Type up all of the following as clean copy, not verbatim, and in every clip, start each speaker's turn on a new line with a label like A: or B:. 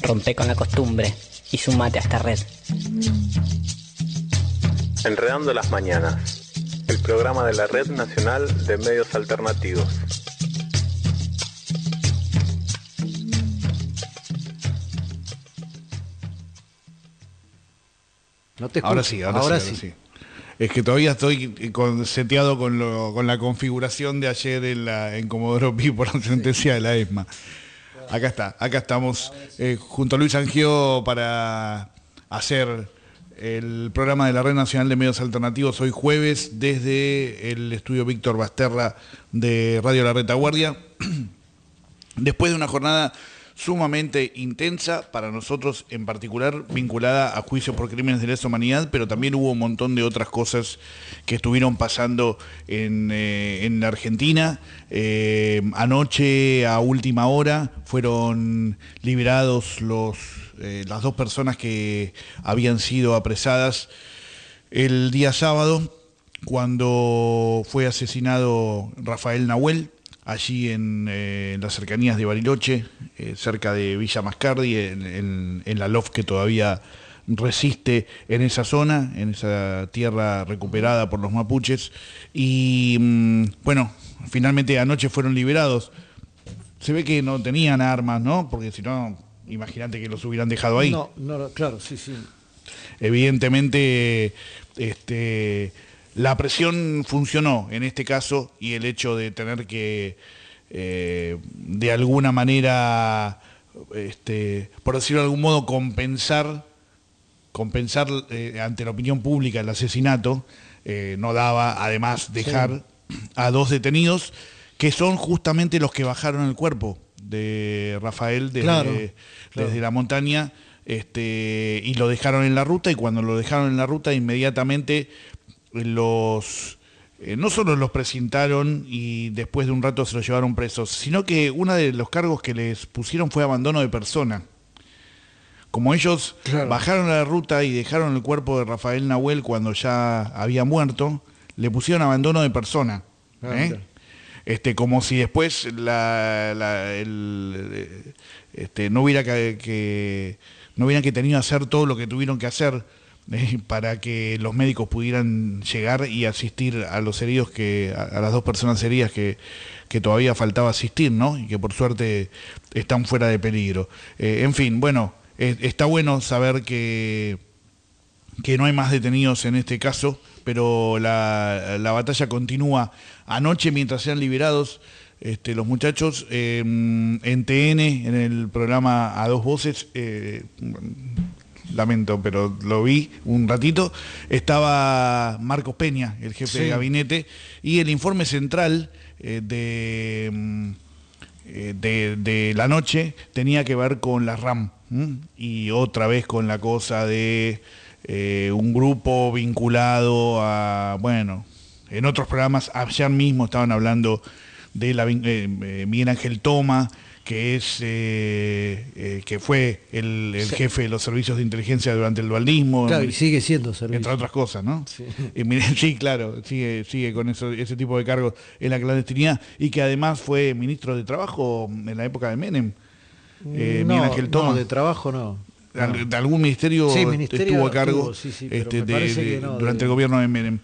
A: Rompe con la costumbre y sumate a esta red.
B: Enredando las mañanas, el programa de la Red Nacional de Medios Alternativos.
C: No te escucho.
D: Ahora sí. Es que todavía estoy seteado con la configuración de ayer en Comodoro Pi por la sentencia de la ESMA. Acá estamos junto a Luis Angio para hacer el programa de la Red Nacional de Medios Alternativos hoy jueves desde el estudio Víctor Basterra de Radio La Retaguardia. Después de una jornada sumamente intensa para nosotros, en particular vinculada a juicios por crímenes de lesa humanidad, pero también hubo un montón de otras cosas que estuvieron pasando en la Argentina. Anoche, a última hora, fueron liberados las dos personas que habían sido apresadas el día sábado, cuando fue asesinado Rafael Nahuel, allí en las cercanías de Bariloche, cerca de Villa Mascardi, en la LOF que todavía resiste en esa zona, en esa tierra recuperada por los mapuches. Y bueno, finalmente anoche fueron liberados. Se ve que no tenían armas, ¿no? Porque si no, imagínate que los hubieran dejado ahí.
C: No, claro, sí.
D: Evidentemente, la presión funcionó en este caso, y el hecho de tener que, de alguna manera, por decirlo de algún modo, compensar ante la opinión pública el asesinato, no daba, además, dejar a dos detenidos, que son justamente los que bajaron el cuerpo de Rafael desde la montaña, y lo dejaron en la ruta, y cuando lo dejaron en la ruta, inmediatamente no solo los precintaron y después de un rato se los llevaron presos, sino que uno de los cargos que les pusieron fue abandono de persona. Como ellos bajaron a la ruta y dejaron el cuerpo de Rafael Nahuel cuando ya había muerto, le pusieron abandono de persona. Como si después no hubieran que tenido que hacer todo lo que tuvieron que hacer para que los médicos pudieran llegar y asistir a los heridos, a las dos personas heridas que todavía faltaba asistir, ¿no? Y que por suerte están fuera de peligro. En fin, bueno, está bueno saber que no hay más detenidos en este caso, pero la batalla continúa. Anoche, mientras eran liberados los muchachos, en TN, en el programa A Dos Voces, lamento, pero lo vi un ratito, estaba Marcos Peña, el jefe de gabinete, y el informe central de la noche tenía que ver con la RAM, y otra vez con la cosa de un grupo vinculado a, bueno, en otros programas ayer mismo estaban hablando de Miguel Ángel Toma, que fue el jefe de los servicios de inteligencia durante el dualdismo.
C: Claro, y sigue siendo servicio.
D: Entre otras cosas, ¿no?
C: Sí,
D: sí, claro, sigue con ese tipo de cargos en la clandestinidad, y que además fue ministro de Trabajo en la época de Menem. Miguel Ángel Toma.
C: No, de Trabajo no.
D: De algún ministerio, estuvo a cargo durante el gobierno de Menem.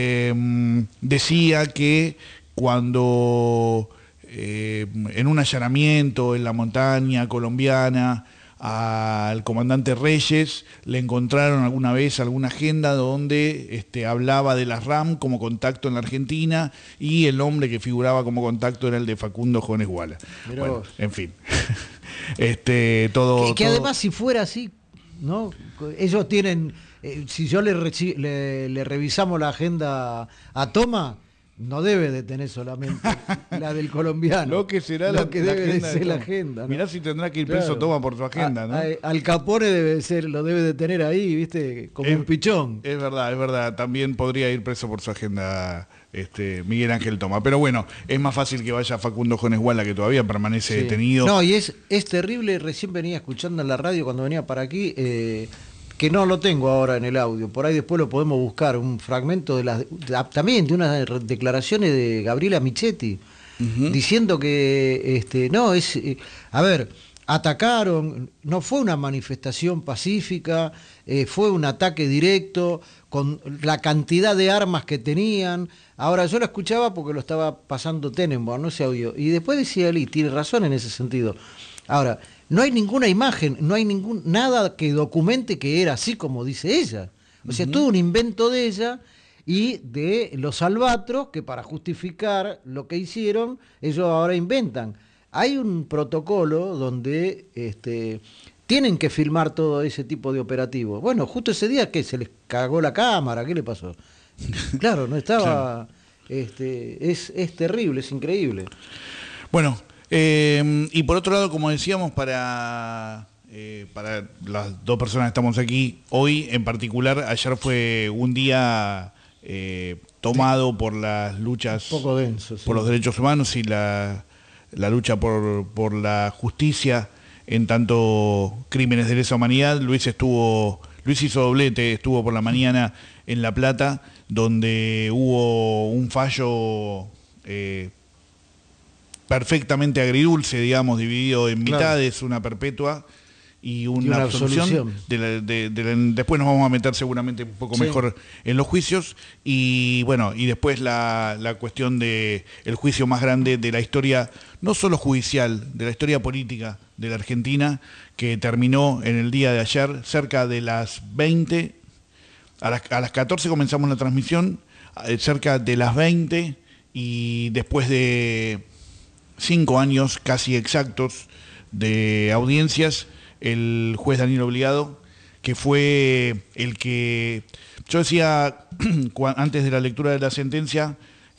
D: Decía que cuando en un allanamiento en la montaña colombiana al comandante Reyes le encontraron alguna vez alguna agenda donde hablaba de las RAM como contacto en la Argentina, y el nombre que figuraba como contacto era el de Facundo Jones Guala. Bueno, en fin.
C: Que además, si fuera así, ¿no? Ellos tienen, si yo le revisamos la agenda a Toma, no debe de tener solamente la del colombiano.
D: Lo que será
C: lo que debe de ser la agenda, ¿no?
D: Mirá si tendrá que ir preso Toma por su agenda, ¿no?
C: Al Capone lo debe de tener ahí, ¿viste? Como un pichón.
D: Es verdad. También podría ir preso por su agenda Miguel Ángel Toma. Pero bueno, es más fácil que vaya Facundo Jones Guala, que todavía permanece detenido.
C: No, y es terrible. Recién venía escuchando en la radio cuando venía para aquí, que no lo tengo ahora en el audio, por ahí después lo podemos buscar, un fragmento también de unas declaraciones de Gabriela Michetti, diciendo que, a ver, atacaron, no fue una manifestación pacífica, fue un ataque directo, con la cantidad de armas que tenían. Ahora, yo lo escuchaba porque lo estaba pasando Tenenbaum, no se audio, y después decía él, y tiene razón en ese sentido. Ahora, no hay ninguna imagen, no hay nada que documente que era así como dice ella. O sea, todo un invento de ella y de los albatros que para justificar lo que hicieron, ellos ahora inventan. Hay un protocolo donde tienen que filmar todo ese tipo de operativos. Bueno, justo ese día, ¿qué? ¿Se les cagó la cámara? ¿Qué le pasó? Claro, no estaba... Claro. Es terrible, es increíble.
D: Bueno, y por otro lado, como decíamos, para las dos personas que estamos aquí, hoy en particular, ayer fue un día tomado por las luchas,
C: un poco denso, sí,
D: por los derechos humanos y la lucha por la justicia en tanto crímenes de lesa humanidad. Luis hizo doblete, estuvo por la mañana en La Plata, donde hubo un fallo perfectamente agridulce, digamos, dividido en mitades, una perpetua y una absolución. Después nos vamos a meter seguramente un poco mejor en los juicios, y bueno, y después la cuestión de el juicio más grande de la historia, no solo judicial, de la historia política de la Argentina, que terminó en el día de ayer, cerca de las 20, a las 14 comenzamos la transmisión, cerca de las 20, y después de 5 años casi exactos de audiencias, el juez Daniel Obligado, que fue el que, yo decía antes de la lectura de la sentencia,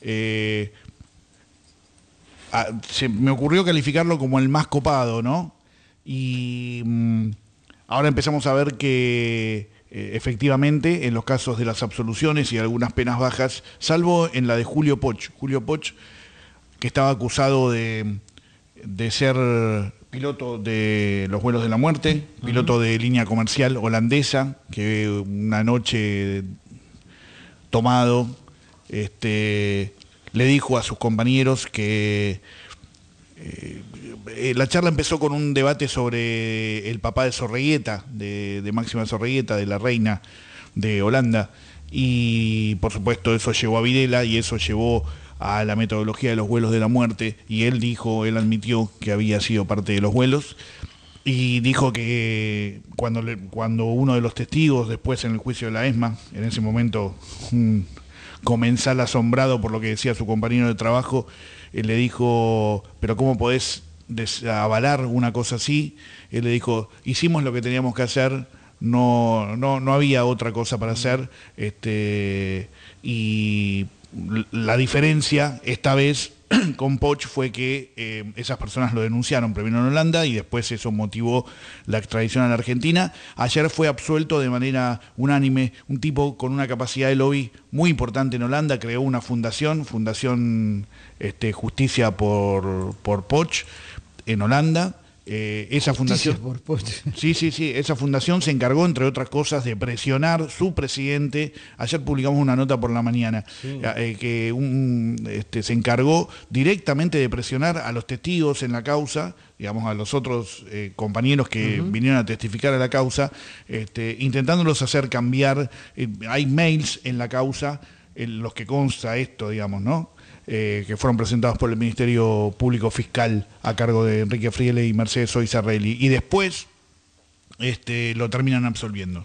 D: se me ocurrió calificarlo como el más copado, ¿no? Y ahora empezamos a ver que efectivamente en los casos de las absoluciones y algunas penas bajas, salvo en la de Julio Poch, que estaba acusado de ser piloto de los vuelos de la muerte, piloto de línea comercial holandesa, que una noche tomado le dijo a sus compañeros que la charla empezó con un debate sobre el papá de Zorreguieta, de Máxima Zorreguieta, de la reina de Holanda, y por supuesto eso llevó a Videla y eso llevó a la metodología de los vuelos de la muerte, y él admitió que había sido parte de los vuelos, y dijo que cuando uno de los testigos, después en el juicio de la ESMA, en ese momento un comensal asombrado por lo que decía su compañero de trabajo, le dijo, pero ¿cómo podés avalar una cosa así? Él le dijo, hicimos lo que teníamos que hacer, no había otra cosa para hacer, y la diferencia esta vez con Poch fue que esas personas lo denunciaron primero en Holanda y después eso motivó la extradición a la Argentina. Ayer fue absuelto de manera unánime un tipo con una capacidad de lobby muy importante en Holanda, creó una fundación Justicia por Poch en Holanda. Esa fundación, esa fundación se encargó, entre otras cosas, de presionar su presidente. Ayer publicamos una nota por la mañana, que se encargó directamente de presionar a los testigos en la causa, digamos, a los otros compañeros que vinieron a testificar a la causa, intentándolos hacer cambiar. Hay mails en la causa en los que consta esto, digamos, ¿no? Que fueron presentados por el Ministerio Público Fiscal a cargo de Enrique Friele y Mercedes Soy-Sarrelli, y después lo terminan absolviendo.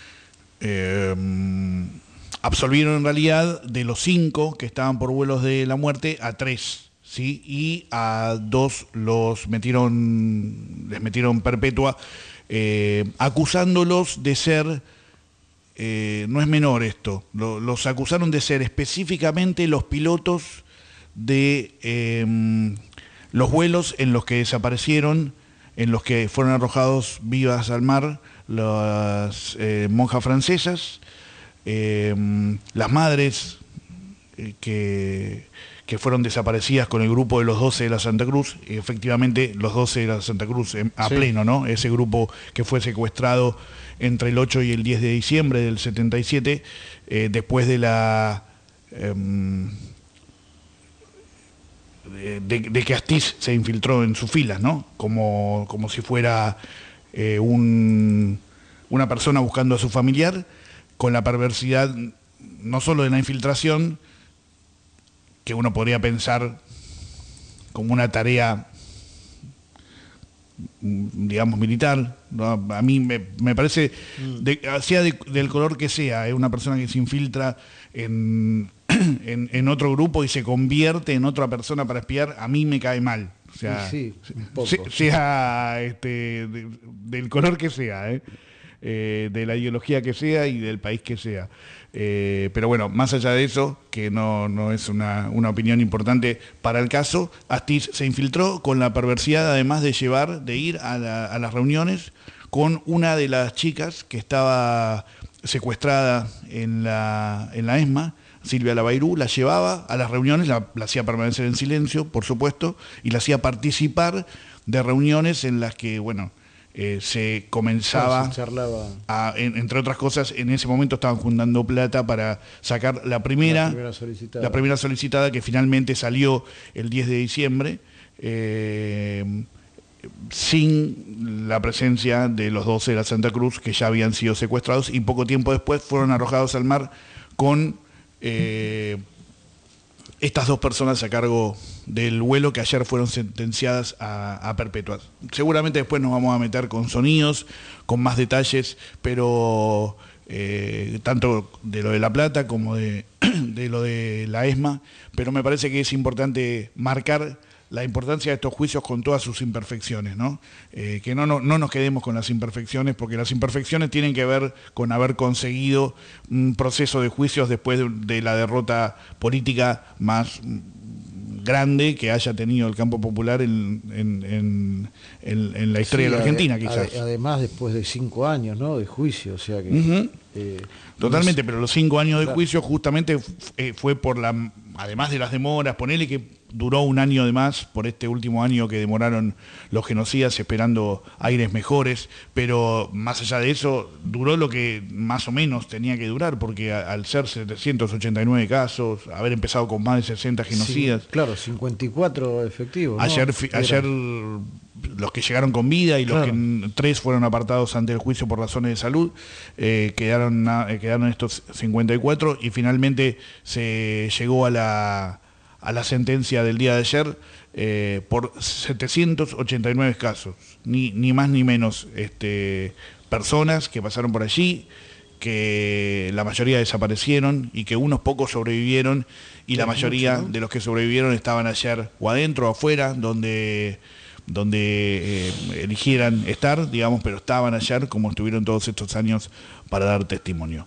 D: Absolvieron en realidad de los 5 que estaban por vuelos de la muerte a 3, ¿sí? Y a 2 les metieron perpetua, acusándolos de ser... no es menor esto, los acusaron de ser específicamente los pilotos de los vuelos en los que desaparecieron, en los que fueron arrojados vivas al mar las monjas francesas, las madres que fueron desaparecidas con el grupo de los 12 de la Santa Cruz, y efectivamente los 12 de la Santa Cruz a pleno, ¿no? Ese grupo que fue secuestrado entre el 8 y el 10 de diciembre del 77, después de de que Astiz se infiltró en sus filas, ¿no? Como si fuera una persona buscando a su familiar, con la perversidad no solo de la infiltración, que uno podría pensar como una tarea, digamos, militar, ¿no? A mí me parece, sea del color que sea, es una persona que se infiltra en otro grupo y se convierte en otra persona para espiar, a mí me cae mal. O sea,
C: sí, un poco.
D: sea del color que sea, de la ideología que sea y del país que sea. Pero bueno, más allá de eso, que no es una opinión importante para el caso, Astiz se infiltró con la perversidad, además de ir a las reuniones con una de las chicas que estaba secuestrada en la ESMA, Silvia Labairú, la llevaba a las reuniones, la hacía permanecer en silencio, por supuesto, y la hacía participar de reuniones en las que, bueno, se comenzaba entre otras cosas, en ese momento estaban juntando plata para sacar la primera solicitada, que finalmente salió el 10 de diciembre, sin la presencia de los 12 de la Santa Cruz, que ya habían sido secuestrados y poco tiempo después fueron arrojados al mar con estas dos personas a cargo del vuelo, que ayer fueron sentenciadas a perpetuas. Seguramente después nos vamos a meter con sonidos, con más detalles, pero tanto de lo de La Plata como de lo de la ESMA, pero me parece que es importante marcar la importancia de estos juicios con todas sus imperfecciones, ¿no? Que no nos quedemos con las imperfecciones, porque las imperfecciones tienen que ver con haber conseguido un proceso de juicios después de la derrota política más grande que haya tenido el campo popular en la historia de la Argentina, quizás.
C: Además, después de 5 años, ¿no?, de juicio, o sea que...
D: Totalmente, pero los 5 años de juicio justamente fue por además de las demoras, ponele que duró un año de más por este último año que demoraron los genocidas esperando aires mejores, pero más allá de eso, duró lo que más o menos tenía que durar, porque al ser 789 casos, haber empezado con más de 60 genocidas...
C: Sí, claro, 54 efectivos, ¿no?
D: Ayer los que llegaron con vida y los que 3 fueron apartados ante el juicio por razones de salud, quedaron estos 54 y finalmente se llegó a la sentencia del día de ayer por 789 casos, ni más ni menos, personas que pasaron por allí, que la mayoría desaparecieron y que unos pocos sobrevivieron, y la mayoría de los que sobrevivieron estaban ayer o adentro o afuera, donde eligieran estar, digamos, pero estaban ayer como estuvieron todos estos años para dar testimonio.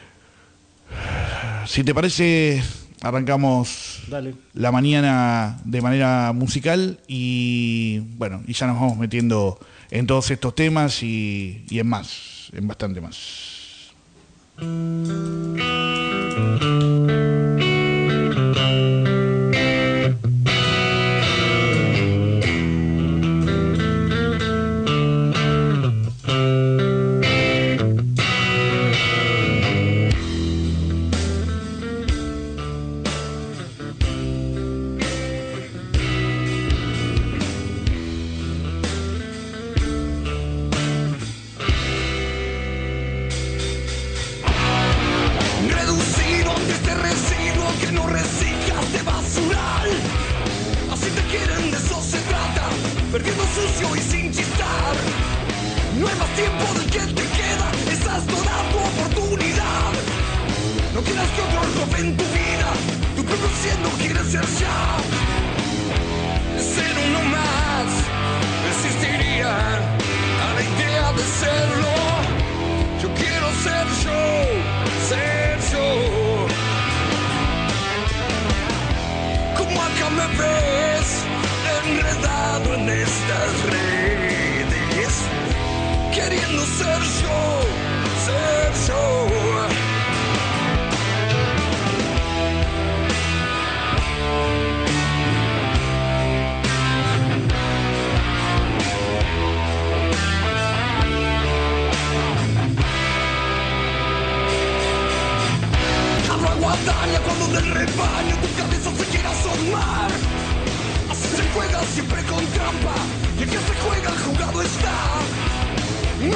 D: Si te parece, arrancamos la mañana de manera musical y bueno, y ya nos vamos metiendo en todos estos temas y en bastante más.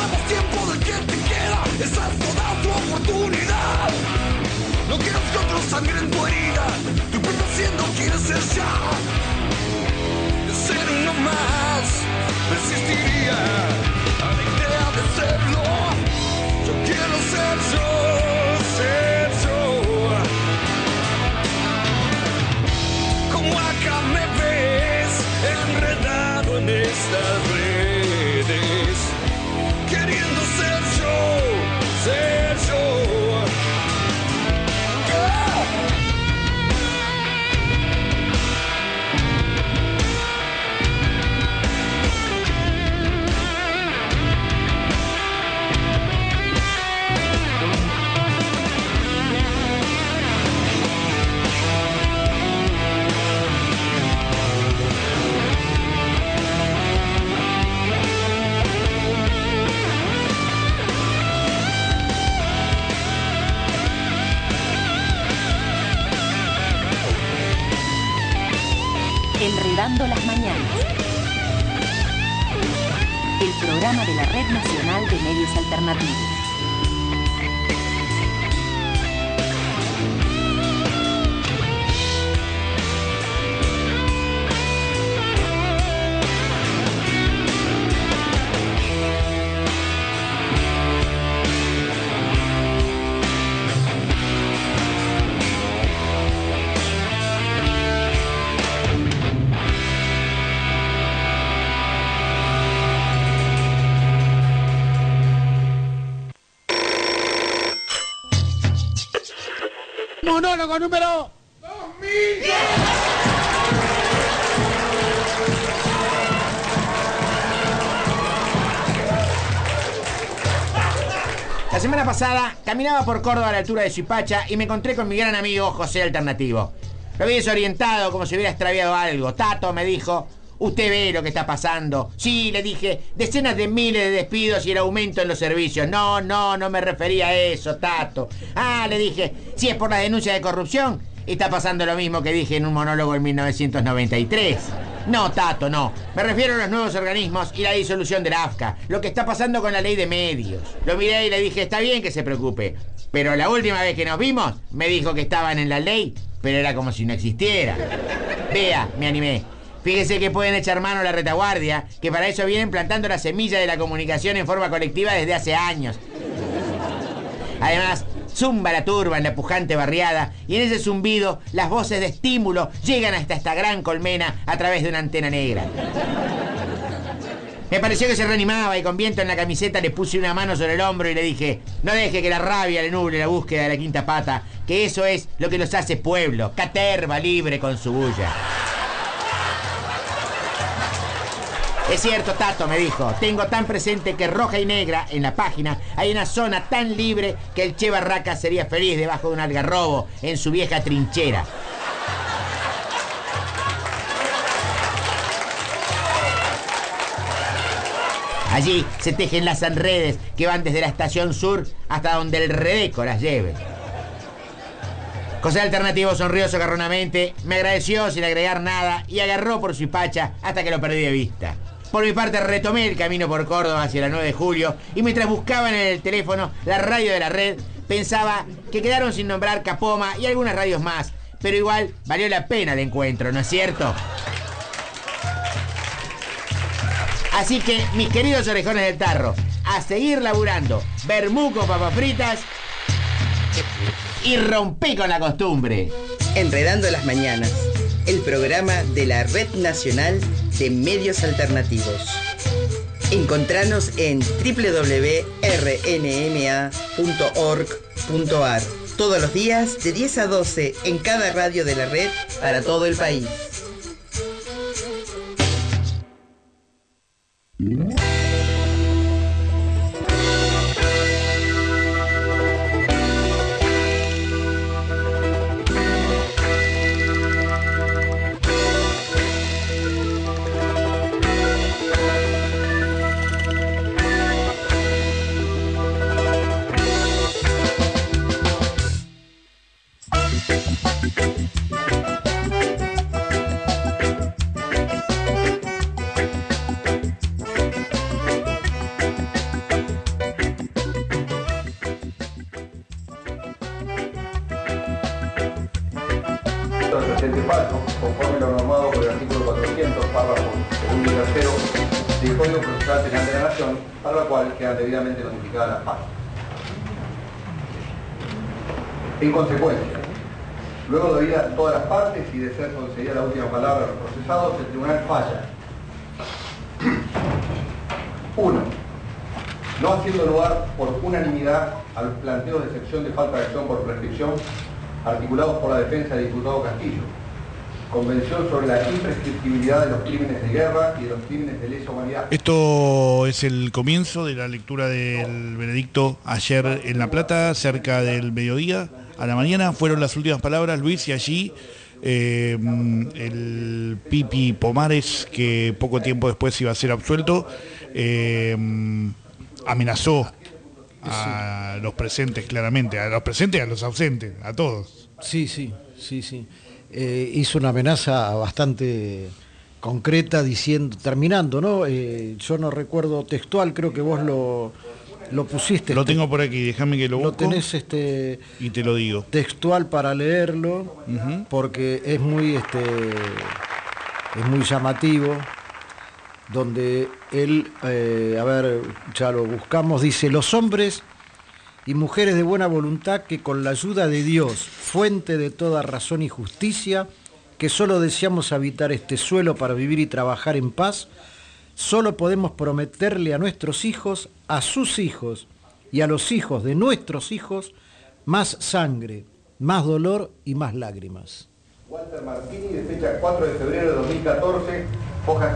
E: más tiempo del que te queda. Esa es toda tu oportunidad. No quieras que otro sangre en tu herida. Tu cuerpo haciendo quieres ser ya. Ser uno más. Resistiría a la idea de serlo. Yo quiero ser yo, ser yo. Como acá me ves, enredado en estas redes, queriendo ser yo, ser yo.
F: Enredando las mañanas. El programa de la Red Nacional de Medios Alternativos.
C: Monólogo número 2010.
G: La semana pasada caminaba por Córdoba a la altura de Suipacha y me encontré con mi gran amigo José Alternativo. Lo vi desorientado, como si hubiera extraviado algo. Tato, me dijo, usted ve lo que está pasando. Sí, le dije, decenas de miles de despidos y el aumento en los servicios. No me refería a eso, Tato. Ah, le dije, si es por la denuncia de corrupción, está pasando lo mismo que dije en un monólogo en 1993. No, Tato, no. Me refiero a los nuevos organismos y la disolución de la AFCA. Lo que está pasando con la ley de medios. Lo miré y le dije, está bien que se preocupe. Pero la última vez que nos vimos, me dijo que estaban en la ley, pero era como si no existiera. Vea, me animé. Fíjese que pueden echar mano a la retaguardia, que para eso vienen plantando la semilla de la comunicación en forma colectiva desde hace años. Además, zumba la turba en la pujante barriada y en ese zumbido las voces de estímulo llegan hasta esta gran colmena a través de una antena negra. Me pareció que se reanimaba y con viento en la camiseta le puse una mano sobre el hombro y le dije, no deje que la rabia le nuble la búsqueda de la quinta pata, que eso es lo que los hace pueblo, caterva libre con su bulla. Es cierto, Tato, me dijo, tengo tan presente que roja y negra en la página hay una zona tan libre que el Che Barraca sería feliz debajo de un algarrobo en su vieja trinchera. Allí se tejen las enredes que van desde la estación sur hasta donde el Redeco las lleve. José Alternativo sonrió socarronamente, me agradeció sin agregar nada y agarró por Suipacha hasta que lo perdí de vista. Por mi parte retomé el camino por Córdoba hacia la 9 de julio y mientras buscaba en el teléfono la radio de la red, pensaba que quedaron sin nombrar Capoma y algunas radios más, pero igual valió la pena el encuentro, ¿no es cierto? Así que, mis queridos orejones del tarro, a seguir laburando, vermú con papas fritas y rompí con la costumbre.
H: Enredando las mañanas, el programa de la Red Nacional de Medios Alternativos. Encontranos en www.rnma.org.ar todos los días de 10 a 12 en cada radio de la red para todo el país.
I: despacho, conforme lo normado por el artículo 400, párrafos segundo y tercero del Código Procesal Penal de la Nación, para la cual quedan debidamente notificadas las partes. En consecuencia, luego de oír a todas las partes y de ser concedida la última palabra a los procesados, el tribunal falla. 1. No haciendo lugar por unanimidad a los planteos de excepción de falta de acción por prescripción articulados por la defensa del diputado Castillo. Convención sobre la imprescriptibilidad de los crímenes de guerra y de los crímenes de lesa humanidad.
D: Esto es el comienzo de la lectura del veredicto ayer en La Plata, cerca del mediodía. A la mañana fueron las últimas palabras, Luis, y allí el Pipi Pomares, que poco tiempo después iba a ser absuelto, amenazó a los presentes, claramente, a los presentes y a los ausentes, a todos.
C: Sí. Hizo una amenaza bastante concreta, diciendo, terminando, ¿no? Yo no recuerdo textual, creo que vos lo pusiste.
D: Lo tengo por aquí, déjame que lo busco.
C: Lo tenés
D: y te lo digo.
C: Textual para leerlo, porque es muy llamativo, donde él, ya lo buscamos, dice: los hombres y mujeres de buena voluntad que con la ayuda de Dios, fuente de toda razón y justicia, que solo deseamos habitar este suelo para vivir y trabajar en paz, solo podemos prometerle a nuestros hijos, a sus hijos y a los hijos de nuestros hijos, más sangre, más dolor y más lágrimas.
I: Walter Martini, de fecha 4 de febrero de 2014, hojas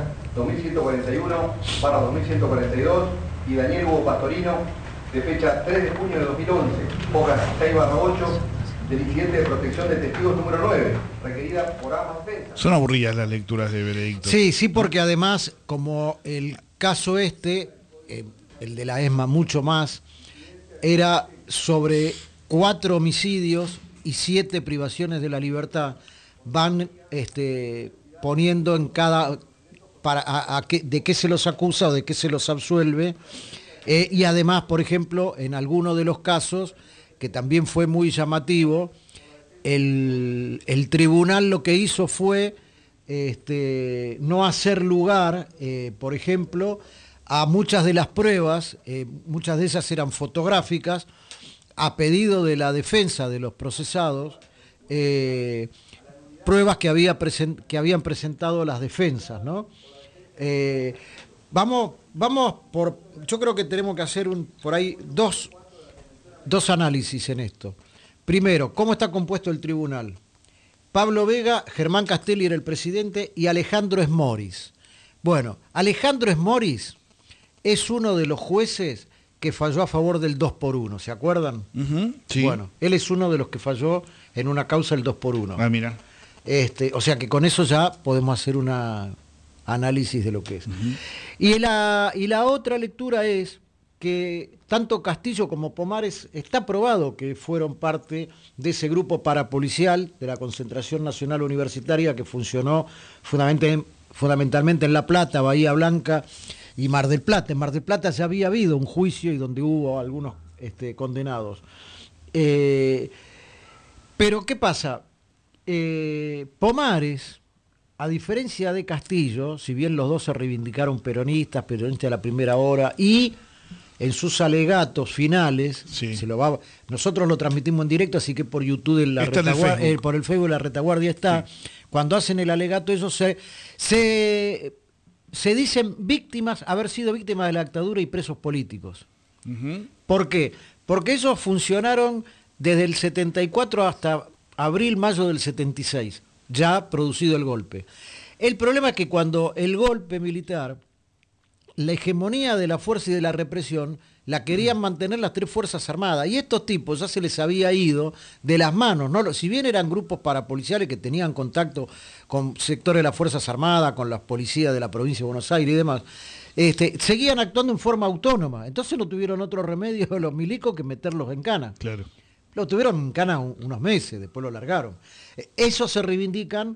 I: 2141/2142, y Daniel Hugo Pastorino, de fecha 3 de junio de 2011, hojas 6/8, del incidente de protección de testigos número 9, requerida por ambas defensas.
D: Son aburridas las lecturas de veredicto.
C: Sí, porque además, como el caso el de la ESMA mucho más, era sobre 4 homicidios y 7 privaciones de la libertad, van poniendo en cada de qué se los acusa o de qué se los absuelve, y además, por ejemplo, en alguno de los casos, que también fue muy llamativo, el tribunal lo que hizo fue no hacer lugar, por ejemplo, a muchas de las pruebas, muchas de esas eran fotográficas, a pedido de la defensa de los procesados, pruebas que habían presentado las defensas, ¿no? Vamos por, yo creo que tenemos que hacer por ahí dos análisis en esto. Primero, ¿cómo está compuesto el tribunal? Pablo Vega, Germán Castelli era el presidente, y Alejandro Esmoris. Bueno, Alejandro Esmoris es uno de los jueces que falló a favor del 2x1, ¿se acuerdan?
D: Sí.
C: Bueno, él es uno de los que falló en una causa el 2x1.
D: Ah, mira.
C: O sea que con eso ya podemos hacer una análisis de lo que es. Y la otra lectura es que tanto Castillo como Pomares está probado que fueron parte de ese grupo parapolicial de la Concentración Nacional Universitaria que funcionó fundamentalmente en La Plata, Bahía Blanca y Mar del Plata. En Mar del Plata ya había habido un juicio y donde hubo algunos condenados. Pero ¿qué pasa? Pomares, a diferencia de Castillo, si bien los dos se reivindicaron peronistas de la primera hora, y en sus alegatos finales,
D: sí,
C: nosotros lo transmitimos en directo, así que por YouTube por el Facebook de La Retaguardia está, sí. Cuando hacen el alegato ellos se dicen haber sido víctimas de la dictadura y presos políticos. ¿Por qué? Porque ellos funcionaron desde el 74 hasta abril, mayo del 76, ya producido el golpe. El problema es que cuando el golpe militar, la hegemonía de la fuerza y de la represión, la querían mantener las 3 Fuerzas Armadas, y estos tipos ya se les había ido de las manos, ¿no? Si bien eran grupos parapoliciales que tenían contacto con sectores de las Fuerzas Armadas, con las policías de la provincia de Buenos Aires y demás, seguían actuando en forma autónoma. Entonces no tuvieron otro remedio los milicos que meterlos en cana.
D: Claro.
C: Lo tuvieron en cana unos meses, después lo largaron. Esos se reivindican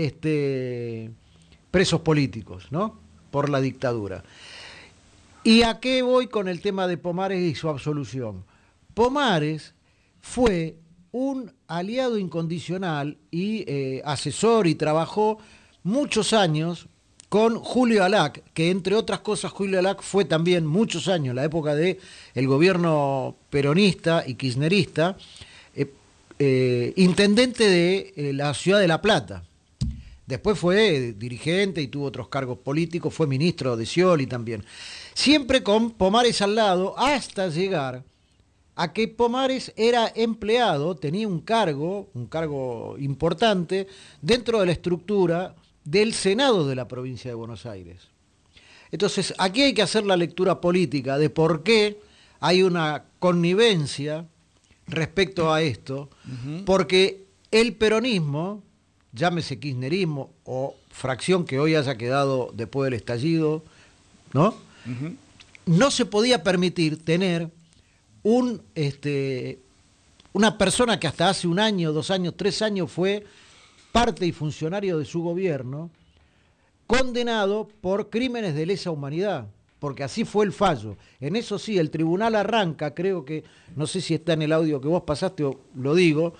C: presos políticos, ¿no? Por la dictadura. ¿Y a qué voy con el tema de Pomares y su absolución? Pomares fue un aliado incondicional y asesor, y trabajó muchos años con Julio Alac, que entre otras cosas Julio Alac fue también muchos años, la época del gobierno peronista y kirchnerista, intendente de la ciudad de La Plata. Después fue dirigente y tuvo otros cargos políticos, fue ministro de Scioli también. Siempre con Pomares al lado, hasta llegar a que Pomares era empleado, tenía un cargo importante dentro de la estructura del Senado de la provincia de Buenos Aires. Entonces, aquí hay que hacer la lectura política de por qué hay una connivencia respecto a esto, porque el peronismo, llámese kirchnerismo o fracción que hoy haya quedado después del estallido, ¿no? No se podía permitir tener una persona que hasta hace 1 año, 2 años, 3 años fue parte y funcionario de su gobierno, condenado por crímenes de lesa humanidad, porque así fue el fallo. En eso sí, el tribunal arranca, creo que, no sé si está en el audio que vos pasaste o lo digo,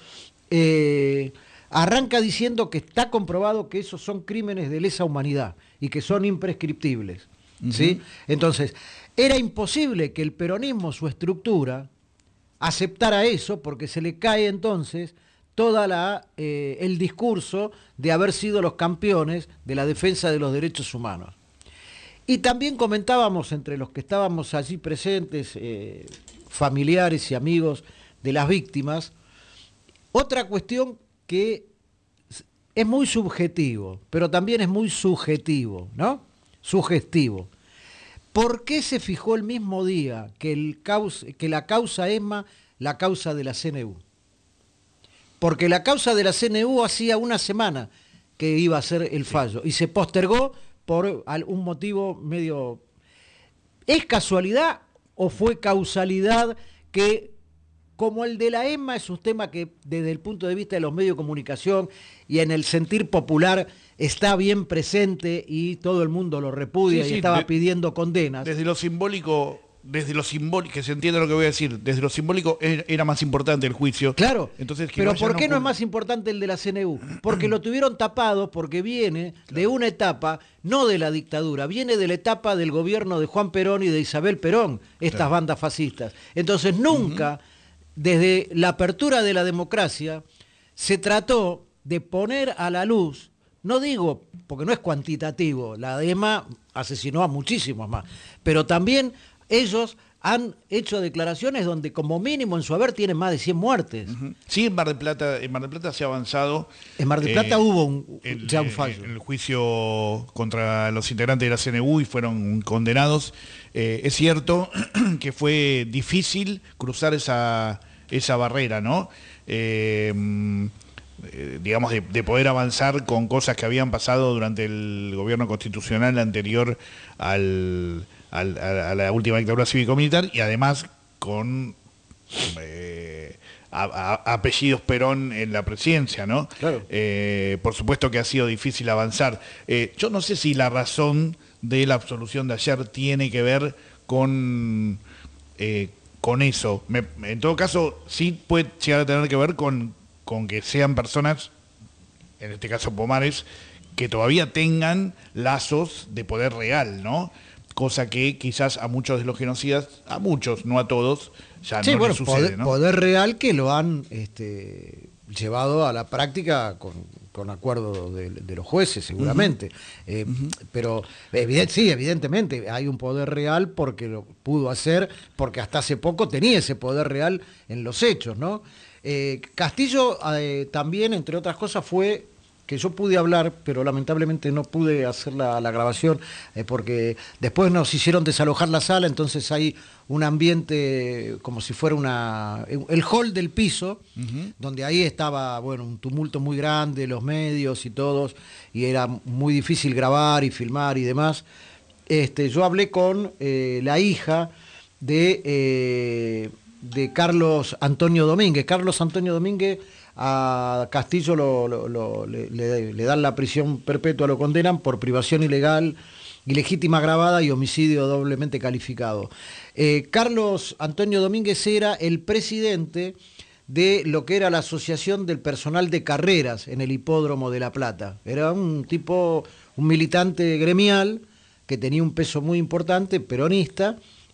C: arranca diciendo que está comprobado que esos son crímenes de lesa humanidad y que son imprescriptibles. ¿Sí? Entonces, era imposible que el peronismo, su estructura, aceptara eso, porque se le cae entonces todo el discurso de haber sido los campeones de la defensa de los derechos humanos. Y también comentábamos entre los que estábamos allí presentes, familiares y amigos de las víctimas, otra cuestión que es muy subjetivo, pero también es muy subjetivo, ¿no? Sugestivo. ¿Por qué se fijó el mismo día que la causa ESMA, la causa de la CNU? Porque la causa de la CNU hacía 1 semana que iba a ser el fallo y se postergó por un motivo medio... ¿Es casualidad o fue causalidad que, como el de la ESMA es un tema que desde el punto de vista de los medios de comunicación y en el sentir popular está bien presente y todo el mundo lo repudia y estaba pidiendo condenas?
D: Desde lo simbólico, que se entiende lo que voy a decir, desde lo simbólico era más importante el juicio.
C: Claro,
D: entonces,
C: pero ¿por qué no es más importante el de la CNU? Porque lo tuvieron tapado, porque viene de una etapa, no de la dictadura, viene de la etapa del gobierno de Juan Perón y de Isabel Perón, estas bandas fascistas. Entonces nunca, desde la apertura de la democracia, se trató de poner a la luz, no digo, porque no es cuantitativo, la ESMA asesinó a muchísimos más, pero también ellos han hecho declaraciones donde como mínimo en su haber tienen más de 100 muertes.
D: Sí, en Mar del Plata se ha avanzado.
C: En Mar del Plata hubo ya un fallo.
D: El juicio contra los integrantes de la CNU y fueron condenados. Es cierto que fue difícil cruzar esa barrera, ¿no? Digamos, de poder avanzar con cosas que habían pasado durante el gobierno constitucional anterior a la última dictadura cívico-militar, y además con apellidos Perón en la presidencia, ¿no? Claro. Por supuesto que ha sido difícil avanzar. Yo no sé si la razón de la absolución de ayer tiene que ver con eso. En todo caso, sí puede llegar a tener que ver con que sean personas, en este caso Pomares, que todavía tengan lazos de poder real, ¿no? Cosa que quizás a muchos de los genocidas, a muchos, no a todos, ya no les sucede, ¿no?
C: Poder real que lo han llevado a la práctica con acuerdo de los jueces, seguramente. Pero sí, evidentemente, hay un poder real porque lo pudo hacer, porque hasta hace poco tenía ese poder real en los hechos, ¿no? Castillo también, entre otras cosas, fue que yo pude hablar, pero lamentablemente no pude hacer la grabación, porque después nos hicieron desalojar la sala, entonces hay un ambiente como si fuera el hall del piso, donde ahí estaba, bueno, un tumulto muy grande, los medios y todos, y era muy difícil grabar y filmar y demás. Yo hablé con la hija de Carlos Antonio Domínguez. Carlos Antonio Domínguez, a Castillo le dan la prisión perpetua, lo condenan por privación ilegal, ilegítima agravada y homicidio doblemente calificado. Carlos Antonio Domínguez era el presidente de lo que era la Asociación del Personal de Carreras en el Hipódromo de La Plata. Era un militante gremial que tenía un peso muy importante, peronista,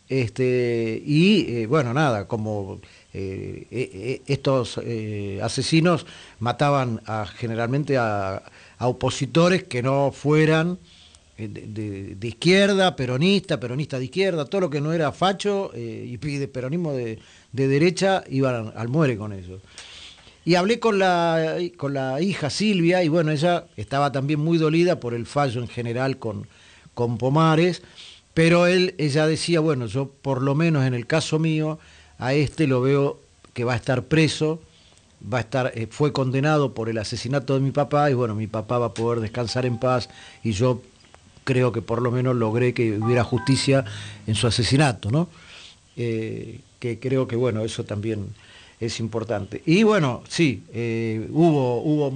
C: bueno, nada, como estos asesinos mataban generalmente a opositores que no fueran de izquierda, peronista de izquierda, todo lo que no era facho y de peronismo de derecha, iban al muere con eso. Y hablé con la hija Silvia, y bueno, ella estaba también muy dolida por el fallo en general con Pomares, pero ella decía, bueno, yo por lo menos en el caso mío, a lo veo que va a estar preso, fue condenado por el asesinato de mi papá, y bueno, mi papá va a poder descansar en paz, y yo creo que por lo menos logré que hubiera justicia en su asesinato, ¿no? Que creo que, bueno, eso también es importante. Y bueno, sí, hubo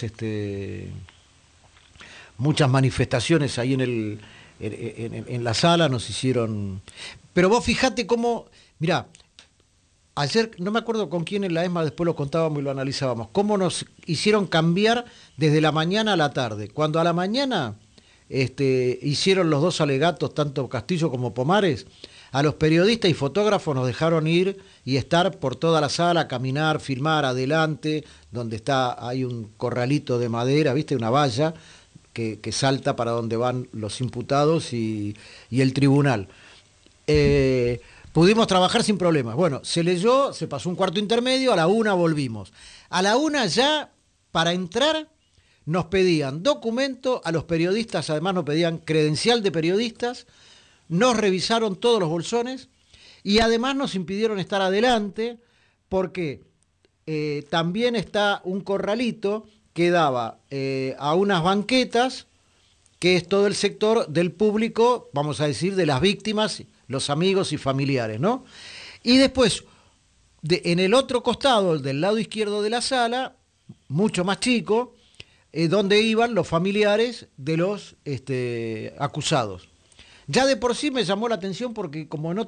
C: muchas manifestaciones ahí en la sala, nos hicieron... Pero vos fijate cómo, mirá, ayer, no me acuerdo con quién en la ESMA, después lo contábamos y lo analizábamos, cómo nos hicieron cambiar desde la mañana a la tarde. Cuando a la mañana hicieron los dos alegatos, tanto Castillo como Pomares, a los periodistas y fotógrafos nos dejaron ir y estar por toda la sala, caminar, filmar adelante, donde hay un corralito de madera, ¿viste? Una valla que salta para donde van los imputados y el tribunal. Pudimos trabajar sin problemas. Bueno, se leyó, se pasó un cuarto intermedio, a la 1 volvimos. A la 1 ya, para entrar, nos pedían documento, a los periodistas además nos pedían credencial de periodistas, nos revisaron todos los bolsones y además nos impidieron estar adelante porque también está un corralito que daba a unas banquetas, que es todo el sector del público, vamos a decir, de las víctimas, los amigos y familiares, ¿no? Y después, en el otro costado, del lado izquierdo de la sala, mucho más chico, donde iban los familiares de los acusados. Ya de por sí me llamó la atención porque como en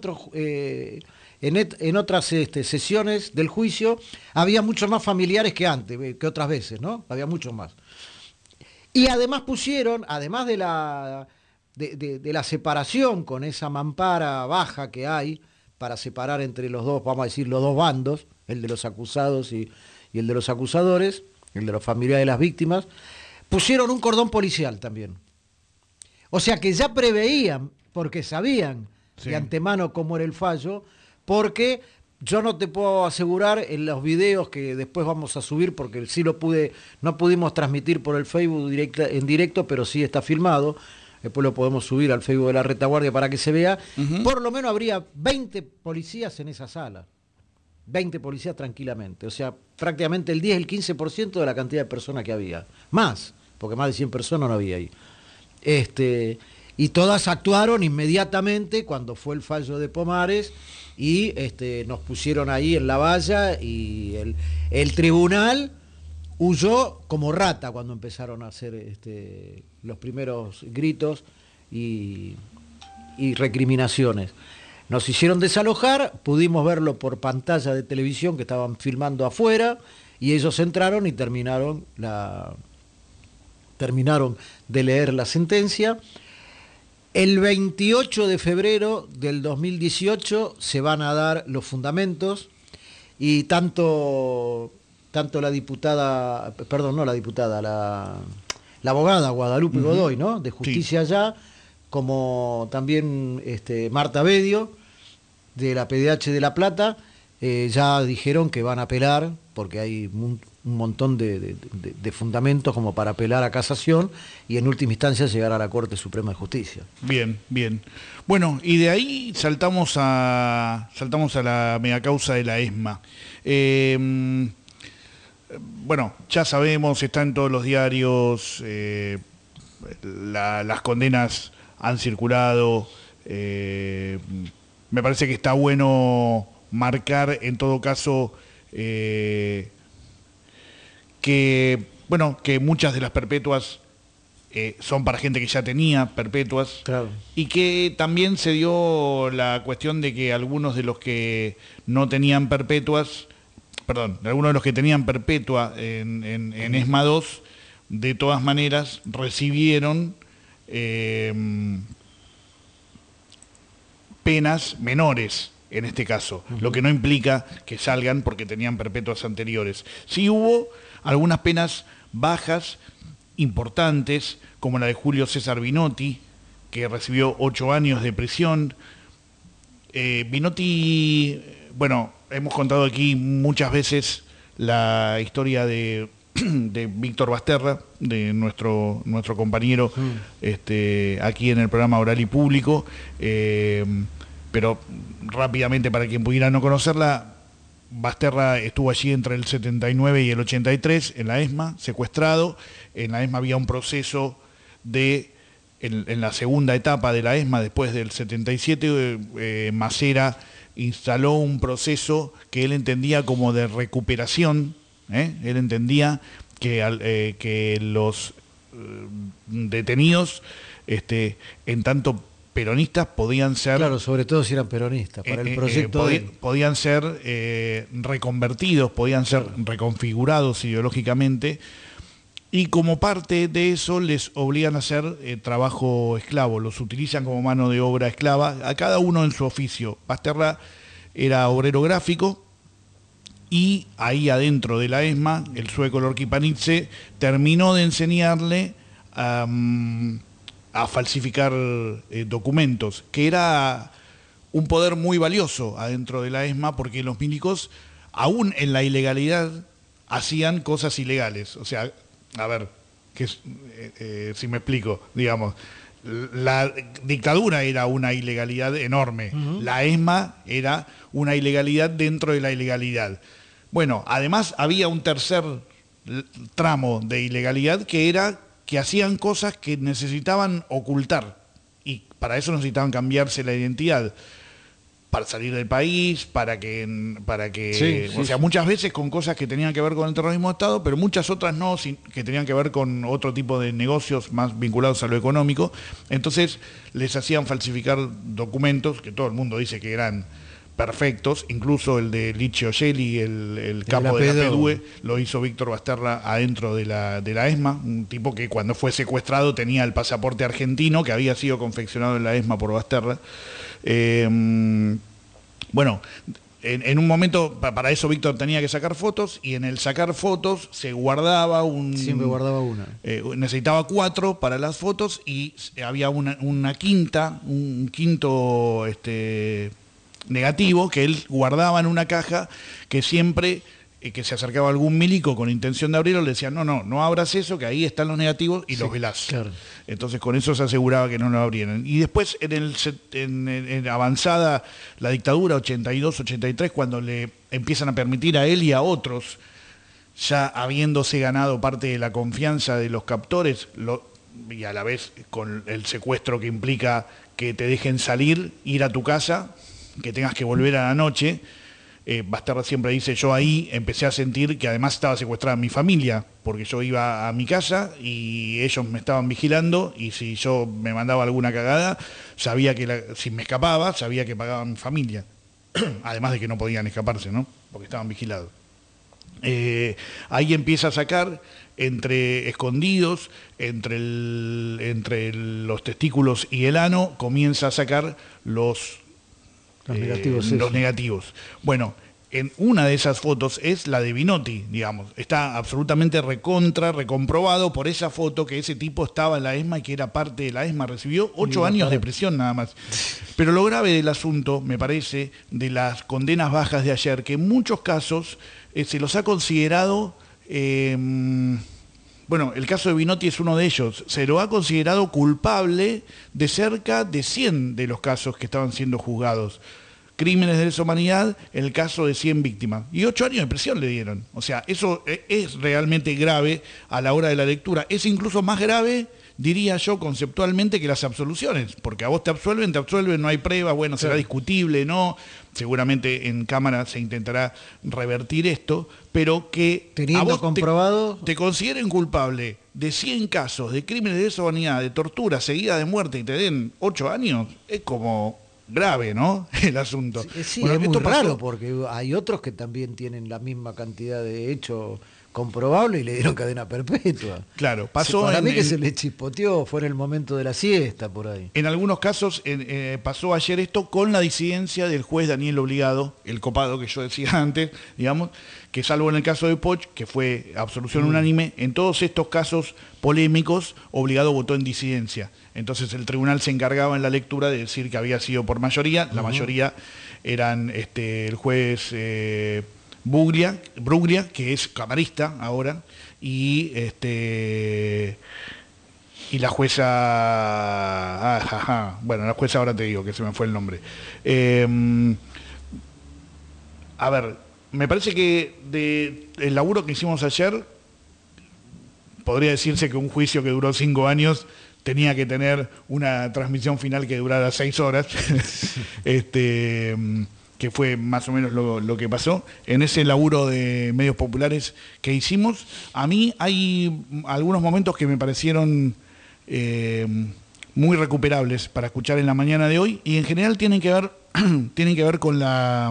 C: otras sesiones del juicio había muchos más familiares que antes, que otras veces, ¿no? Había muchos más. Y además pusieron, además de la separación con esa mampara baja que hay para separar entre los dos, vamos a decir, los dos bandos, el de los acusados y el de los acusadores, el de los familiares de las víctimas, pusieron un cordón policial también. O sea que ya preveían, porque sabían de antemano cómo era el fallo, porque yo no te puedo asegurar en los videos que después vamos a subir, porque sí no pudimos transmitir por el Facebook en directo, pero sí está filmado, después lo podemos subir al Facebook de la Retaguardia para que se vea, por lo menos habría 20 policías en esa sala, 20 policías tranquilamente, o sea, prácticamente el 10, el 15% de la cantidad de personas que había, más, porque más de 100 personas no había ahí. Y todas actuaron inmediatamente cuando fue el fallo de Pomares y nos pusieron ahí en la valla y el tribunal huyó como rata cuando empezaron a hacer los primeros gritos y recriminaciones. Nos hicieron desalojar, pudimos verlo por pantalla de televisión que estaban filmando afuera y ellos entraron y terminaron de leer la sentencia. El 28 de febrero del 2018 se van a dar los fundamentos y tanto la diputada, perdón, no la diputada, la abogada Guadalupe Godoy, ¿no? De Justicia Allá, como también Marta Bedio, de la PDH de La Plata, ya dijeron que van a apelar, porque hay un montón de fundamentos como para apelar a casación y en última instancia llegar a la Corte Suprema de Justicia.
D: Bien, bien. Bueno, y de ahí saltamos a la megacausa de la ESMA. Bueno, ya sabemos, está en todos los diarios, las condenas han circulado, me parece que está bueno marcar en todo caso que muchas de las perpetuas son para gente que ya tenía perpetuas,
C: claro.
D: Y que también se dio la cuestión de que algunos de los que no tenían perpetuas algunos de los que tenían perpetua en ESMA 2, de todas maneras recibieron penas menores en este caso, lo que no implica que salgan porque tenían perpetuas anteriores. Sí hubo algunas penas bajas importantes, como la de Julio César Binotti, que recibió 8 años de prisión. Binotti, bueno, hemos contado aquí muchas veces la historia de Víctor Basterra, de nuestro compañero aquí en el programa Oral y Público, pero rápidamente para quien pudiera no conocerla, Basterra estuvo allí entre el 79 y el 83 en la ESMA, secuestrado. En la ESMA había un proceso en la segunda etapa de la ESMA, después del 77, Macera instaló un proceso que él entendía como de recuperación. Él entendía que los detenidos, en tanto peronistas, podían ser...
C: Claro, sobre todo si eran peronistas, para el proyecto
D: podían ser reconvertidos, podían ser reconfigurados ideológicamente, y como parte de eso les obligan a hacer trabajo esclavo, los utilizan como mano de obra esclava, a cada uno en su oficio. Basterra era obrero gráfico, y ahí adentro de la ESMA, el sueco Lorki Panizze terminó de enseñarle a falsificar documentos, que era un poder muy valioso adentro de la ESMA, porque los milicos, aún en la ilegalidad, hacían cosas ilegales. O sea, a ver, si me explico, digamos, la dictadura era una ilegalidad enorme, la ESMA era una ilegalidad dentro de la ilegalidad. Bueno, además había un tercer tramo de ilegalidad, que era que hacían cosas que necesitaban ocultar, y para eso necesitaban cambiarse la identidad, para salir del país, para que o sea, muchas veces con cosas que tenían que ver con el terrorismo de Estado, pero muchas otras no, que tenían que ver con otro tipo de negocios más vinculados a lo económico. Entonces les hacían falsificar documentos que todo el mundo dice que eran perfectos, incluso el de Licio Gelli, el capo de la PDUE, lo hizo Víctor Basterra adentro de la ESMA, un tipo que cuando fue secuestrado tenía el pasaporte argentino, que había sido confeccionado en la ESMA por Basterra. Bueno, en un momento, para eso Víctor tenía que sacar fotos, y en el sacar fotos se guardaba
C: siempre guardaba una.
D: Necesitaba 4 para las fotos, y había un quinto negativo que él guardaba en una caja, que siempre que se acercaba algún milico con intención de abrirlo, le decían, no abras eso, que ahí están los negativos y los velás. Claro. Entonces con eso se aseguraba que no lo abrieran. Y después en avanzada la dictadura, 82, 83, cuando le empiezan a permitir a él y a otros, ya habiéndose ganado parte de la confianza de los captores, y a la vez con el secuestro que implica que te dejen salir, ir a tu casa, que tengas que volver a la noche. Basterra siempre dice, yo ahí empecé a sentir que además estaba secuestrada mi familia, porque yo iba a mi casa y ellos me estaban vigilando, y si yo me mandaba alguna cagada, sabía que si me escapaba, sabía que pagaba mi familia. Además de que no podían escaparse, ¿no? Porque estaban vigilados. Ahí empieza a sacar, escondidos, entre los testículos y el ano, comienza a sacar los negativos. Bueno, en una de esas fotos es la de Binotti, digamos. Está absolutamente recomprobado por esa foto que ese tipo estaba en la ESMA y que era parte de la ESMA. Recibió 8 años de prisión nada más. Pero lo grave del asunto, me parece, de las condenas bajas de ayer, que en muchos casos se los ha considerado... Bueno, el caso de Binotti es uno de ellos. Se lo ha considerado culpable de cerca de 100 de los casos que estaban siendo juzgados. Crímenes de lesa humanidad, el caso de 100 víctimas. Y 8 años de prisión le dieron. O sea, eso es realmente grave a la hora de la lectura. Es incluso más grave, diría yo, conceptualmente, que las absoluciones. Porque a vos te absuelven, no hay pruebas, bueno, será discutible, ¿no? Seguramente en Cámara se intentará revertir esto, pero que
C: teniendo a vos comprobado
D: te consideren culpable de 100 casos de crímenes de lesa humanidad, de tortura seguida de muerte, y te den 8 años, es como grave, ¿no? El asunto.
C: Sí,
D: Bueno,
C: es muy
D: esto pasó-
C: raro porque hay otros que también tienen la misma cantidad de hechos comprobables y le dieron cadena perpetua.
D: Claro, pasó
C: Para mí que
D: en-
C: se le chispoteó, fue en el momento de la siesta por ahí.
D: En algunos casos pasó ayer esto con la disidencia del juez Daniel Obligado, el copado que yo decía antes, digamos, que salvo en el caso de Poch, que fue absolución unánime, en todos estos casos polémicos, Obligado votó en disidencia. Entonces el tribunal se encargaba en la lectura de decir que había sido por mayoría, la mayoría eran el juez Bruglia, que es camarista ahora, y la jueza, bueno, la jueza ahora te digo que se me fue el nombre. A ver, me parece que el laburo que hicimos ayer, podría decirse que un juicio que duró 5 años tenía que tener una transmisión final que durara 6 horas, que fue más o menos lo que pasó. En ese laburo de medios populares que hicimos, a mí hay algunos momentos que me parecieron muy recuperables para escuchar en la mañana de hoy, y en general tienen que ver con la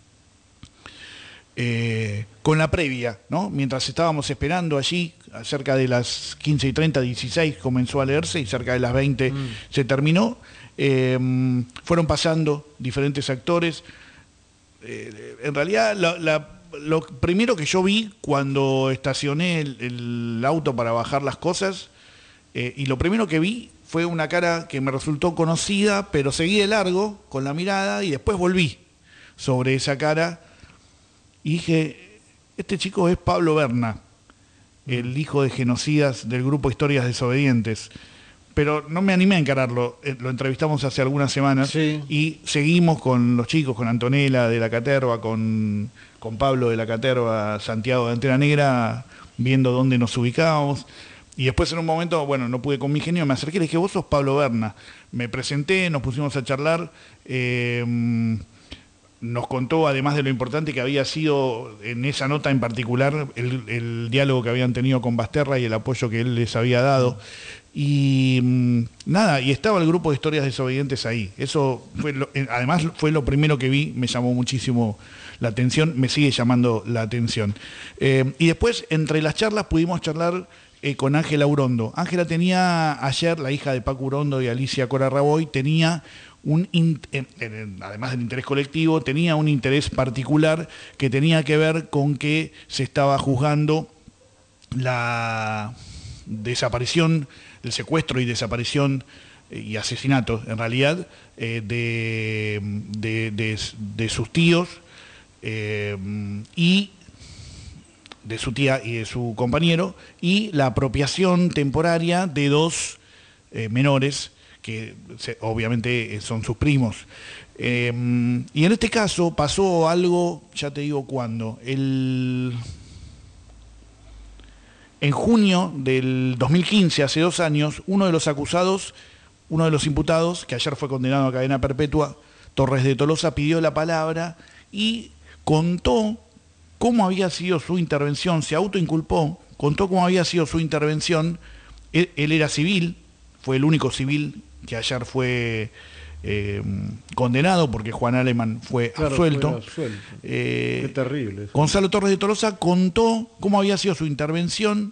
D: previa, ¿no? Mientras estábamos esperando allí, cerca de las 15:30, 16 comenzó a leerse y cerca de las 20 se terminó. Fueron pasando diferentes actores. En realidad, lo primero que yo vi cuando estacioné el auto para bajar las cosas, y lo primero que vi fue una cara que me resultó conocida, pero seguí de largo con la mirada y después volví sobre esa cara y dije, este chico es Pablo Berna, el hijo de genocidas del grupo Historias Desobedientes. Pero no me animé a encararlo, lo entrevistamos hace algunas semanas,
C: sí,
D: y seguimos con los chicos, con Antonella de la Caterva, con Pablo de la Caterva, Santiago de Antena Negra, viendo dónde nos ubicábamos. Y después en un momento, bueno, no pude con mi genio, me acerqué y le dije, vos sos Pablo Berna. Me presenté, nos pusimos a charlar, nos contó, además de lo importante que había sido en esa nota en particular, el diálogo que habían tenido con Basterra y el apoyo que él les había dado. Y nada, y estaba el grupo de Historias Desobedientes ahí. Eso fue además fue lo primero que vi, me llamó muchísimo la atención, me sigue llamando la atención. Y después, entre las charlas, pudimos charlar con Ángela Urondo. Ángela tenía ayer, la hija de Paco Urondo y Alicia Cora Raboy, tenía además del interés colectivo, tenía un interés particular que tenía que ver con que se estaba juzgando la desaparición, el secuestro y desaparición y asesinato, en realidad, de sus tíos y de su tía y de su compañero, y la apropiación temporaria de 2 menores, que obviamente son sus primos. Y en este caso pasó algo, ya te digo cuándo, en junio del 2015, hace 2 años, uno de los imputados, que ayer fue condenado a cadena perpetua, Torres de Tolosa, pidió la palabra y contó cómo había sido su intervención, se autoinculpó, contó cómo había sido su intervención. Él era civil, fue el único civil que ayer fue condenado, porque Juan Aleman fue absuelto.
C: Qué terrible eso.
D: Gonzalo Torres de Tolosa contó cómo había sido su intervención.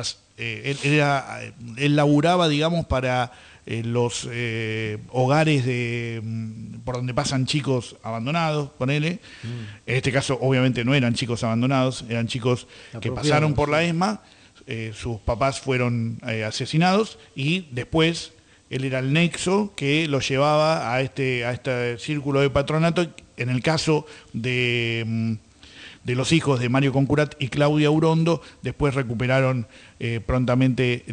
D: Él laburaba, digamos, para los hogares por donde pasan chicos abandonados, ponele. En este caso, obviamente, no eran chicos abandonados, eran chicos que pasaron por la ESMA, sus papás fueron asesinados, y después él era el nexo que los llevaba a este círculo de patronato. En el caso de los hijos de Mario Concurat y Claudia Urondo, después recuperaron prontamente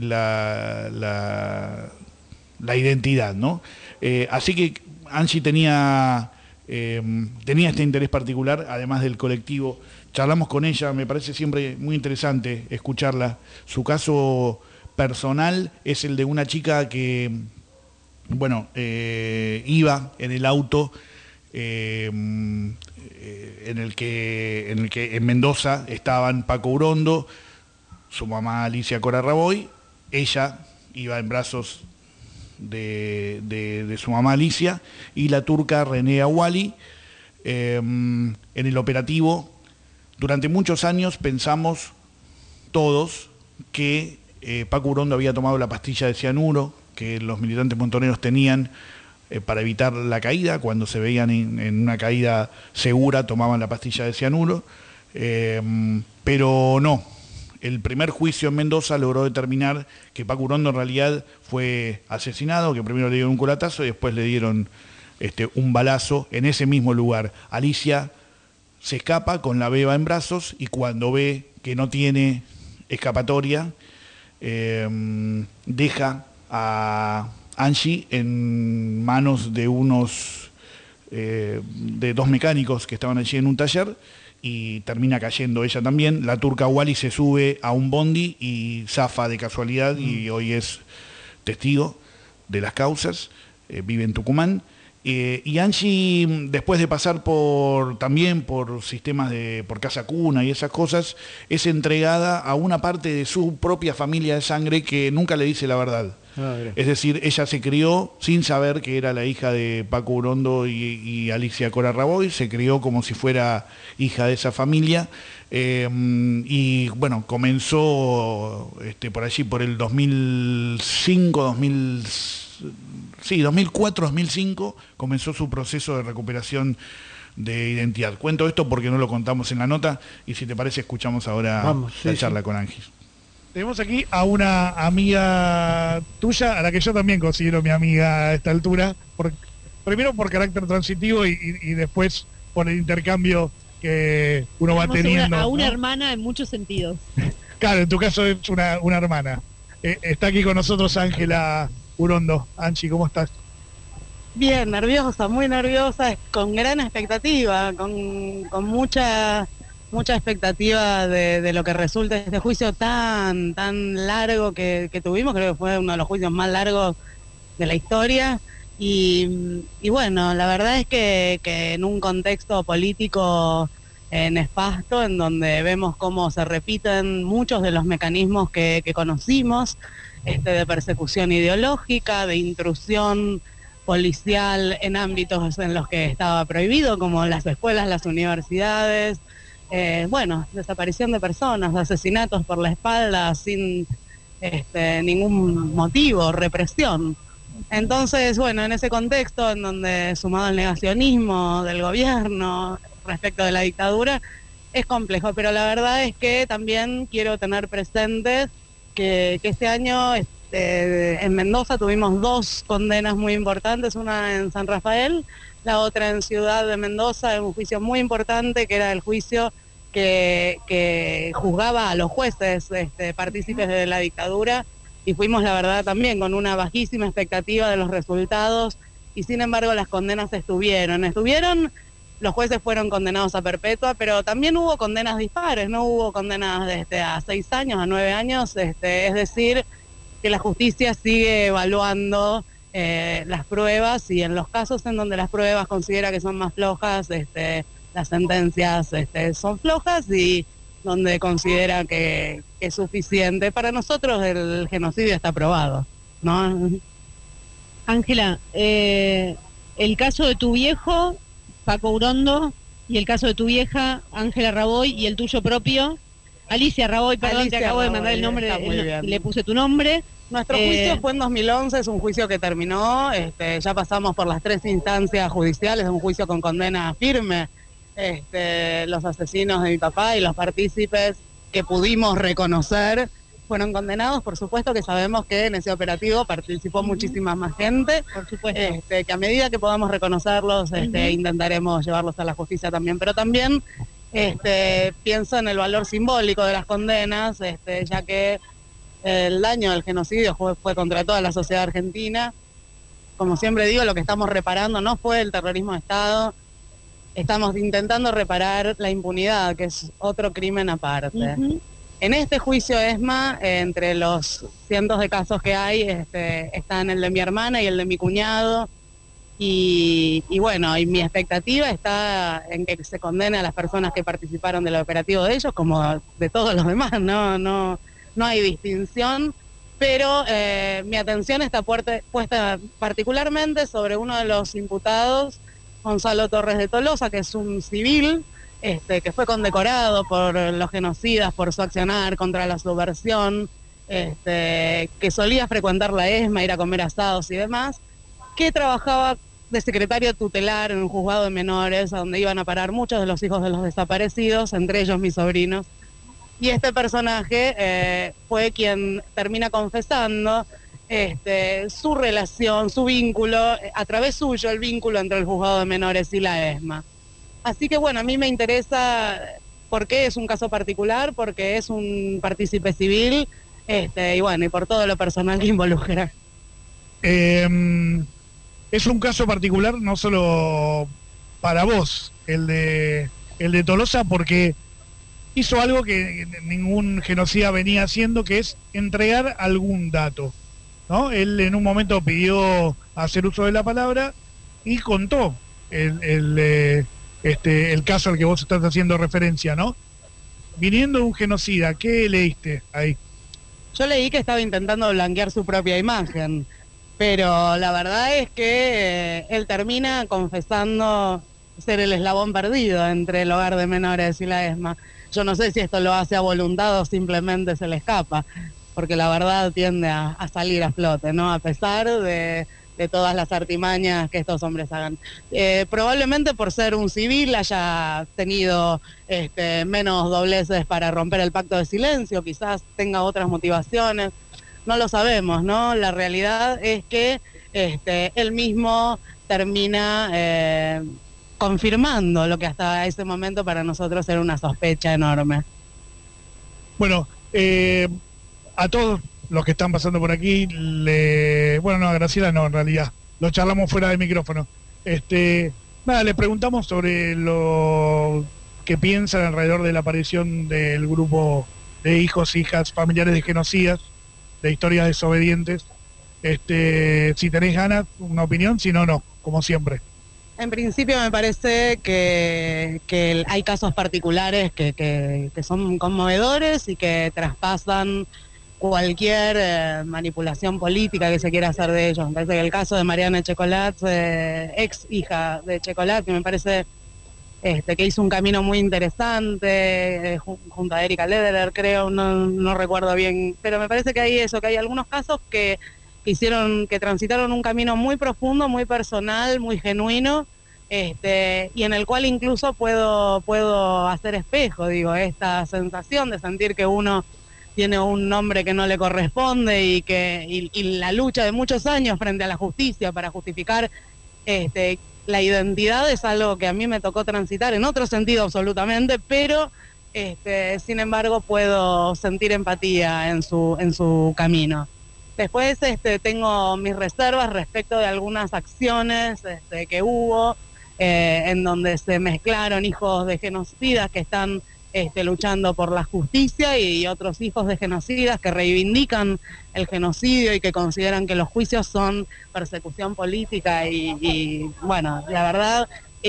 D: la identidad, ¿no? Así que Angie tenía este interés particular, además del colectivo. Charlamos con ella, me parece siempre muy interesante escucharla. Su caso personal es el de una chica que, bueno, iba en el auto en el que en Mendoza estaban Paco Urondo, su mamá Alicia Cora Raboy, ella iba en brazos de su mamá Alicia y la turca René Awali. En el operativo, durante muchos años pensamos todos que Paco Urondo había tomado la pastilla de cianuro que los militantes montoneros tenían para evitar la caída. Cuando se veían en una caída segura tomaban la pastilla de cianuro, pero no. El primer juicio en Mendoza logró determinar que Paco Urondo en realidad fue asesinado, que primero le dieron un culatazo y después le dieron un balazo en ese mismo lugar. Alicia se escapa con la beba en brazos y cuando ve que no tiene escapatoria, deja a Angie en manos de de dos mecánicos que estaban allí en un taller, y termina cayendo ella también. La turca Wally se sube a un bondi y zafa de casualidad y hoy es testigo de las causas, vive en Tucumán. Y Angie, después de pasar también por sistemas por casa cuna y esas cosas, es entregada a una parte de su propia familia de sangre que nunca le dice la verdad. Es decir, ella se crió sin saber que era la hija de Paco Urondo y Alicia Cora Raboy, se crió como si fuera hija de esa familia, y bueno, comenzó por allí, por el 2004-2005, comenzó su proceso de recuperación de identidad. Cuento esto porque no lo contamos en la nota, y si te parece escuchamos ahora la charla con Ángel.
J: Tenemos aquí a una amiga tuya, a la que yo también considero mi amiga a esta altura, primero por carácter transitivo y después por el intercambio que uno va teniendo.
K: A una hermana en muchos sentidos.
J: Claro, en tu caso es una hermana. Está aquí con nosotros Ángela Urondo. Anchi, ¿cómo estás?
L: Bien, nerviosa, muy nerviosa, con gran expectativa, con mucha expectativa de lo que resulta de este juicio tan largo que tuvimos. Creo que fue uno de los juicios más largos de la historia. Y bueno, la verdad es que en un contexto político nefasto, en donde vemos cómo se repiten muchos de los mecanismos que conocimos, de persecución ideológica, de intrusión policial en ámbitos en los que estaba prohibido, como las escuelas, las universidades, desaparición de personas, asesinatos por la espalda sin ningún motivo, represión. Entonces, bueno, en ese contexto, en donde sumado al negacionismo del gobierno respecto de la dictadura, es complejo, pero la verdad es que también quiero tener presente que este año en Mendoza tuvimos dos condenas muy importantes, una en San Rafael, la otra en Ciudad de Mendoza, en un juicio muy importante, que era el juicio que juzgaba a los jueces partícipes de la dictadura, y fuimos, la verdad, también con una bajísima expectativa de los resultados, y sin embargo las condenas estuvieron, los jueces fueron condenados a perpetua, pero también hubo condenas dispares, no hubo condenas a 6 años, a 9 años, es decir, que la justicia sigue evaluando las pruebas, y en los casos en donde las pruebas considera que son más flojas, las sentencias son flojas, y donde considera que es suficiente. Para nosotros el genocidio está aprobado, ¿no?
K: Ángela, el caso de tu viejo, Paco Urondo, y el caso de tu vieja, Ángela Raboy, y el tuyo propio, Alicia Raboy, perdón,
L: Alicia
K: te acabo
L: Raboy,
K: de mandar el nombre,
L: bien.
K: le puse tu nombre.
L: Nuestro juicio fue en 2011, es un juicio que terminó, ya pasamos por las 3 instancias judiciales, es un juicio con condena firme. Los asesinos de mi papá y los partícipes que pudimos reconocer fueron condenados. Por supuesto que sabemos que en ese operativo participó muchísima más gente,
K: por supuesto.
L: Que a medida que podamos reconocerlos, intentaremos llevarlos a la justicia también, pero también pienso en el valor simbólico de las condenas, ya que el daño del genocidio fue contra toda la sociedad argentina. Como siempre digo, lo que estamos reparando no fue el terrorismo de Estado, estamos intentando reparar la impunidad, que es otro crimen aparte. En este juicio ESMA, entre los cientos de casos que hay, están el de mi hermana y el de mi cuñado, y bueno, y mi expectativa está en que se condene a las personas que participaron del operativo de ellos, como de todos los demás, no hay distinción. pero mi atención está puesta particularmente sobre uno de los imputados, Gonzalo Torres de Tolosa, que es un civil que fue condecorado por los genocidas por su accionar contra la subversión, que solía frecuentar la ESMA, ir a comer asados y demás, que trabajaba de secretario tutelar en un juzgado de menores, a donde iban a parar muchos de los hijos de los desaparecidos, entre ellos mis sobrinos. Y este personaje fue quien termina confesando su relación, su vínculo, a través suyo el vínculo entre el juzgado de menores y la ESMA. Así que bueno, a mí me interesa porque es un caso particular, porque es un partícipe civil, y bueno, y por todo lo personal que involucra.
J: Es un caso particular no solo para vos, el de Tolosa, porque hizo algo que ningún genocida venía haciendo, que es entregar algún dato, ¿no? Él en un momento pidió hacer uso de la palabra y contó el caso al que vos estás haciendo referencia, ¿no? Viniendo de un genocida, ¿qué leíste ahí?
L: Yo leí que estaba intentando blanquear su propia imagen, pero la verdad es que él termina confesando ser el eslabón perdido entre el hogar de menores y la ESMA. Yo no sé si esto lo hace a voluntad o simplemente se le escapa, porque la verdad tiende a salir a flote, ¿no? A pesar de todas las artimañas que estos hombres hagan. Probablemente por ser un civil haya tenido menos dobleces para romper el pacto de silencio, quizás tenga otras motivaciones, no lo sabemos, ¿no? La realidad es que él mismo termina confirmando lo que hasta ese momento para nosotros era una sospecha enorme.
J: Bueno, a todos los que están pasando por aquí, a Graciela no, en realidad, lo charlamos fuera del micrófono. Les preguntamos sobre lo que piensan alrededor de la aparición del grupo de hijos, hijas, familiares de genocidas, de historias desobedientes. Si tenéis ganas, una opinión, si no, no, como siempre.
L: En principio me parece que hay casos particulares que son conmovedores y que traspasan cualquier manipulación política que se quiera hacer de ellos. Me parece que el caso de Mariana Echecolat, ex hija de Echecolat, que me parece que hizo un camino muy interesante, junto a Erika Lederer, creo, no recuerdo bien, pero me parece que hay algunos casos que transitaron un camino muy profundo, muy personal, muy genuino, y en el cual incluso puedo hacer espejo, esta sensación de sentir que uno tiene un nombre que no le corresponde y la lucha de muchos años frente a la justicia para justificar la identidad es algo que a mí me tocó transitar en otro sentido absolutamente, pero sin embargo puedo sentir empatía en su camino. Después tengo mis reservas respecto de algunas acciones que hubo, en donde se mezclaron hijos de genocidas que están luchando por la justicia y otros hijos de genocidas que reivindican el genocidio y que consideran que los juicios son persecución política y bueno, la verdad,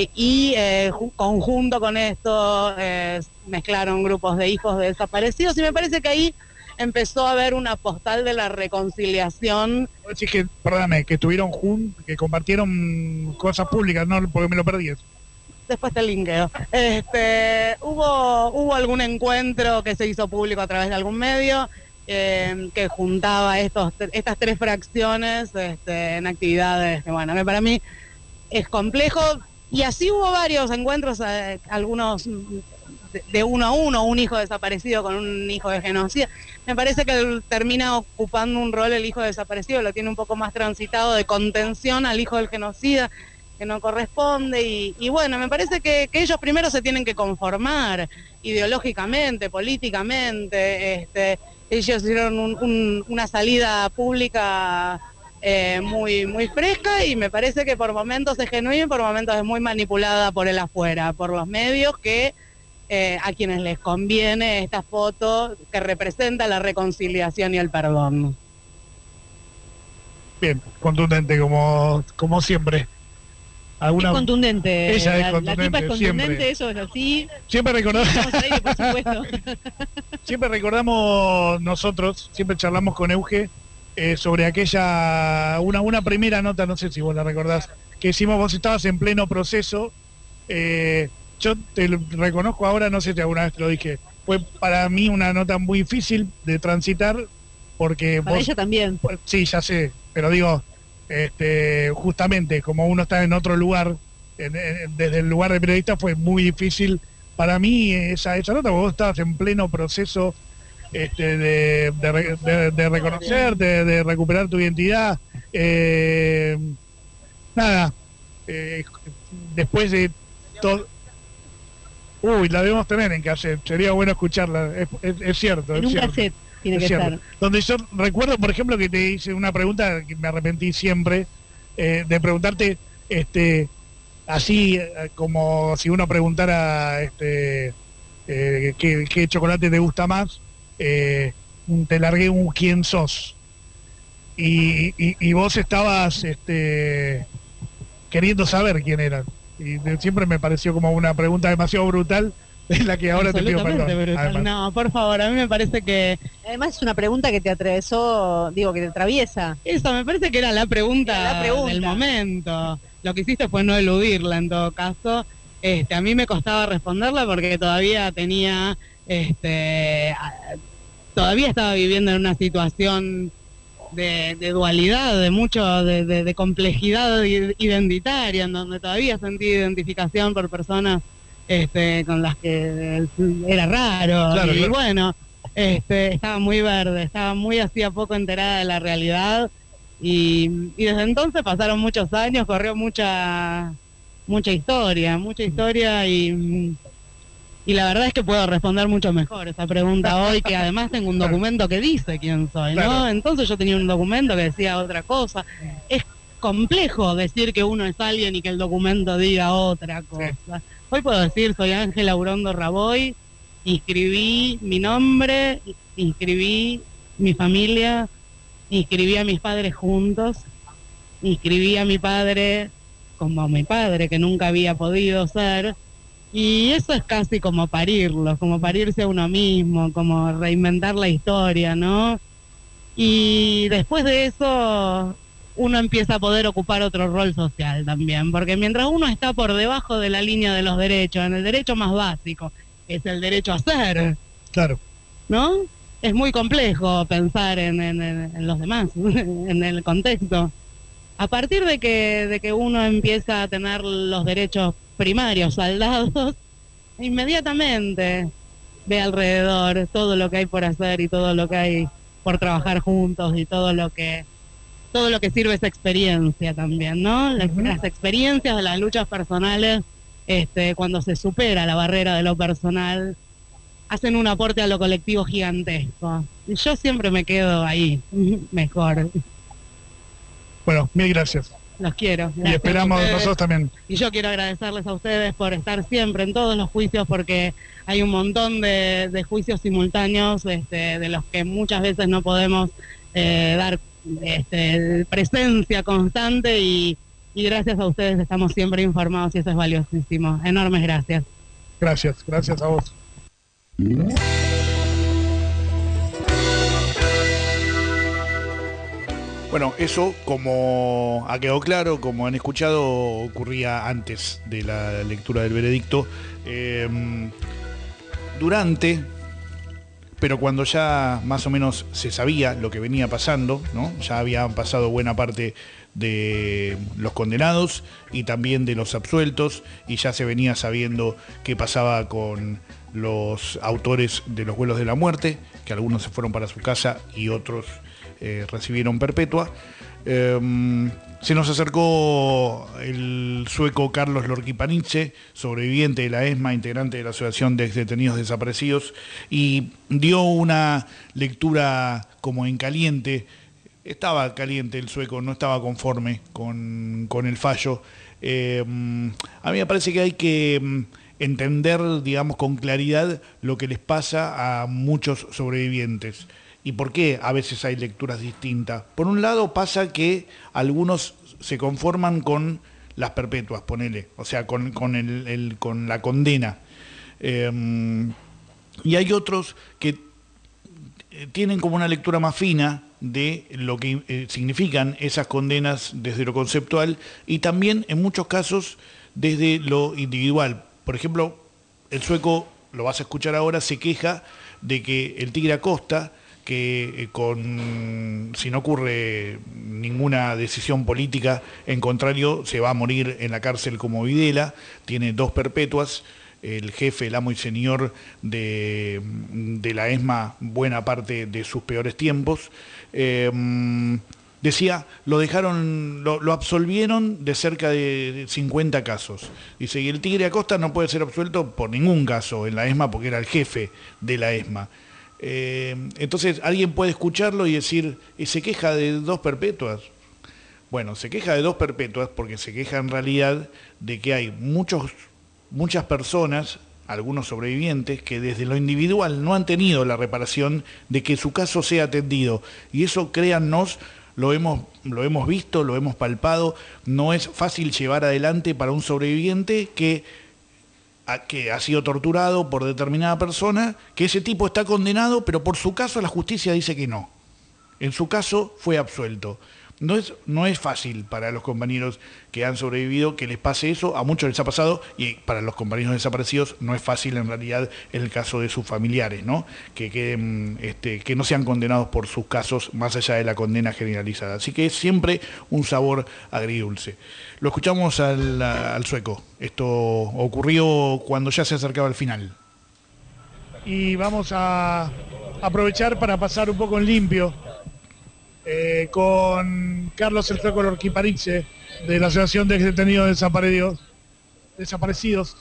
L: conjunto con esto mezclaron grupos de hijos de desaparecidos y me parece que ahí empezó a haber una postal de la reconciliación.
J: Sí, perdóname, que estuvieron juntos, que compartieron cosas públicas, no porque me lo perdí eso.
L: Después te linkeo. Hubo algún encuentro que se hizo público a través de algún medio que juntaba estas tres fracciones en actividades que, bueno, que para mí es complejo. Y así hubo varios encuentros, algunos de uno a uno, un hijo desaparecido con un hijo de genocida. Me parece que él termina ocupando un rol, el hijo desaparecido, lo tiene un poco más transitado de contención al hijo del genocida, que no corresponde, y bueno, me parece que ellos primero se tienen que conformar ideológicamente, políticamente. Ellos hicieron una salida pública muy, muy fresca y me parece que por momentos es genuina y por momentos es muy manipulada por el afuera, por los medios que a quienes les conviene esta foto que representa la reconciliación y el perdón.
J: Bien, contundente como siempre.
K: Es contundente.
J: Ella es
K: la
J: contundente,
K: tipa es contundente,
J: siempre.
K: eso es así.
J: Siempre recordamos.
K: Por supuesto.
J: Siempre recordamos nosotros, siempre charlamos con Euge sobre una primera nota, no sé si vos la recordás, que hicimos, vos estabas en pleno proceso. Yo te lo reconozco ahora, no sé si alguna vez te lo dije, fue para mí una nota muy difícil de transitar, porque
K: para
J: vos...
K: ella también.
J: Sí, ya sé, pero digo, justamente como uno está en otro lugar, desde el lugar de periodista, fue muy difícil para mí esa nota, porque vos estabas en pleno proceso de reconocerte, de recuperar tu identidad. Después de todo... Uy, la debemos tener en cassette, sería bueno escucharla, es cierto.
K: En un cassette tiene que estar.
J: Donde yo recuerdo, por ejemplo, que te hice una pregunta que me arrepentí siempre, de preguntarte, así como si uno preguntara qué chocolate te gusta más, te largué un quién sos. Y vos estabas queriendo saber quién era. Y siempre me pareció como una pregunta demasiado brutal, de la que ahora te pido perdón.
L: No, por favor, a mí me parece que...
K: Además es una pregunta que te atravesó, que te atraviesa.
L: Eso, me parece que era la pregunta del momento. Lo que hiciste fue no eludirla en todo caso. A mí me costaba responderla porque todavía tenía... todavía estaba viviendo en una situación de dualidad, de complejidad identitaria, en donde todavía sentí identificación por personas con las que era raro.
J: Claro,
L: y bueno, estaba muy verde, estaba muy hacía poco enterada de la realidad, y desde entonces pasaron muchos años, corrió mucha historia, y la verdad es que puedo responder mucho mejor esa pregunta hoy, que además tengo un documento que dice quién soy, ¿no?
J: Claro.
L: Entonces yo tenía un documento que decía otra cosa. Es complejo decir que uno es alguien y que el documento diga otra cosa. Sí. Hoy puedo decir, soy Ángela Urondo Raboy, inscribí mi nombre, inscribí mi familia, inscribí a mis padres juntos, inscribí a mi padre como mi padre, que nunca había podido ser. Y eso es casi como parirlo, como parirse a uno mismo, como reinventar la historia, ¿no? Y después de eso uno empieza a poder ocupar otro rol social también, porque mientras uno está por debajo de la línea de los derechos, en el derecho más básico, que es el derecho a ser,
J: claro,
L: ¿no? Es muy complejo pensar en los demás, en el contexto. A partir de que uno empieza a tener los derechos primarios saldados, inmediatamente ve alrededor todo lo que hay por hacer y todo lo que hay por trabajar juntos y todo lo que sirve esa experiencia también, ¿no? Las experiencias de las luchas personales, cuando se supera la barrera de lo personal, hacen un aporte a lo colectivo gigantesco. Y yo siempre me quedo ahí, mejor.
J: Bueno, mil gracias.
L: Los quiero.
J: Y esperamos nosotros también.
L: Y yo quiero agradecerles a ustedes por estar siempre en todos los juicios, porque hay un montón de juicios simultáneos, de los que muchas veces no podemos dar presencia constante, y gracias a ustedes estamos siempre informados, y eso es valiosísimo. Enormes gracias.
J: Gracias a vos. Bueno, eso, como ha quedado claro, como han escuchado, ocurría antes de la lectura del veredicto. Durante, pero cuando ya más o menos se sabía lo que venía pasando, ¿no? Ya habían pasado buena parte de los condenados y también de los absueltos, y ya se venía sabiendo qué pasaba con los autores de los vuelos de la muerte, que algunos se fueron para su casa y otros recibieron perpetua. Se nos acercó el sueco Carlos Lorquipaniche, sobreviviente de la ESMA, integrante de la Asociación de Detenidos Desaparecidos, y dio una lectura como en caliente. Estaba caliente el sueco, no estaba conforme con el fallo. A mí me parece que hay que entender, digamos, con claridad lo que les pasa a muchos sobrevivientes. ¿Y por qué a veces hay lecturas distintas? Por un lado pasa que algunos se conforman con las perpetuas, ponele, o sea, con la condena. Y hay otros que tienen como una lectura más fina,
D: de lo que significan esas condenas desde lo conceptual y también en muchos casos desde lo individual. Por ejemplo, el sueco, lo vas a escuchar ahora, se queja de que el Tigre Acosta, que si no ocurre ninguna decisión política, en contrario, se va a morir en la cárcel como Videla, tiene 2 perpetuas, el jefe, el amo y señor de la ESMA buena parte de sus peores tiempos. Decía, lo absolvieron de cerca de 50 casos. Dice, y el Tigre Acosta no puede ser absuelto por ningún caso en la ESMA porque era el jefe de la ESMA. Entonces alguien puede escucharlo y decir, ¿y se queja de 2 perpetuas? Bueno, se queja de 2 perpetuas porque se queja en realidad de que hay muchas personas, algunos sobrevivientes, que desde lo individual no han tenido la reparación de que su caso sea atendido. Y eso, créannos, lo hemos visto, lo hemos palpado, no es fácil llevar adelante para un sobreviviente que ha sido torturado por determinada persona, que ese tipo está condenado, pero por su caso la justicia dice que no. En su caso fue absuelto. No es fácil para los compañeros que han sobrevivido que les pase eso, a muchos les ha pasado, y para los compañeros desaparecidos no es fácil en realidad en el caso de sus familiares, ¿no? Que no sean condenados por sus casos más allá de la condena generalizada. Así que es siempre un sabor agridulce. Lo escuchamos al sueco. Esto ocurrió cuando ya se acercaba al final.
J: Y vamos a aprovechar para pasar un poco en limpio con Carlos el Sueco Lorquipariche, de la Asociación de Detenidos Desaparecidos,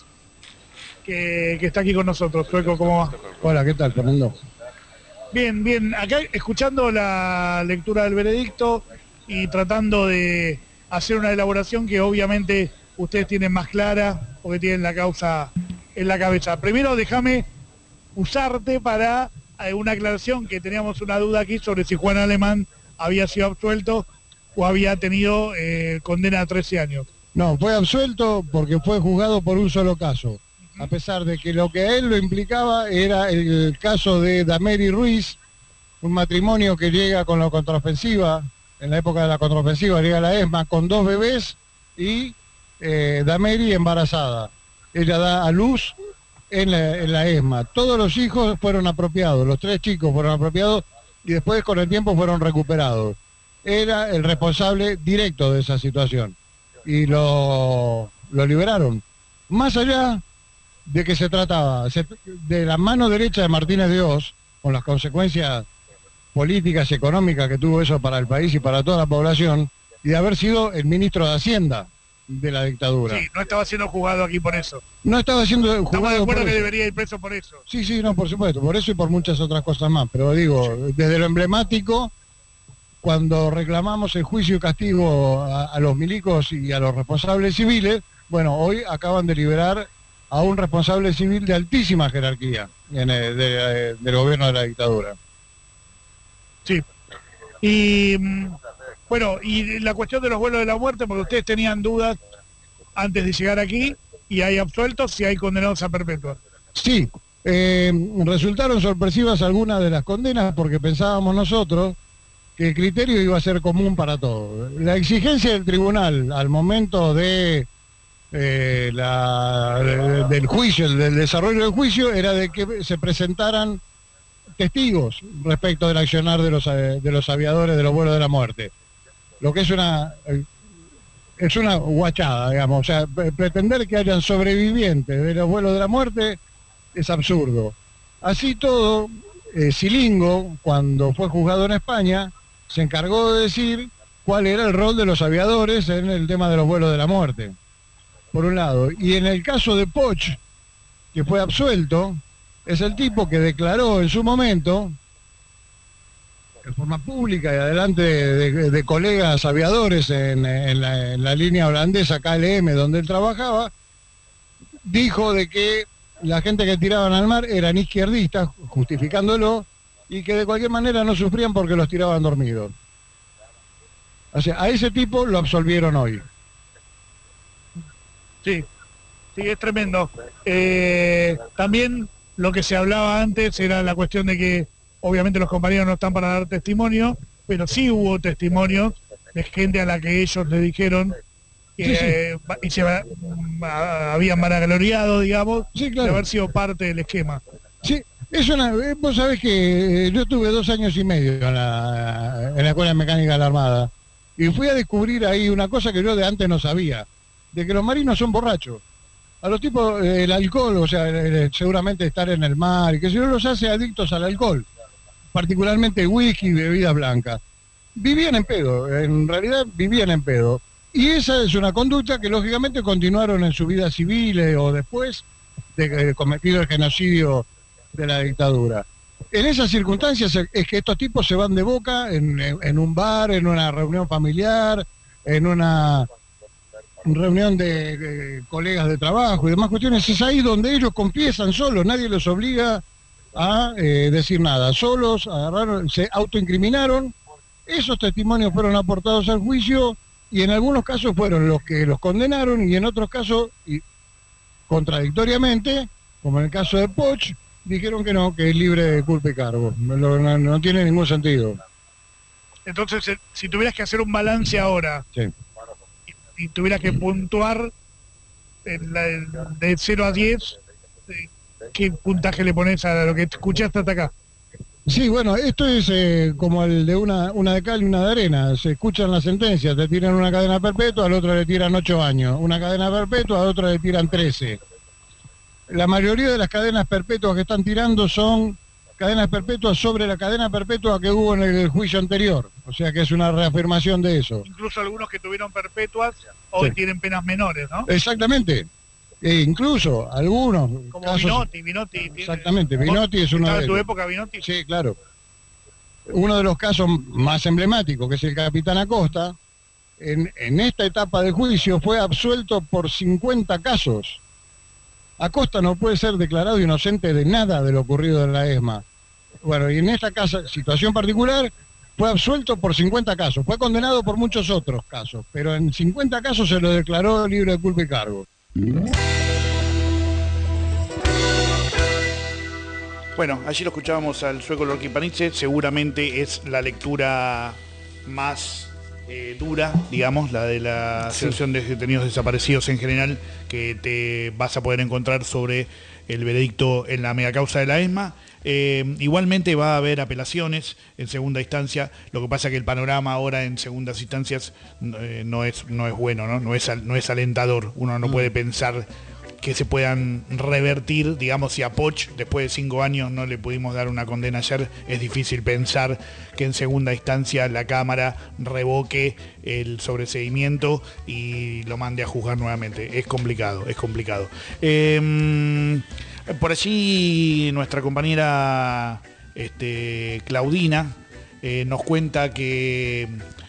J: que está aquí con nosotros. Sueco, ¿cómo va?
M: Hola, ¿qué tal, Fernando?
J: Bien, acá escuchando la lectura del veredicto y tratando de hacer una elaboración que obviamente ustedes tienen más clara porque tienen la causa en la cabeza. Primero déjame usarte para una aclaración, que teníamos una duda aquí sobre si Juan Alemán había sido absuelto o había tenido condena a 13 años.
M: No, fue absuelto porque fue juzgado por un solo caso, a pesar de que lo que a él lo implicaba era el caso de Dameri Ruiz, un matrimonio que llega con la contraofensiva, en la época de la contraofensiva llega a la ESMA con 2 bebés y Dameri embarazada. Ella da a luz en la ESMA. Todos los hijos fueron apropiados, los 3 chicos fueron apropiados y después con el tiempo fueron recuperados. Era el responsable directo de esa situación y lo liberaron. Más allá de que se trataba de la mano derecha de Martínez de Oz, con las consecuencias políticas y económicas que tuvo eso para el país y para toda la población, y de haber sido el ministro de Hacienda de la dictadura.
J: Sí, no estaba siendo juzgado aquí por eso.
M: No estaba siendo juzgado.
J: Estamos de acuerdo que
M: eso.
J: debería ir preso por eso.
M: Sí, no, por supuesto, por eso y por muchas otras cosas más. Pero digo, desde lo emblemático, cuando reclamamos el juicio y castigo a los milicos y a los responsables civiles, bueno, hoy acaban de liberar a un responsable civil de altísima jerarquía del gobierno de la dictadura.
J: Sí. Y bueno, y la cuestión de los vuelos de la muerte, porque ustedes tenían dudas antes de llegar aquí, y hay absueltos y hay condenados a perpetua.
M: Sí, resultaron sorpresivas algunas de las condenas porque pensábamos nosotros que el criterio iba a ser común para todos. La exigencia del tribunal al momento del juicio, del desarrollo del juicio, era de que se presentaran testigos respecto del accionar de los aviadores de los vuelos de la muerte. Lo que es una guachada, digamos. O sea, pretender que hayan sobrevivientes de los vuelos de la muerte es absurdo. Así todo, Silingo, cuando fue juzgado en España, se encargó de decir cuál era el rol de los aviadores en el tema de los vuelos de la muerte, por un lado. Y en el caso de Poch, que fue absuelto, es el tipo que declaró en su momento, en forma pública y adelante de colegas aviadores en la línea holandesa KLM donde él trabajaba, dijo de que la gente que tiraban al mar eran izquierdistas, justificándolo, y que de cualquier manera no sufrían porque los tiraban dormidos. O sea, a ese tipo lo absolvieron hoy.
J: Sí, es tremendo. También lo que se hablaba antes era la cuestión de que obviamente los compañeros no están para dar testimonio, pero sí hubo testimonios de gente a la que ellos le dijeron que y se habían vanagloriado, digamos, de haber sido parte del esquema.
M: Sí, vos sabés que yo tuve 2 años y medio en la Escuela Mecánica de la Armada y fui a descubrir ahí una cosa que yo de antes no sabía, de que los marinos son borrachos. A los tipos, el alcohol, o sea, seguramente estar en el mar, y que si no los hace adictos al alcohol, particularmente whisky y bebidas blancas. Vivían en pedo, en realidad vivían en pedo. Y esa es una conducta que lógicamente continuaron en su vida civil o después de cometido el genocidio de la dictadura. En esas circunstancias es que estos tipos se van de boca en un bar, en una reunión familiar, en una reunión de colegas de trabajo y demás cuestiones. Es ahí donde ellos confiesan solos, nadie los obliga a decir nada. Solos agarraron, se autoincriminaron. Esos testimonios fueron aportados al juicio y en algunos casos fueron los que los condenaron y en otros casos, y contradictoriamente, como en el caso de Poch, dijeron que no, que es libre de culpa y cargo. No tiene ningún sentido.
J: Entonces, si tuvieras que hacer un balance ahora y tuvieras que puntuar de 0 a 10, ¿qué puntaje le pones a lo que escuchaste hasta acá?
M: Sí, bueno, esto es como el de una de cal y una de arena. Se escuchan las sentencias, te tiran una cadena perpetua, al otro le tiran 8 años. Una cadena perpetua, al otro le tiran 13. La mayoría de las cadenas perpetuas que están tirando son cadenas perpetuas sobre la cadena perpetua que hubo en el juicio anterior. O sea que es una reafirmación de eso.
J: Incluso algunos que tuvieron perpetuas hoy tienen penas menores, ¿no?
M: Exactamente. E incluso algunos
J: como
M: casos...
J: Vinotti.
M: Exactamente, Vinotti es uno de ellos.
J: ¿En tu época Vinotti?
M: Sí, claro. Uno de los casos más emblemáticos, que es el capitán Acosta, en esta etapa del juicio fue absuelto por 50 casos. Acosta no puede ser declarado inocente de nada de lo ocurrido en la ESMA. Bueno, y en esta situación particular fue absuelto por 50 casos. Fue condenado por muchos otros casos, pero en 50 casos se lo declaró libre de culpa y cargo.
D: Bueno, allí lo escuchábamos al sueco Lorqui Panice. Seguramente es la lectura más dura, digamos, la de la Asociación de Detenidos Desaparecidos en general, que te vas a poder encontrar sobre el veredicto en la megacausa de la ESMA. Igualmente va a haber apelaciones en segunda instancia. Lo que pasa es que el panorama ahora en segundas instancias no es bueno, ¿no? No es alentador. Uno no puede pensar que se puedan revertir, digamos, si a Poch después de 5 años no le pudimos dar una condena ayer, es difícil pensar que en segunda instancia la Cámara revoque el sobreseimiento y lo mande a juzgar nuevamente. Es complicado, es complicado. Por allí nuestra compañera Claudina nos cuenta que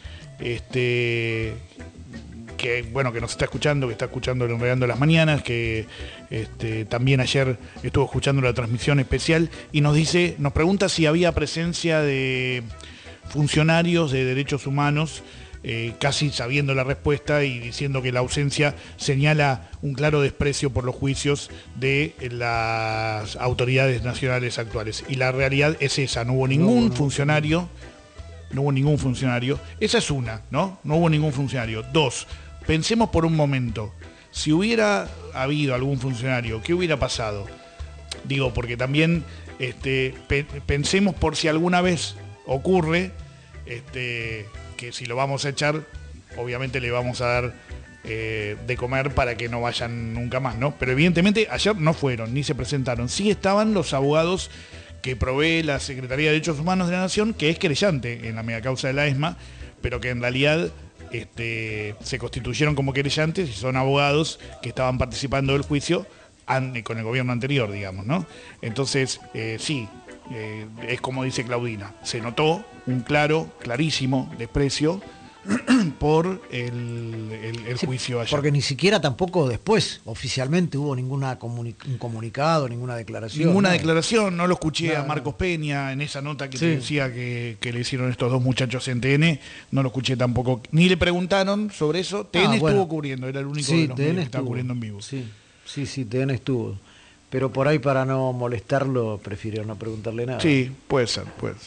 D: bueno, que nos está escuchando el Enredando las Mañanas, que también ayer estuvo escuchando la transmisión especial y nos pregunta si había presencia de funcionarios de derechos humanos, casi sabiendo la respuesta y diciendo que la ausencia señala un claro desprecio por los juicios de las autoridades nacionales actuales. Y la realidad es esa, no hubo ningún funcionario. No hubo ningún funcionario. Esa es una, ¿no? No hubo ningún funcionario. 2, pensemos por un momento, si hubiera habido algún funcionario, ¿qué hubiera pasado? Digo, porque también pensemos por si alguna vez ocurre que si lo vamos a echar, obviamente le vamos a dar de comer para que no vayan nunca más, ¿no? Pero evidentemente ayer no fueron, ni se presentaron. Sí estaban los abogados que provee la Secretaría de Derechos Humanos de la Nación, que es querellante en la megacausa de la ESMA, pero que en realidad se constituyeron como querellantes y son abogados que estaban participando del juicio con el gobierno anterior, digamos, ¿no? Entonces, sí, es como dice Claudina, se notó un clarísimo desprecio por el juicio ayer.
C: Porque ni siquiera tampoco después oficialmente hubo un comunicado, ninguna declaración.
D: Ninguna declaración, no lo escuché a Marcos Peña en esa nota que te decía que le hicieron estos 2 muchachos en TN, no lo escuché tampoco, ni le preguntaron sobre eso. TN estuvo cubriendo, era el único de los medios que estaba cubriendo en vivo.
C: Sí, TN estuvo. Pero por ahí para no molestarlo, prefiero no preguntarle nada.
D: Sí, puede ser.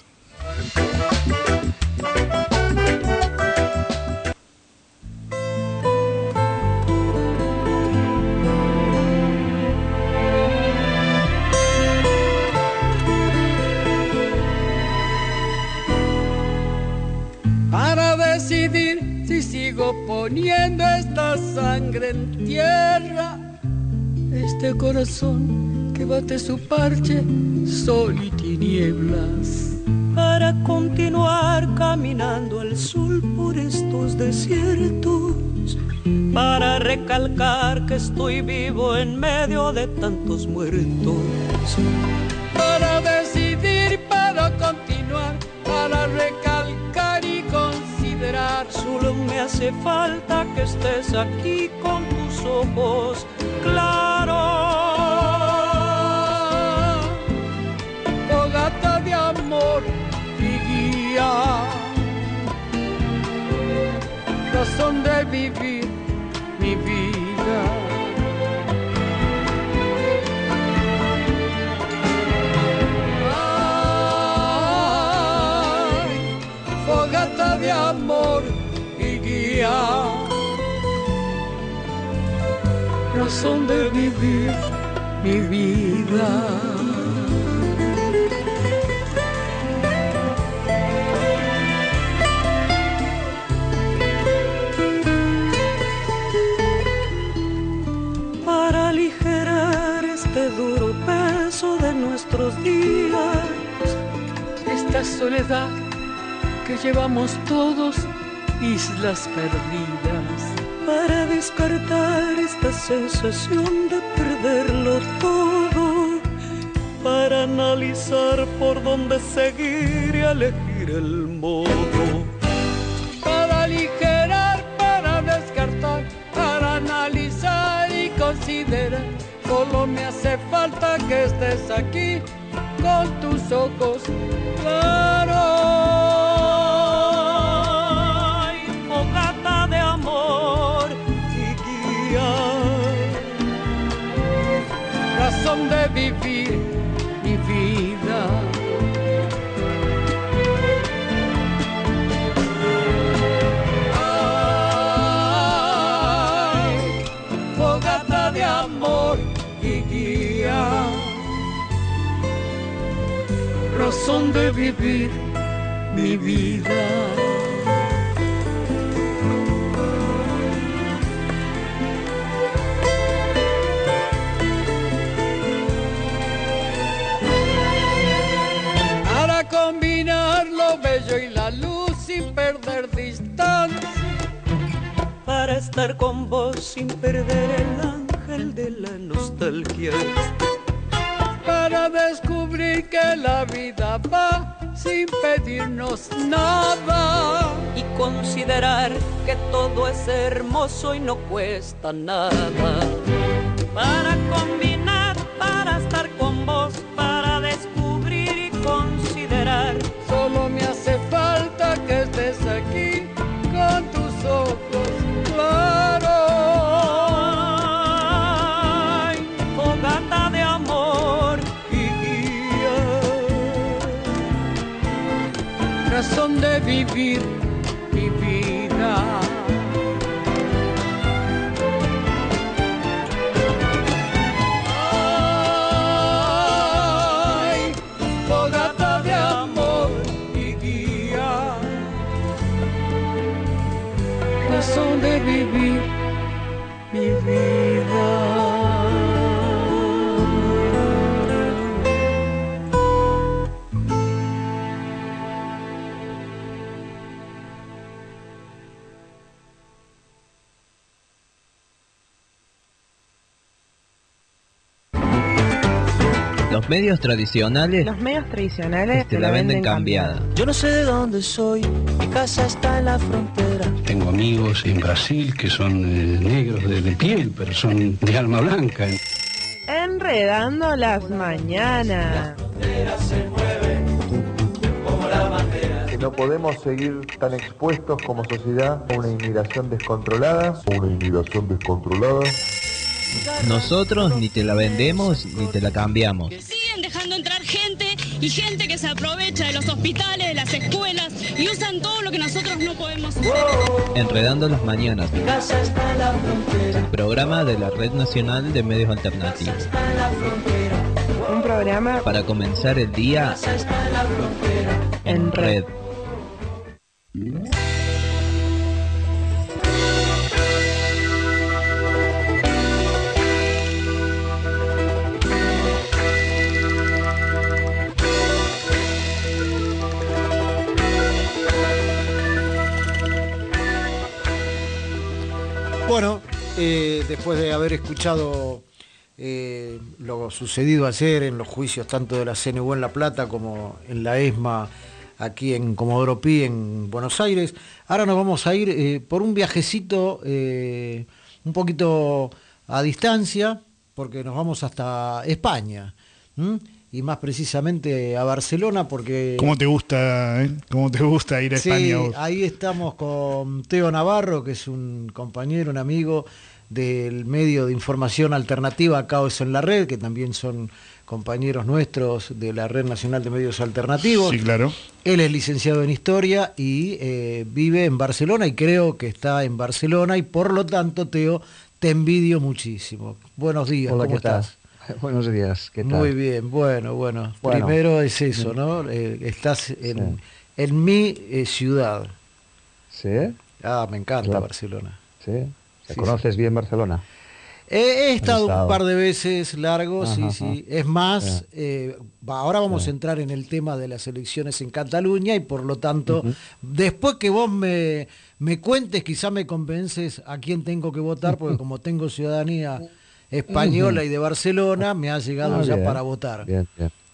N: Para decidir si sigo poniendo esta sangre en tierra, este corazón que bate su parche, sol y tinieblas.
O: Para continuar caminando al sol por estos desiertos, para recalcar que estoy vivo en medio de tantos muertos.
N: Para decidir, para continuar, para recalcar y considerar.
O: Solo me hace falta que estés aquí con tus ojos claros.
N: Fogata de amor y guía, razón de vivir mi vida. Ay, fogata de amor y guía, razón de vivir mi vida.
O: Para aligerar este duro peso de nuestros días,
N: esta soledad que llevamos todos, islas perdidas.
O: Para descartar esta sensación de perderlo todo, para analizar por dónde seguir y elegir el modo.
N: Para aligerar, para descartar, para analizar y considerar. Solo me hace falta que estés aquí con tus ojos claros.
O: Fogata de amor y guía,
N: razón de vivir mi vida. Ay, fogata de amor y guía, razón de vivir mi vida. Combinar lo bello y la luz sin perder distancia,
O: para estar con vos sin perder el ángel de la nostalgia,
N: para descubrir que la vida va sin pedirnos nada
O: y considerar que todo es hermoso y no cuesta nada. Para combinar, para estar con vos, para descubrir y considerar.
N: Solo me hace falta que estés aquí con tus ojos claros.
O: Ay, fogata de amor y guía,
N: razón de vivir mi vida. Razón de vivir mi vida.
P: Los medios tradicionales
Q: te la venden
P: cambiada.
Q: Yo no sé de dónde soy, mi casa está en la frontera.
R: Tengo amigos en Brasil que son negros de piel, pero son de alma blanca.
Q: Enredando las mañanas.
S: Que no podemos seguir tan expuestos como sociedad a una inmigración descontrolada.
P: Nosotros ni te la vendemos ni te la cambiamos.
T: Siguen dejando entrar gente y gente que se aprovecha de los hospitales, de las escuelas y usan todo lo que nosotros no podemos hacer.
P: Enredando las mañanas.
Q: Mi casa está en la frontera.
P: El programa de la Red Nacional de Medios Alternativos.
Q: Está en la frontera.
H: Un programa
P: Para comenzar el día
Q: Mi casa está en la frontera.
P: en red.
C: Bueno, después de haber escuchado lo sucedido ayer en los juicios tanto de la CNU en La Plata como en la ESMA aquí en Comodoro Pi, en Buenos Aires, ahora nos vamos a ir por un viajecito un poquito a distancia, porque nos vamos hasta España, y más precisamente a Barcelona, porque...
D: ¿Cómo te gusta, ¿Cómo te gusta ir a España vos?
C: Ahí estamos con Teo Navarro, que es un compañero, un amigo del medio de información alternativa Caos en la Red, que también son compañeros nuestros de la Red Nacional de Medios Alternativos.
D: Sí, claro.
C: Él es licenciado en Historia y vive en Barcelona, y creo que está en Barcelona, y por lo tanto, Teo, te envidio muchísimo. Buenos días,
U: Hola,
C: ¿cómo estás?
U: Buenos días, ¿qué tal?
C: Muy bien, bueno. Primero es eso, ¿no? Estás en mi ciudad.
U: ¿Sí?
C: Ah, me encanta
U: Claro.
C: Barcelona.
U: ¿Sí? ¿Conoces bien Barcelona?
C: He estado un par de veces largo,
U: Ajá,
C: sí. Es más, ahora vamos a entrar en el tema de las elecciones en Cataluña, y por lo tanto, después que vos me cuentes, quizá me convences a quién tengo que votar, porque como tengo ciudadanía española y de Barcelona, me ha llegado ya
U: bien,
C: para votar.
U: Bien.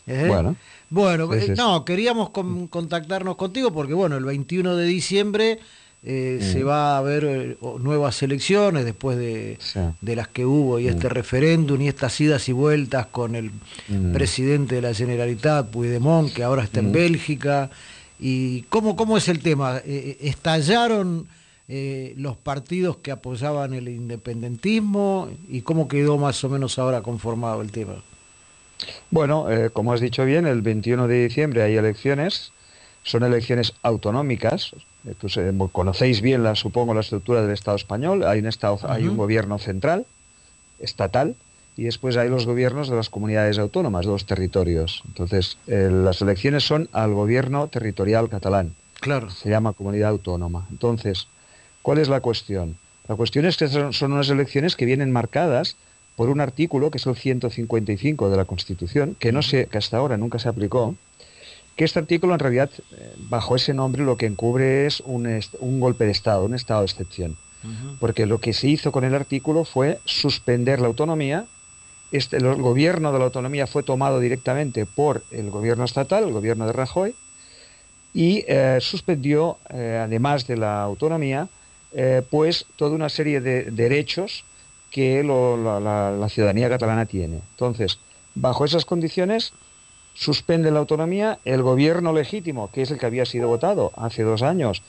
C: Bueno,
U: Sí.
C: queríamos contactarnos contigo porque, bueno, el 21 de diciembre se va a ver nuevas elecciones después de las que hubo, y este referéndum y estas idas y vueltas con el presidente de la Generalitat, Puigdemont, que ahora está en Bélgica. ¿Y cómo es el tema? ¿Estallaron los partidos que apoyaban el independentismo, y cómo quedó más o menos ahora conformado el tema?
U: Bueno, como has dicho bien, el 21 de diciembre hay elecciones, son elecciones autonómicas. Conocéis bien, supongo, la estructura del Estado español. Hay un gobierno central, estatal, y después hay los gobiernos de las comunidades autónomas, de los territorios. Entonces, las elecciones son al gobierno territorial catalán.
C: Claro.
U: Se llama comunidad autónoma. Entonces, ¿cuál es la cuestión? La cuestión es que son unas elecciones que vienen marcadas por un artículo, que es el 155 de la Constitución, que que hasta ahora nunca se aplicó, que este artículo en realidad, bajo ese nombre, lo que encubre es un golpe de Estado, un estado de excepción. Porque lo que se hizo con el artículo fue suspender la autonomía. El gobierno de la autonomía fue tomado directamente por el gobierno estatal, el gobierno de Rajoy, y suspendió, además de la autonomía, pues toda una serie de derechos que la ciudadanía catalana tiene. Entonces, bajo esas condiciones, suspende la autonomía. El gobierno legítimo, que es el que había sido votado hace 2 años,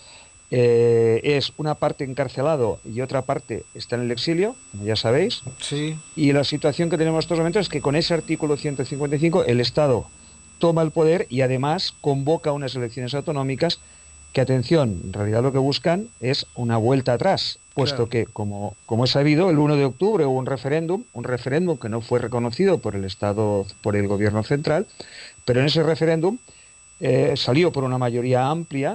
U: es una parte encarcelado y otra parte está en el exilio, como ya sabéis.
C: Sí.
U: Y la situación que tenemos en estos momentos es que con ese artículo 155 el Estado toma el poder y además convoca unas elecciones autonómicas que, atención, en realidad lo que buscan es una vuelta atrás, puesto que, como es sabido, el 1 de octubre hubo un referéndum que no fue reconocido por el Estado, por el gobierno central, pero en ese referéndum salió por una mayoría amplia,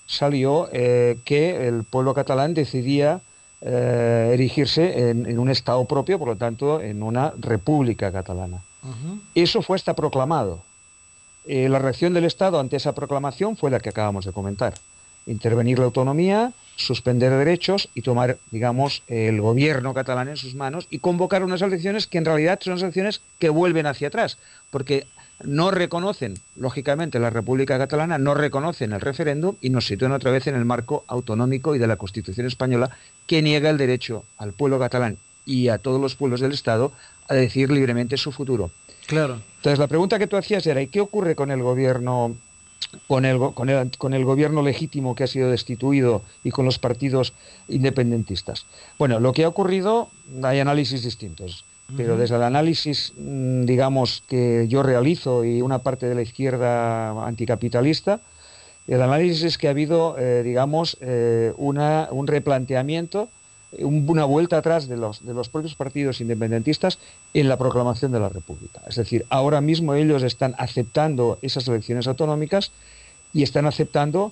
U: que el pueblo catalán decidía erigirse en un Estado propio, por lo tanto, en una república catalana. Eso fue hasta proclamado. La reacción del Estado ante esa proclamación fue la que acabamos de comentar: intervenir la autonomía, suspender derechos y tomar, digamos, el gobierno catalán en sus manos y convocar unas elecciones que en realidad son elecciones que vuelven hacia atrás, porque no reconocen, lógicamente, la República Catalana, no reconocen el referéndum y nos sitúan otra vez en el marco autonómico y de la Constitución española, que niega el derecho al pueblo catalán y a todos los pueblos del Estado a decidir libremente su futuro.
C: Claro.
U: Entonces, la pregunta que tú hacías era: ¿y qué ocurre con el gobierno, con el gobierno legítimo que ha sido destituido y con los partidos independentistas? Bueno, lo que ha ocurrido, hay análisis distintos. pero desde el análisis, digamos, que yo realizo y una parte de la izquierda anticapitalista, el análisis es que ha habido, digamos, un replanteamiento, una vuelta atrás de los propios partidos independentistas en la proclamación de la República. Es decir, ahora mismo ellos están aceptando esas elecciones autonómicas y están aceptando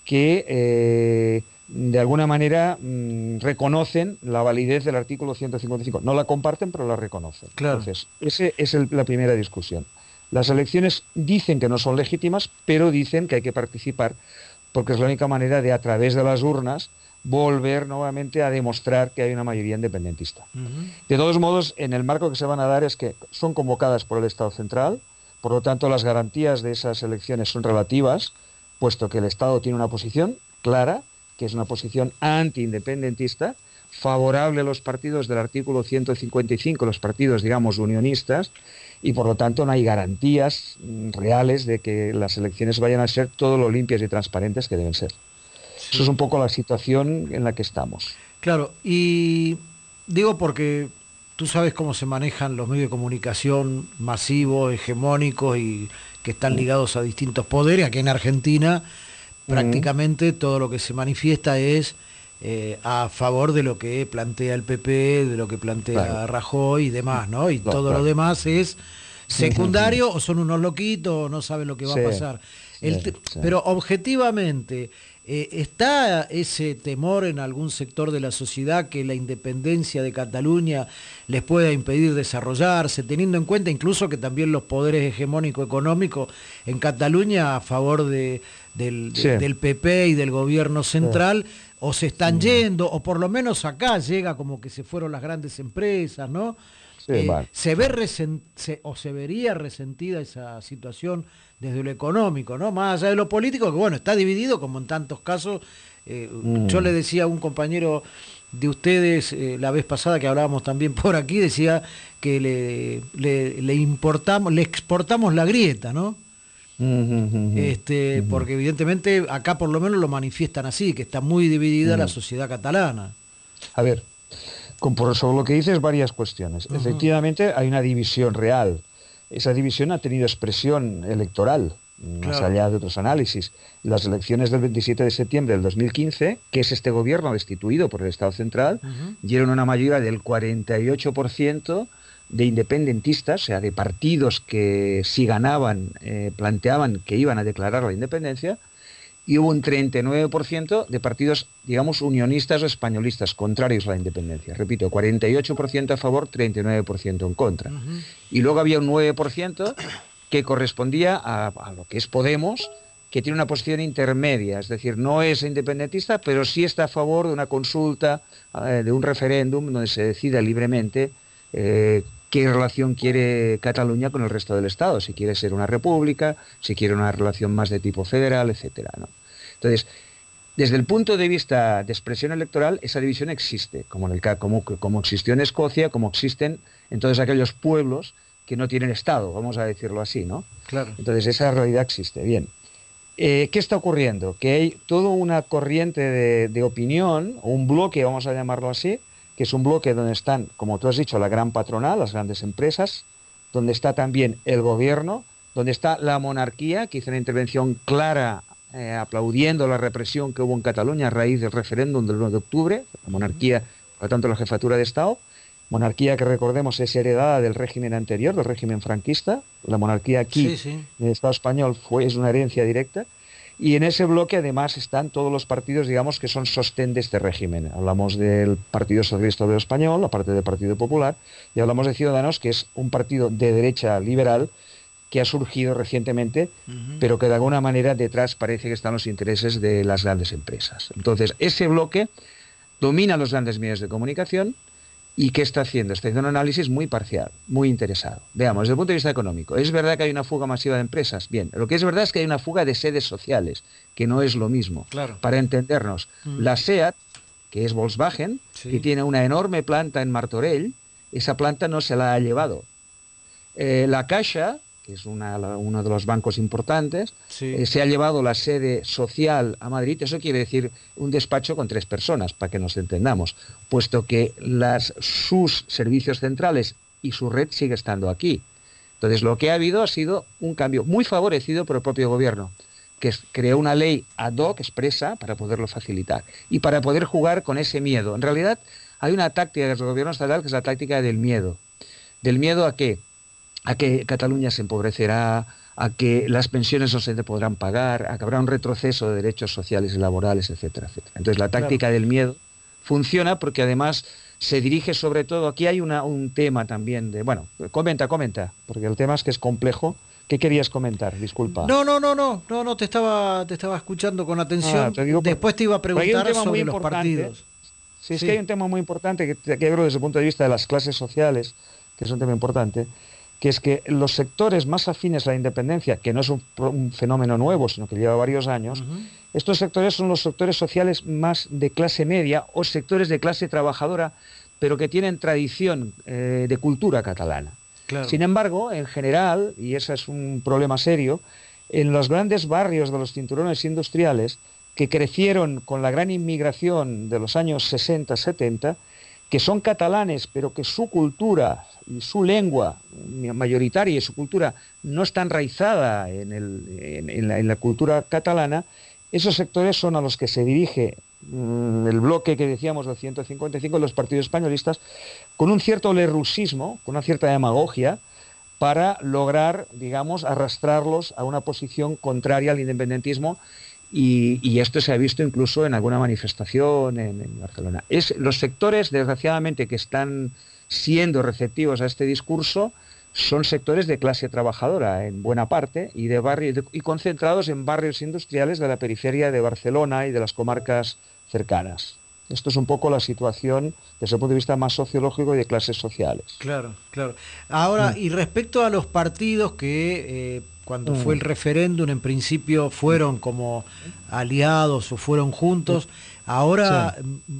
U: que de alguna manera reconocen la validez del artículo 155. No la comparten, pero la reconocen.
C: Claro.
U: Entonces, esa es la primera discusión. Las elecciones dicen que no son legítimas, pero dicen que hay que participar porque es la única manera de, a través de las urnas, volver nuevamente a demostrar que hay una mayoría independentista. De todos modos, en el marco que se van a dar es que son convocadas por el Estado central, por lo tanto las garantías de esas elecciones son relativas, puesto que el Estado tiene una posición clara, que es una posición antiindependentista, favorable a los partidos del artículo 155, los partidos, digamos, unionistas, y por lo tanto no hay garantías reales de que las elecciones vayan a ser todo lo limpias y transparentes que deben ser. Eso es un poco la situación en la que estamos.
C: Claro, y digo porque tú sabes cómo se manejan los medios de comunicación masivos, hegemónicos y que están ligados a distintos poderes. Aquí en Argentina prácticamente todo lo que se manifiesta es a favor de lo que plantea el PP, de lo que plantea Rajoy y demás, ¿no? Y todo lo demás es secundario o son unos loquitos o no saben lo que va a pasar. Pero objetivamente, ¿está ese temor en algún sector de la sociedad que la independencia de Cataluña les pueda impedir desarrollarse, teniendo en cuenta incluso que también los poderes hegemónicos económicos en Cataluña a favor del PP y del gobierno central o se están yendo, o por lo menos acá llega como que se fueron las grandes empresas, ¿no? Se vería resentida esa situación desde lo económico, ¿no? Más allá de lo político, que bueno, está dividido como en tantos casos. Yo le decía a un compañero de ustedes la vez pasada que hablábamos también por aquí, decía que le exportamos la grieta, ¿no? Porque evidentemente acá por lo menos lo manifiestan así, que está muy dividida la sociedad catalana.
U: A ver, sobre lo que dices, varias cuestiones. Efectivamente, hay una división real. Esa división ha tenido expresión electoral, más allá de otros análisis. Las elecciones del 27 de septiembre del 2015, que es este gobierno destituido por el Estado central, dieron una mayoría del 48% de independentistas, o sea, de partidos que si ganaban, planteaban que iban a declarar la independencia, y hubo un 39% de partidos, digamos, unionistas o españolistas, contrarios a la independencia. Repito, 48% a favor, 39% en contra. Y luego había un 9% que correspondía a lo que es Podemos, que tiene una posición intermedia, es decir, no es independentista, pero sí está a favor de una consulta, de un referéndum donde se decida libremente qué relación quiere Cataluña con el resto del Estado, si quiere ser una república, si quiere una relación más de tipo federal, etcétera, ¿no? Entonces, desde el punto de vista de expresión electoral, esa división existe, como existió en Escocia, como existen en todos aquellos pueblos que no tienen Estado, vamos a decirlo así, ¿no?
C: Claro.
U: Entonces, esa realidad existe. Bien. ¿Qué está ocurriendo? Que hay toda una corriente de opinión, o un bloque, vamos a llamarlo así, que es un bloque donde están, como tú has dicho, la gran patronal, las grandes empresas, donde está también el gobierno, donde está la monarquía, que hizo una intervención clara aplaudiendo la represión que hubo en Cataluña a raíz del referéndum del 1 de octubre, la monarquía, por lo tanto la jefatura de Estado, monarquía que recordemos es heredada del régimen anterior, del régimen franquista, la monarquía aquí en el Estado español es una herencia directa. Y en ese bloque además están todos los partidos, digamos, que son sostén de este régimen. Hablamos del Partido Socialista Obrero Español, aparte del Partido Popular, y hablamos de Ciudadanos, que es un partido de derecha liberal que ha surgido recientemente, pero que de alguna manera detrás parece que están los intereses de las grandes empresas. Entonces, ese bloque domina los grandes medios de comunicación. ¿Y qué está haciendo? Está haciendo un análisis muy parcial, muy interesado. Veamos, desde el punto de vista económico, ¿es verdad que hay una fuga masiva de empresas? Bien, lo que es verdad es que hay una fuga de sedes sociales, que no es lo mismo.
C: Claro.
U: Para entendernos, la SEAT, que es Volkswagen, que tiene una enorme planta en Martorell, esa planta no se la ha llevado. La Caixa, que es uno de los bancos importantes, se ha llevado la sede social a Madrid. Eso quiere decir un despacho con 3 personas, para que nos entendamos, puesto que sus servicios centrales y su red sigue estando aquí. Entonces, lo que ha habido ha sido un cambio muy favorecido por el propio gobierno, que creó una ley ad hoc expresa para poderlo facilitar y para poder jugar con ese miedo. En realidad, hay una táctica del gobierno estatal que es la táctica del miedo. ¿Del miedo a qué? A que Cataluña se empobrecerá, a que las pensiones no se te podrán pagar, a que habrá un retroceso de derechos sociales y laborales, etcétera, etcétera. Entonces, la táctica del miedo funciona porque además se dirige sobre todo, aquí hay un tema también de, bueno, comenta, porque el tema es que es complejo. ¿Qué querías comentar? Disculpa.
C: No, te estaba escuchando con atención. Después te iba a preguntar sobre los partidos.
U: Sí, es que hay un tema muy importante que creo desde el punto de vista de las clases sociales, que es un tema importante, que es que los sectores más afines a la independencia, que no es un fenómeno nuevo, sino que lleva varios años, estos sectores son los sectores sociales más de clase media o sectores de clase trabajadora, pero que tienen tradición de cultura catalana. Claro. Sin embargo, en general, y ese es un problema serio, en los grandes barrios de los cinturones industriales, que crecieron con la gran inmigración de los años 60-70, que son catalanes, pero que su cultura y su lengua mayoritaria y su cultura no está enraizada en la cultura catalana, esos sectores son a los que se dirige el bloque que decíamos del 155 de los partidos españolistas, con un cierto lerrousismo, con una cierta demagogia, para lograr, digamos, arrastrarlos a una posición contraria al independentismo, y esto se ha visto incluso en alguna manifestación en Barcelona. Los sectores, desgraciadamente, que están siendo receptivos a este discurso son sectores de clase trabajadora en buena parte y concentrados en barrios industriales de la periferia de Barcelona y de las comarcas cercanas. Esto es un poco la situación desde el punto de vista más sociológico y de clases sociales.
C: Claro. Ahora, y respecto a los partidos que cuando fue el referéndum en principio fueron como aliados o fueron juntos, ahora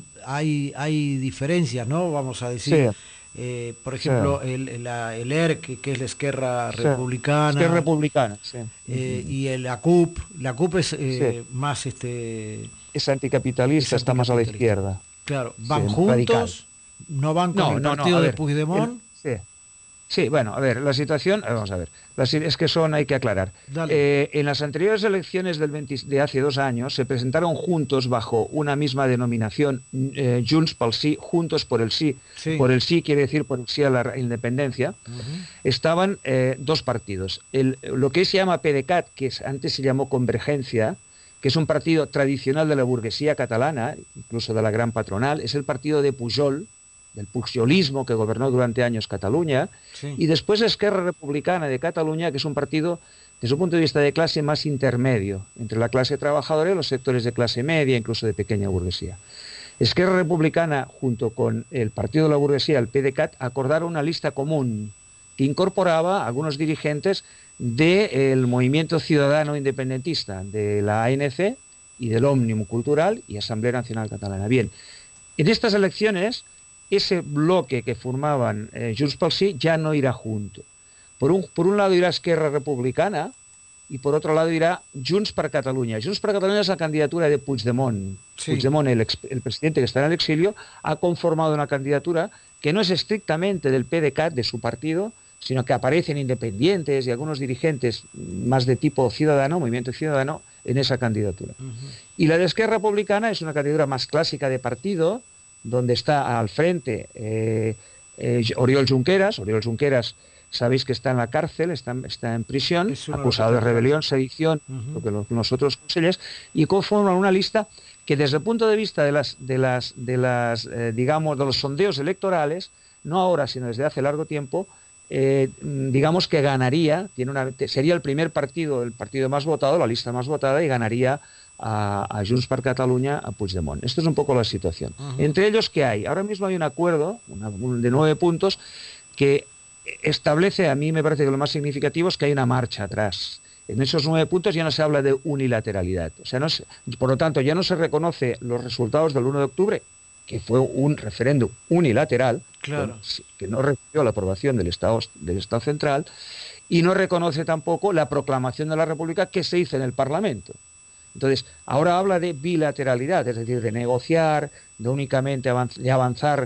C: hay diferencias, ¿no? Vamos a decir. Sí. Por ejemplo, el ERC, que es la Esquerra Republicana.
U: Esquerra Republicana,
C: y la CUP. La CUP es más...
U: es anticapitalista, está más a la izquierda.
C: Claro, ¿van juntos? Radical. ¿No van con el partido de Puigdemont?
U: Sí, bueno, a ver, la situación, vamos a ver, es que hay que aclarar. En las anteriores elecciones de hace 2 años se presentaron juntos bajo una misma denominación, Junts pel Sí, Juntos por el Sí. Por el sí quiere decir por el sí a la independencia. Estaban 2 partidos. Lo que se llama PDeCAT, que antes se llamó Convergencia, que es un partido tradicional de la burguesía catalana, incluso de la gran patronal, es el partido de Pujol, del pujolismo que gobernó durante años Cataluña, y después Esquerra Republicana de Cataluña, que es un partido, desde un punto de vista de clase, más intermedio, entre la clase trabajadora y los sectores de clase media, incluso de pequeña burguesía. Esquerra Republicana, junto con el partido de la burguesía, el PDeCAT, acordaron una lista común que incorporaba a algunos dirigentes del movimiento ciudadano independentista, de la ANC y del Òmnium Cultural y Asamblea Nacional Catalana. Bien, en estas elecciones ese bloque que formaban Junts pel Sí ya no irá junto. Por un lado irá Esquerra Republicana y por otro lado irá Junts per Catalunya. Junts per Catalunya es la candidatura de Puigdemont. Puigdemont, el presidente que está en el exilio, ha conformado una candidatura que no es estrictamente del PDeCAT, de su partido, sino que aparecen independientes y algunos dirigentes más de tipo ciudadano, movimiento ciudadano, en esa candidatura. Y la de Esquerra Republicana es una candidatura más clásica de partido, donde está al frente Oriol Junqueras. Oriol Junqueras, sabéis que está en la cárcel, está en prisión, acusado de rebelión, sedición, lo que los otros consellers, y conforman una lista que desde el punto de vista de los sondeos electorales, no ahora, sino desde hace largo tiempo, digamos que ganaría, sería el primer partido, el partido más votado, la lista más votada, y ganaría a Junts per Catalunya, a Puigdemont. Esto es un poco la situación. Entre ellos, ¿qué hay? Ahora mismo hay un acuerdo de 9 puntos que establece, a mí me parece que lo más significativo es que hay una marcha atrás. En esos 9 puntos ya no se habla de unilateralidad. O sea, por lo tanto, ya no se reconoce los resultados del 1 de octubre, que fue un referéndum unilateral, que no recibió la aprobación del Estado central, y no reconoce tampoco la proclamación de la República que se hizo en el Parlamento. Entonces, ahora habla de bilateralidad, es decir, de negociar, de únicamente avanzar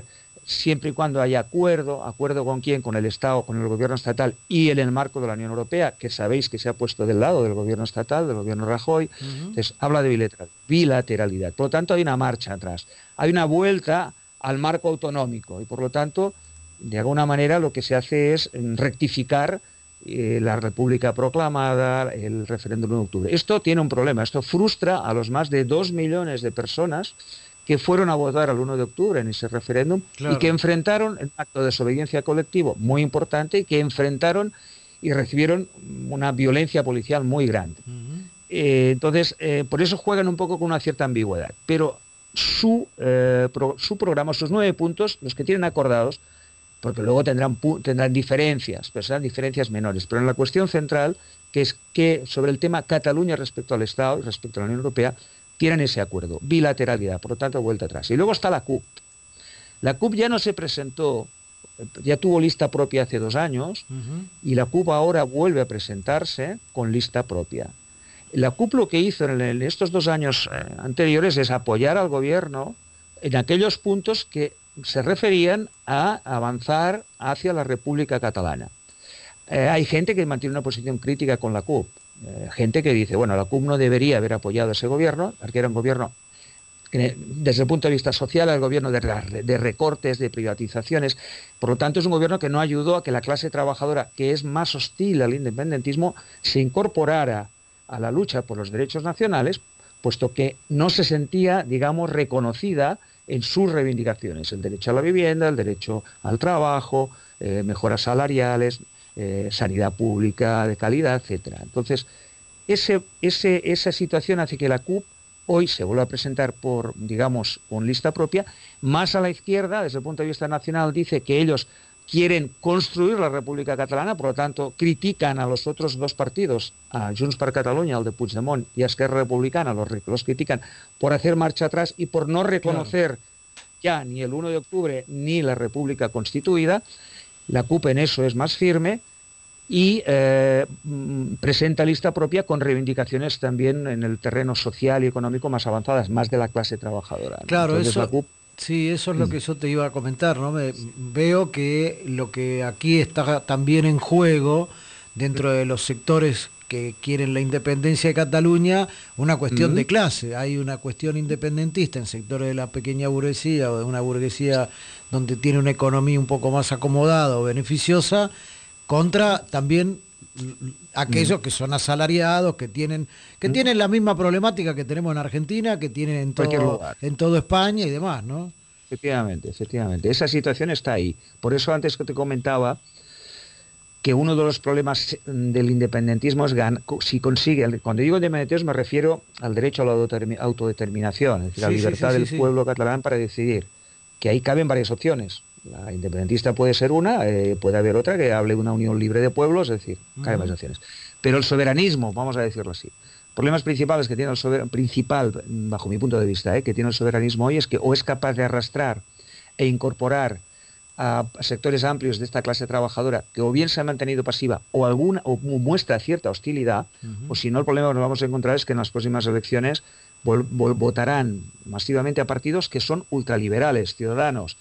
U: siempre y cuando haya acuerdo con quién, con el Estado, con el gobierno estatal y en el marco de la Unión Europea, que sabéis que se ha puesto del lado del gobierno estatal, del gobierno Rajoy. Entonces habla de bilateralidad. Por lo tanto, hay una marcha atrás, hay una vuelta al marco autonómico y por lo tanto, de alguna manera, lo que se hace es rectificar la República proclamada, el referéndum de octubre. Esto tiene un problema, esto frustra a los más de 2 millones de personas que fueron a votar el 1 de octubre en ese referéndum y que enfrentaron un acto de desobediencia colectivo muy importante y que enfrentaron y recibieron una violencia policial muy grande. Entonces, por eso juegan un poco con una cierta ambigüedad. Pero su programa, sus 9 puntos, los que tienen acordados, porque luego tendrán diferencias, pero serán diferencias menores. Pero en la cuestión central, que es que sobre el tema Cataluña respecto al Estado y respecto a la Unión Europea, tienen ese acuerdo, bilateralidad, por lo tanto, vuelta atrás. Y luego está la CUP. La CUP ya no se presentó, ya tuvo lista propia hace 2 años, y la CUP ahora vuelve a presentarse con lista propia. La CUP lo que hizo en estos 2 años anteriores es apoyar al gobierno en aquellos puntos que se referían a avanzar hacia la República Catalana. Hay gente que mantiene una posición crítica con la CUP. Gente que dice, bueno, la CUP no debería haber apoyado a ese gobierno, porque era un gobierno, desde el punto de vista social, el gobierno de recortes, de privatizaciones. Por lo tanto, es un gobierno que no ayudó a que la clase trabajadora, que es más hostil al independentismo, se incorporara a la lucha por los derechos nacionales, puesto que no se sentía, digamos, reconocida en sus reivindicaciones. El derecho a la vivienda, el derecho al trabajo, mejoras salariales, sanidad pública de calidad, etcétera. Entonces, esa situación hace que la CUP hoy se vuelva a presentar con lista propia. Más a la izquierda, desde el punto de vista nacional, dice que ellos quieren construir la República Catalana, por lo tanto, critican a los otros 2 partidos, a Junts per Catalunya, el de Puigdemont, y a Esquerra Republicana, los critican por hacer marcha atrás y por no reconocer ya ni el 1 de octubre ni la República constituida. La CUP en eso es más firme y presenta lista propia con reivindicaciones también en el terreno social y económico más avanzadas, más de la clase trabajadora, ¿no?
C: Claro,
U: entonces, la CUP,
C: sí, eso es lo que yo te iba a comentar, ¿no? Veo que lo que aquí está también en juego, dentro de los sectores que quieren la independencia de Cataluña, una cuestión de clase. Hay una cuestión independentista en sectores de la pequeña burguesía o de una burguesía donde tiene una economía un poco más acomodada o beneficiosa, contra también aquellos que son asalariados, que tienen la misma problemática que tenemos en Argentina, que tienen en todo España y demás, ¿no?
U: Efectivamente. Esa situación está ahí. Por eso antes que te comentaba que uno de los problemas del independentismo es si consigue, cuando digo independentismo me refiero al derecho a la autodeterminación, es decir, la libertad del pueblo catalán para decidir, que ahí caben varias opciones. La independentista puede ser una, puede haber otra que hable de una unión libre de pueblos, es decir, caben varias opciones. Pero el soberanismo, vamos a decirlo así, problemas principales que tiene el soberanismo, bajo mi punto de vista, que tiene el soberanismo hoy es que o es capaz de arrastrar e incorporar a sectores amplios de esta clase trabajadora que o bien se ha mantenido pasiva o muestra cierta hostilidad, o si no, el problema que nos vamos a encontrar es que en las próximas elecciones votarán masivamente a partidos que son ultraliberales, Ciudadanos,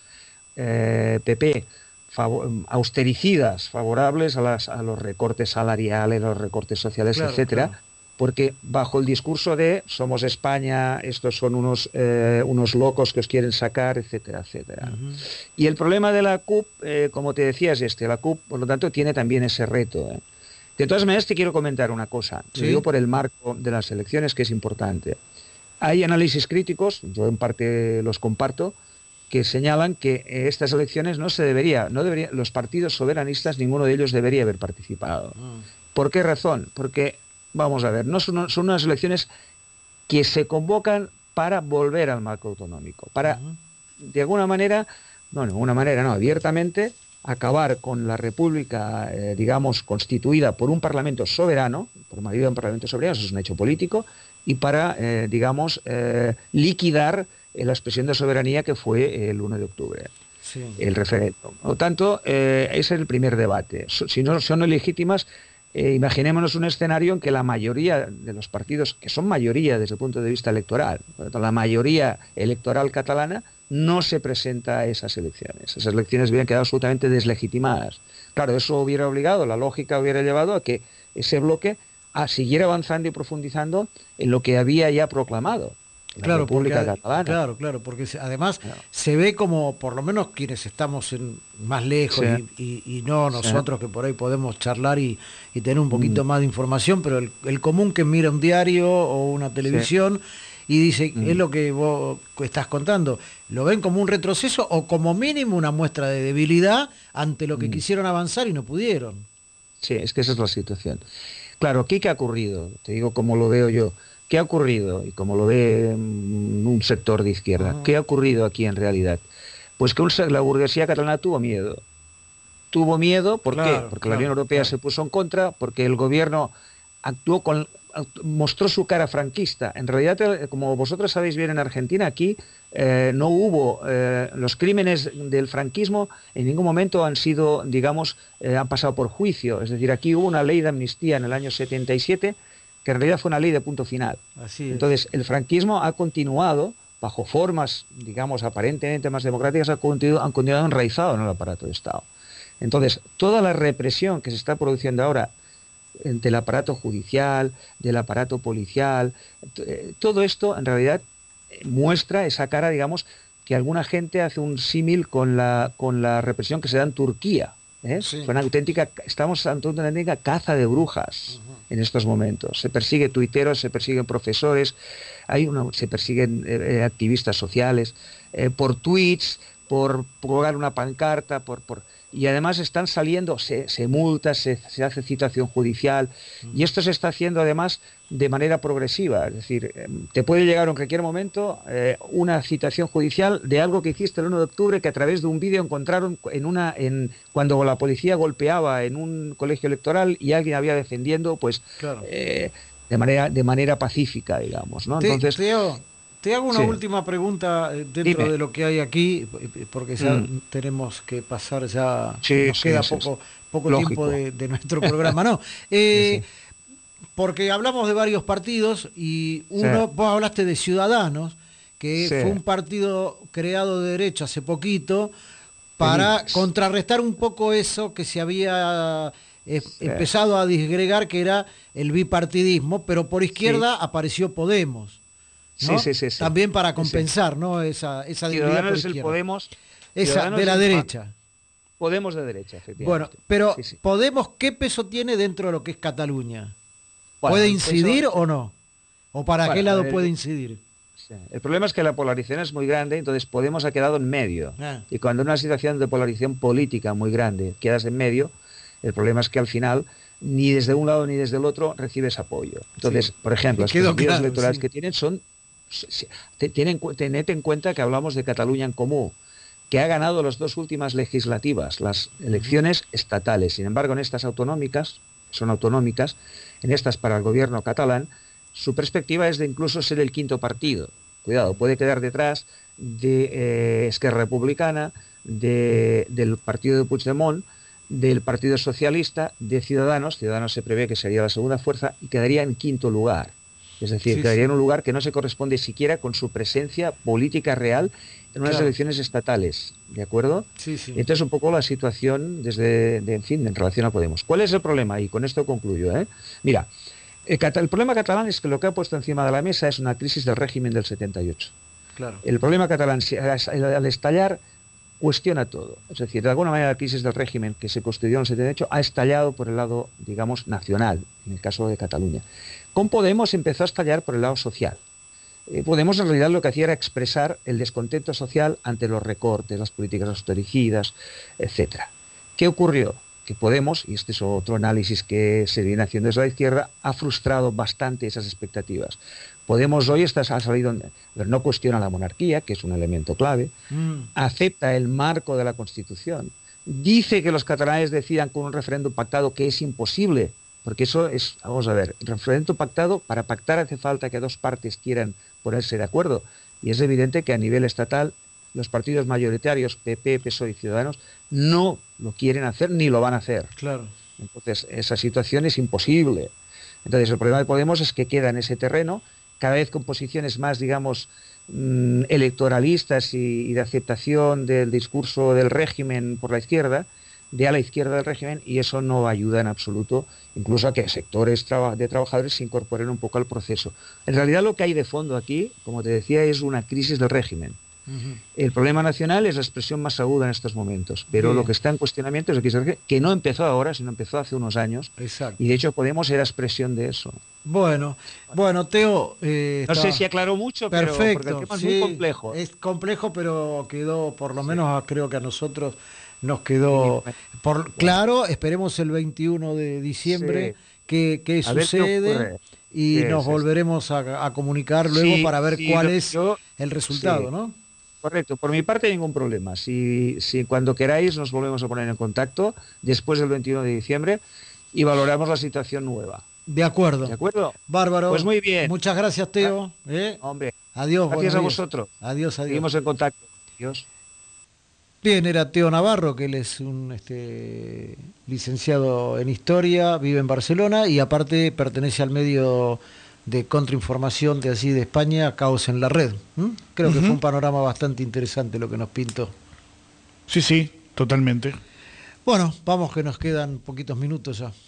U: PP, austericidas, favorables a los recortes salariales, los recortes sociales, etcétera, porque bajo el discurso de somos España, estos son unos locos que os quieren sacar, etcétera, etcétera. Y el problema de la CUP, como te decía, es la CUP, por lo tanto, tiene también ese reto. De todas maneras, te quiero comentar una cosa, lo digo por el marco de las elecciones, que es importante. Hay análisis críticos, yo en parte los comparto, que señalan que estas elecciones no debería, los partidos soberanistas, ninguno de ellos debería haber participado. ¿Por qué razón? Porque, vamos a ver, son unas elecciones que se convocan para volver al marco autonómico, para, de alguna manera, abiertamente, acabar con la República, digamos, constituida por un Parlamento soberano, por mayoría de un Parlamento soberano, eso es un hecho político, y para, liquidar la expresión de soberanía que fue el 1 de octubre, el referéndum. Por lo tanto, ese es el primer debate. Si no son ilegítimas, Imaginémonos un escenario en que la mayoría de los partidos, que son mayoría desde el punto de vista electoral, la mayoría electoral catalana, no se presenta a esas elecciones. Esas elecciones hubieran quedado absolutamente deslegitimadas. Claro, eso hubiera obligado, la lógica hubiera llevado a que ese bloque siguiera avanzando y profundizando en lo que había ya proclamado. La República Catalana.
C: Claro, porque además se ve como, por lo menos quienes estamos más lejos y no nosotros que por ahí podemos charlar y tener un poquito más de información, pero el común que mira un diario o una televisión y dice, es lo que vos estás contando, ¿lo ven como un retroceso o como mínimo una muestra de debilidad ante lo que quisieron avanzar y no pudieron?
U: Sí, es que esa es la situación. Claro, ¿qué ha ocurrido? Te digo cómo lo veo yo. ¿Qué ha ocurrido? Y como lo ve un sector de izquierda, ¿qué ha ocurrido aquí en realidad? Pues que la burguesía catalana tuvo miedo. Tuvo miedo, ¿por qué? Porque la Unión Europea se puso en contra, porque el gobierno mostró su cara franquista. En realidad, como vosotros sabéis bien en Argentina, aquí no hubo, los crímenes del franquismo en ningún momento han sido, digamos, han pasado por juicio. Es decir, aquí hubo una ley de amnistía en el año 77, que en realidad fue una ley de punto final.
C: Así es.
U: Entonces, el franquismo ha continuado, bajo formas, digamos, aparentemente más democráticas, han continuado enraizado en el aparato de Estado. Entonces, toda la represión que se está produciendo ahora del aparato judicial, del aparato policial, todo esto en realidad muestra esa cara, digamos, que alguna gente hace un símil con la represión que se da en Turquía. Estamos ante una auténtica caza de brujas en estos momentos. Se persigue tuiteros, se persiguen profesores, se persiguen activistas sociales, por tweets, por colgar una pancarta, y además están saliendo, se multa, se hace citación judicial, y esto se está haciendo además de manera progresiva, es decir, te puede llegar en cualquier momento una citación judicial de algo que hiciste el 1 de octubre, que a través de un vídeo encontraron cuando la policía golpeaba en un colegio electoral y alguien había defendiendo, pues de manera pacífica, digamos, ¿no? Entonces,
C: te hago una última pregunta dentro de lo que hay aquí, porque ya tenemos que pasar, ya nos queda poco tiempo de nuestro programa, ¿no? Porque hablamos de varios partidos y vos hablaste de Ciudadanos, que fue un partido creado de derecha hace poquito para contrarrestar un poco eso que se había empezado a disgregar, que era el bipartidismo, pero por izquierda apareció Podemos. ¿no?
U: Sí.
C: También para compensar, ¿no? esa debilidad por izquierda.
U: El Podemos,
C: esa de la derecha.
U: Podemos de derecha, efectivamente.
C: Bueno, pero Podemos, ¿qué peso tiene dentro de lo que es Cataluña? ¿Puede incidir o no? ¿O para qué lado puede incidir?
U: El problema es que la polarización es muy grande, entonces Podemos ha quedado en medio. Y cuando en una situación de polarización política muy grande quedas en medio, el problema es que al final ni desde un lado ni desde el otro recibes apoyo. Entonces, por ejemplo, las perspectivas electorales que tienen son... Tened en cuenta que hablamos de Cataluña en Comú, que ha ganado las dos últimas legislativas, las elecciones estatales. Sin embargo, en estas autonómicas, son autonómicas, en estas para el gobierno catalán, su perspectiva es de incluso ser el quinto partido. Cuidado, puede quedar detrás de Esquerra Republicana, del partido de Puigdemont, del Partido Socialista, de Ciudadanos. Ciudadanos se prevé que sería la segunda fuerza y quedaría en quinto lugar. Es decir, quedaría en un lugar que no se corresponde siquiera con su presencia política real en unas elecciones estatales, ¿de acuerdo? Entonces, un poco la situación en relación a Podemos. ¿Cuál es el problema? Y con esto concluyo. Mira, el problema catalán es que lo que ha puesto encima de la mesa es una crisis del régimen del 78.
C: Claro.
U: El problema catalán, al estallar, cuestiona todo. Es decir, de alguna manera la crisis del régimen que se construyó en el 78 ha estallado por el lado, digamos, nacional, en el caso de Cataluña. Con Podemos empezó a estallar por el lado social. Podemos en realidad lo que hacía era expresar el descontento social ante los recortes, las políticas austericidas, etc. ¿Qué ocurrió? Que Podemos, y este es otro análisis que se viene haciendo desde la izquierda, ha frustrado bastante esas expectativas. Podemos hoy ha salido, no cuestiona la monarquía, que es un elemento clave, acepta el marco de la Constitución, dice que los catalanes decidan con un referéndum pactado, que es imposible, porque eso es, vamos a ver, el referéndum pactado, para pactar hace falta que dos partes quieran ponerse de acuerdo, y es evidente que a nivel estatal los partidos mayoritarios, PP, PSOE y Ciudadanos, no lo quieren hacer ni lo van a hacer.
C: Claro.
U: Entonces, esa situación es imposible. Entonces, el problema de Podemos es que queda en ese terreno, cada vez con posiciones más, digamos, electoralistas y de aceptación del discurso del régimen por la izquierda, de a la izquierda del régimen, y eso no ayuda en absoluto, incluso a que sectores de trabajadores se incorporen un poco al proceso. En realidad lo que hay de fondo aquí, como te decía, es una crisis del régimen. El problema nacional es la expresión más aguda en estos momentos, pero lo que está en cuestionamiento es que no empezó ahora, sino empezó hace unos años.
C: Exacto.
U: Y de hecho Podemos era expresión de eso.
C: Bueno, Teo...
U: no sé si aclaró mucho,
C: perfecto,
U: pero porque el tema es muy complejo.
C: Es complejo, pero quedó, por lo menos creo que a nosotros nos quedó claro. Esperemos el 21 de diciembre qué sucede. Y nos volveremos a comunicar luego para ver cuál es el resultado, ¿no?
U: Correcto, por mi parte ningún problema. Si cuando queráis nos volvemos a poner en contacto después del 21 de diciembre y valoramos la situación nueva.
C: De acuerdo.
U: ¿De acuerdo?
C: Bárbaro.
U: Pues muy bien.
C: Muchas gracias, Teo.
U: Hombre.
C: Adiós.
U: Gracias a vosotros.
C: Adiós.
U: Seguimos en contacto. Adiós.
C: Bien, era Teo Navarro, que él es un licenciado en Historia, vive en Barcelona y aparte pertenece al medio de contrainformación de España, Caos en la Red. Creo que fue un panorama bastante interesante lo que nos pintó.
D: Sí, totalmente.
C: Bueno, vamos que nos quedan poquitos minutos ya.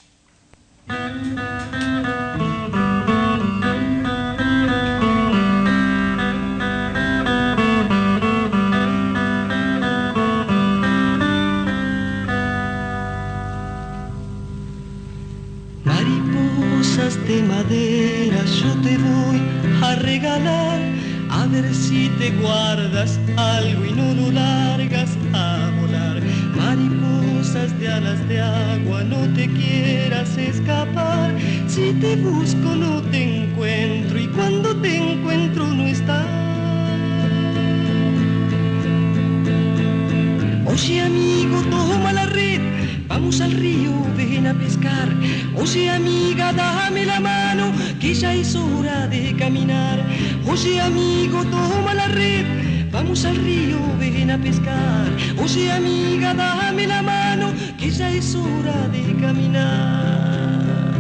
Q: Mariposas de madera yo te voy a regalar, a ver si te guardas algo y no lo largas a volar. Mariposas de alas de agua, no te quieras escapar, si te busco no te encuentro y cuando te encuentro no estás. Oye amigo, toma la red, vamos al río, ven a pescar. Oye amiga, dame la mano, que ya es hora de caminar. Oye amigo, toma la red, vamos al río, ven a pescar. Oye amiga, dame la mano, que ya es hora de caminar.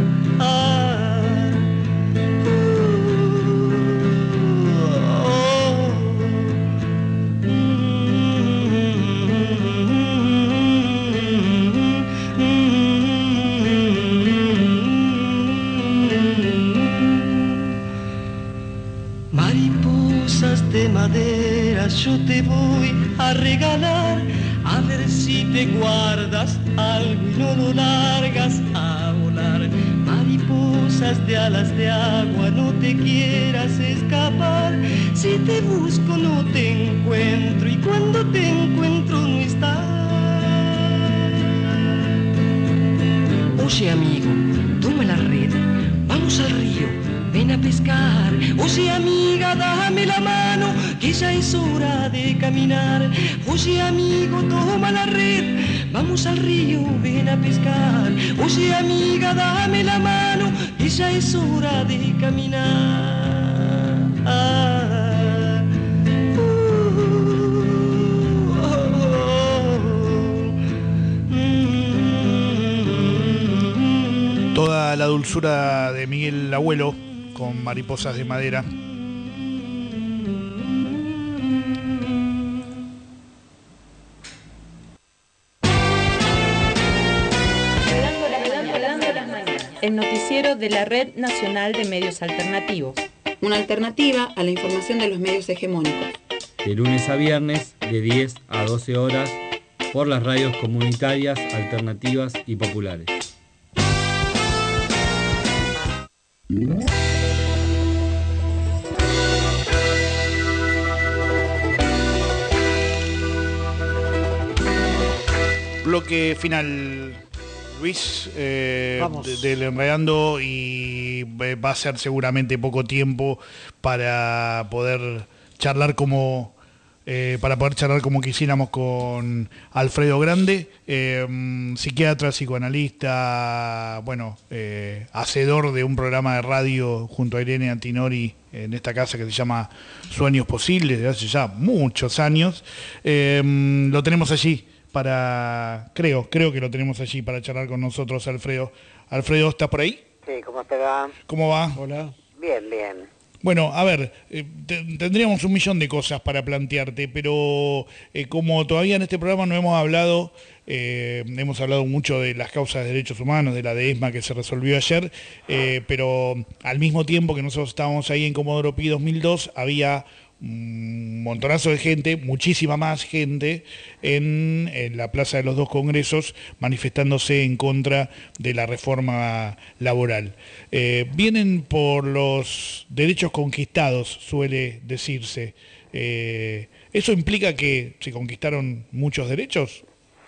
Q: Mariposas de madera yo te voy a regalar, a ver si te guardas algo y no lo largas a volar. Mariposas de alas de agua, no te quieras escapar, si te busco no te encuentro y cuando te encuentro no estás. Oye amigo, toma la red, vamos al río, ven a pescar. Oye amiga, dame la mano, que ya es hora de caminar. Oye amigo, toma la red, vamos al río, ven a pescar. Oye amiga, dame la mano, que ya es hora de caminar.
D: Toda la dulzura de Miguel Abuelo con Mariposas de madera.
A: El noticiero de la Red Nacional de Medios Alternativos.
V: Una alternativa a la información de los medios hegemónicos.
W: De lunes a viernes, de 10 a 12 horas, por las radios comunitarias, alternativas y populares.
D: Bloque final, Luis, del Enredando, y va a ser seguramente poco tiempo para poder charlar como quisiéramos con Alfredo Grande, psiquiatra, psicoanalista, hacedor de un programa de radio junto a Irene Antinori en esta casa que se llama Sueños Posibles, de hace ya muchos años. Lo tenemos allí creo que lo tenemos allí para charlar con nosotros, Alfredo. Alfredo, ¿estás por ahí?
B: Sí, ¿cómo te va?
D: ¿Cómo va?
C: Hola.
B: Bien, bien.
D: Bueno, a ver, tendríamos un millón de cosas para plantearte, pero como todavía en este programa no hemos hablado mucho de las causas de derechos humanos, de la de ESMA que se resolvió ayer, pero al mismo tiempo que nosotros estábamos ahí en Comodoro Pi 2002, había un montonazo de gente, muchísima más gente, en la Plaza de los Dos Congresos manifestándose en contra de la reforma laboral. Vienen por los derechos conquistados, suele decirse. ¿Eso implica que se conquistaron muchos derechos?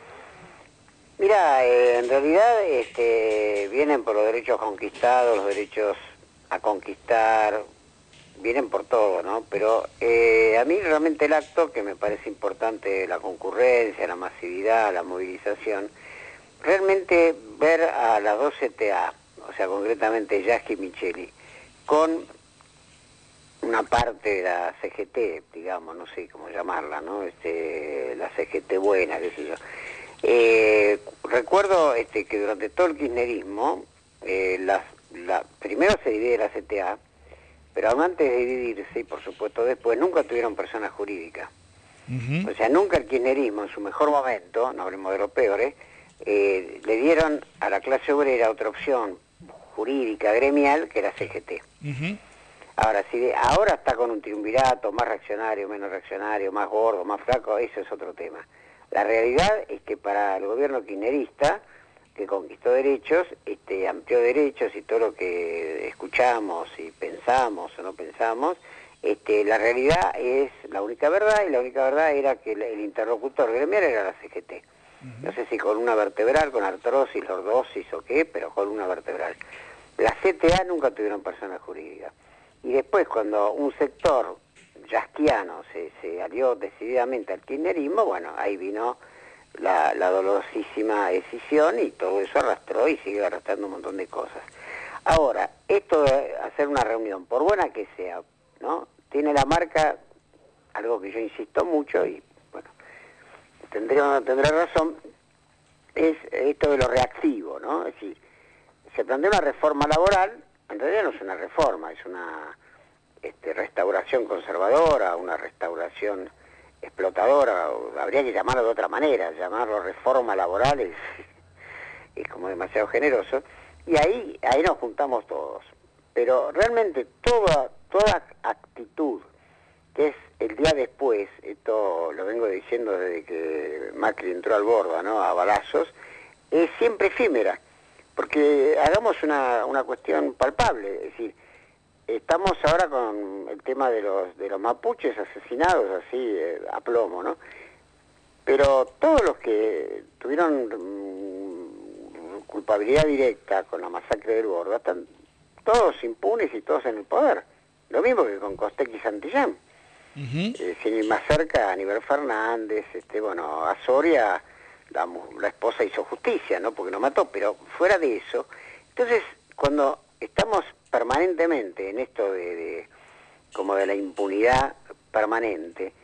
B: Mira, en realidad vienen por los derechos conquistados, los derechos a conquistar, vienen por todo, ¿no? Pero a mí realmente el acto, que me parece importante, la concurrencia, la masividad, la movilización, realmente ver a las dos CTA, o sea, concretamente Yasky y Micheli, con una parte de la CGT, digamos, no sé cómo llamarla, ¿no? La CGT buena, qué sé yo. Recuerdo que durante todo el kirchnerismo, primero se divide la CTA, pero antes de dividirse, y por supuesto después, nunca tuvieron persona jurídica. O sea, nunca el kirchnerismo, en su mejor momento, no hablemos de los peores, le dieron a la clase obrera otra opción jurídica, gremial, que era CGT. Ahora, ahora está con un triunvirato, más reaccionario, menos reaccionario, más gordo, más flaco, eso es otro tema. La realidad es que para el gobierno kirchnerista, que conquistó derechos, amplió derechos y todo lo que escuchamos y pensamos o no pensamos, la realidad es la única verdad, y la única verdad era que el interlocutor gremial era la CGT. No sé si con una vertebral, con artrosis, lordosis o qué, pero con una vertebral. La CTA nunca tuvieron persona jurídica. Y después, cuando un sector yasquiano se alió decididamente al kirchnerismo, bueno, ahí vino la dolorosísima decisión y todo eso arrastró y sigue arrastrando un montón de cosas. Ahora, esto de hacer una reunión, por buena que sea, ¿no? Tiene la marca, algo que yo insisto mucho y, bueno, tendré razón, es esto de lo reactivo, ¿no? Es decir, se plantea una reforma laboral, en realidad no es una reforma, es una restauración conservadora, una restauración explotadora, habría que llamarlo de otra manera, llamarlo reforma laboral es como demasiado generoso, y ahí nos juntamos todos. Pero realmente toda actitud que es el día después, esto lo vengo diciendo desde que Macri entró al Borda, ¿no?, a balazos, es siempre efímera, porque hagamos una cuestión palpable, es decir, estamos ahora con el tema de los mapuches asesinados así a plomo, ¿no? Pero todos los que tuvieron culpabilidad directa con la masacre del Borda están todos impunes y todos en el poder. Lo mismo que con Costec y Santillán. Sin ir más cerca, Aníbal Fernández, a Soria, la esposa hizo justicia, ¿no? Porque no mató, pero fuera de eso. Entonces, cuando estamos permanentemente en esto como de la impunidad permanente,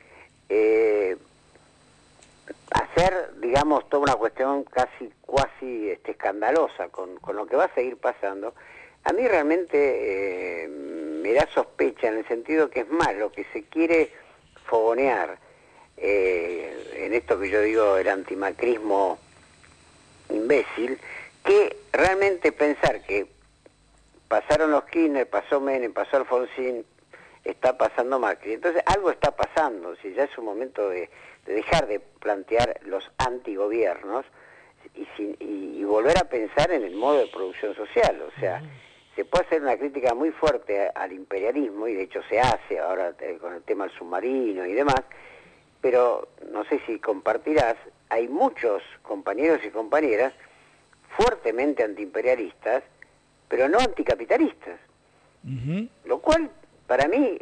B: hacer, digamos, toda una cuestión cuasi escandalosa con lo que va a seguir pasando, a mí realmente me da sospecha, en el sentido que es más lo que se quiere fogonear en esto que yo digo el antimacrismo imbécil, que realmente pensar que pasaron los Kirchner, pasó Menem, pasó Alfonsín, está pasando Macri. Entonces algo está pasando, si ya es un momento de dejar de plantear los antigobiernos y volver a pensar en el modo de producción social. O sea, se puede hacer una crítica muy fuerte al imperialismo, y de hecho se hace ahora con el tema del submarino y demás, pero no sé si compartirás, hay muchos compañeros y compañeras fuertemente antiimperialistas, pero no anticapitalistas. Lo cual, para mí,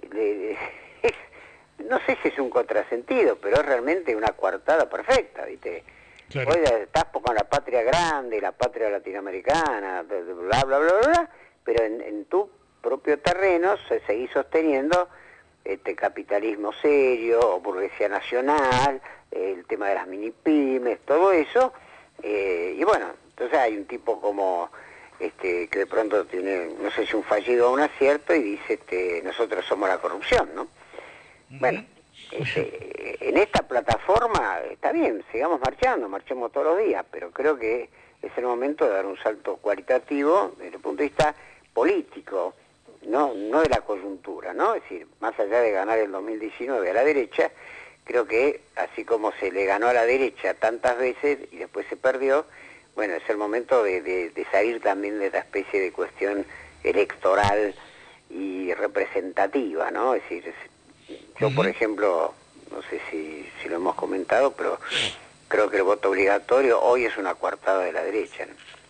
B: no sé si es un contrasentido, pero es realmente una coartada perfecta, ¿viste? Claro. Hoy estás con la patria grande, la patria latinoamericana, bla, bla, bla, bla, bla, pero en tu propio terreno seguís sosteniendo capitalismo serio, o burguesía nacional, el tema de las mini pymes, todo eso, y bueno, entonces hay un tipo como que de pronto tiene, no sé si un fallido o un acierto, y dice, nosotros somos la corrupción, ¿no? Bueno, en esta plataforma está bien, sigamos marchemos todos los días, pero creo que es el momento de dar un salto cualitativo desde el punto de vista político, no de la coyuntura, ¿no? Es decir, más allá de ganar el 2019 a la derecha, creo que así como se le ganó a la derecha tantas veces y después se perdió, bueno, es el momento de salir también de esta especie de cuestión electoral y representativa, ¿no? Es decir, yo por ejemplo, no sé si lo hemos comentado, pero creo que el voto obligatorio hoy es una coartada de la derecha, ¿no?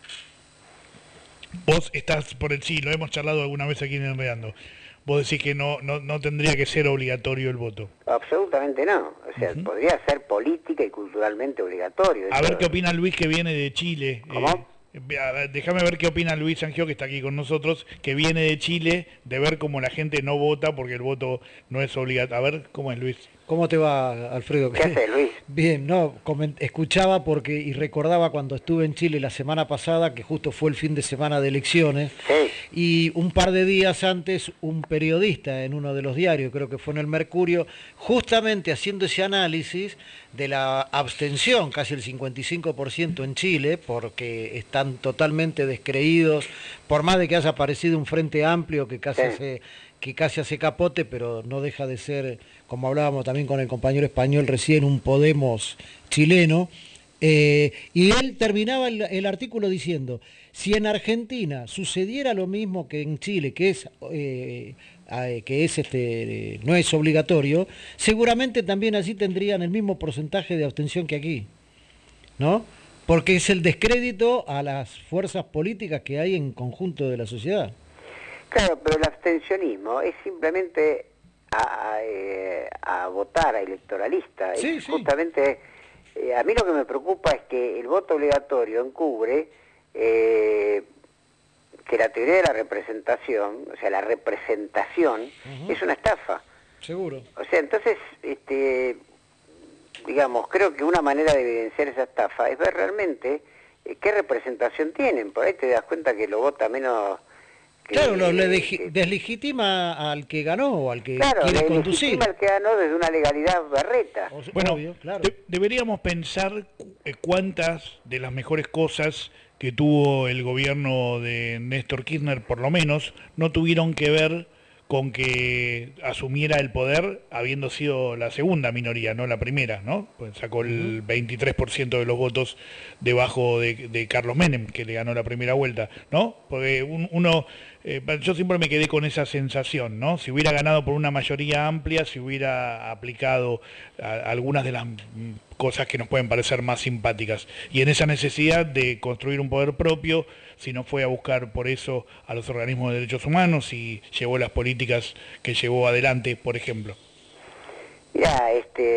D: Vos estás por el sí, lo hemos charlado alguna vez aquí en Enredando. Vos decís que no tendría que ser obligatorio el voto.
B: Absolutamente no. O sea, podría ser política y culturalmente obligatorio.
D: A ver qué opina Luis, que viene de Chile.
B: ¿Cómo?
D: Déjame ver qué opina Luis Sangio, que está aquí con nosotros, que viene de Chile, de ver cómo la gente no vota porque el voto no es obligatorio. A ver, ¿cómo es, Luis?
C: ¿Cómo te va, Alfredo?
B: ¿Qué haces, Luis?
C: Bien, no, escuchaba y recordaba cuando estuve en Chile la semana pasada, que justo fue el fin de semana de elecciones,
B: sí.
C: Y un par de días antes un periodista en uno de los diarios, creo que fue en el Mercurio, justamente haciendo ese análisis de la abstención, casi el 55% en Chile, porque están totalmente descreídos, por más de que haya aparecido un frente amplio que casi hace capote, pero no deja de ser, como hablábamos también con el compañero español recién, un Podemos chileno. Y él terminaba el artículo diciendo, si en Argentina sucediera lo mismo que en Chile, no es obligatorio, seguramente también allí tendrían el mismo porcentaje de abstención que aquí, ¿no? Porque es el descrédito a las fuerzas políticas que hay en conjunto de la sociedad.
B: Claro, pero el abstencionismo es simplemente a votar, a electoralista.
C: Sí,
B: es justamente, a mí lo que me preocupa es que el voto obligatorio encubre que la teoría de la representación, o sea, la representación, es una estafa.
C: Seguro.
B: O sea, entonces, digamos, creo que una manera de evidenciar esa estafa es ver realmente qué representación tienen. Por ahí te das cuenta que lo vota menos...
C: Claro, deslegitima al que ganó o al que
B: claro,
C: quiere conducir.
B: Deslegitima al que ganó desde una legalidad berreta.
D: Bueno,
C: obvio, claro.
D: Deberíamos pensar cuántas de las mejores cosas que tuvo el gobierno de Néstor Kirchner, por lo menos, no tuvieron que ver con que asumiera el poder habiendo sido la segunda minoría, no la primera, ¿no? Pues sacó el 23% de los votos debajo de Carlos Menem, que le ganó la primera vuelta, ¿no? Porque yo siempre me quedé con esa sensación, ¿no? Si hubiera ganado por una mayoría amplia, si hubiera aplicado algunas de las cosas que nos pueden parecer más simpáticas. Y en esa necesidad de construir un poder propio, si no fue a buscar por eso a los organismos de derechos humanos y llevó las políticas que llevó adelante, por ejemplo.
B: Mira,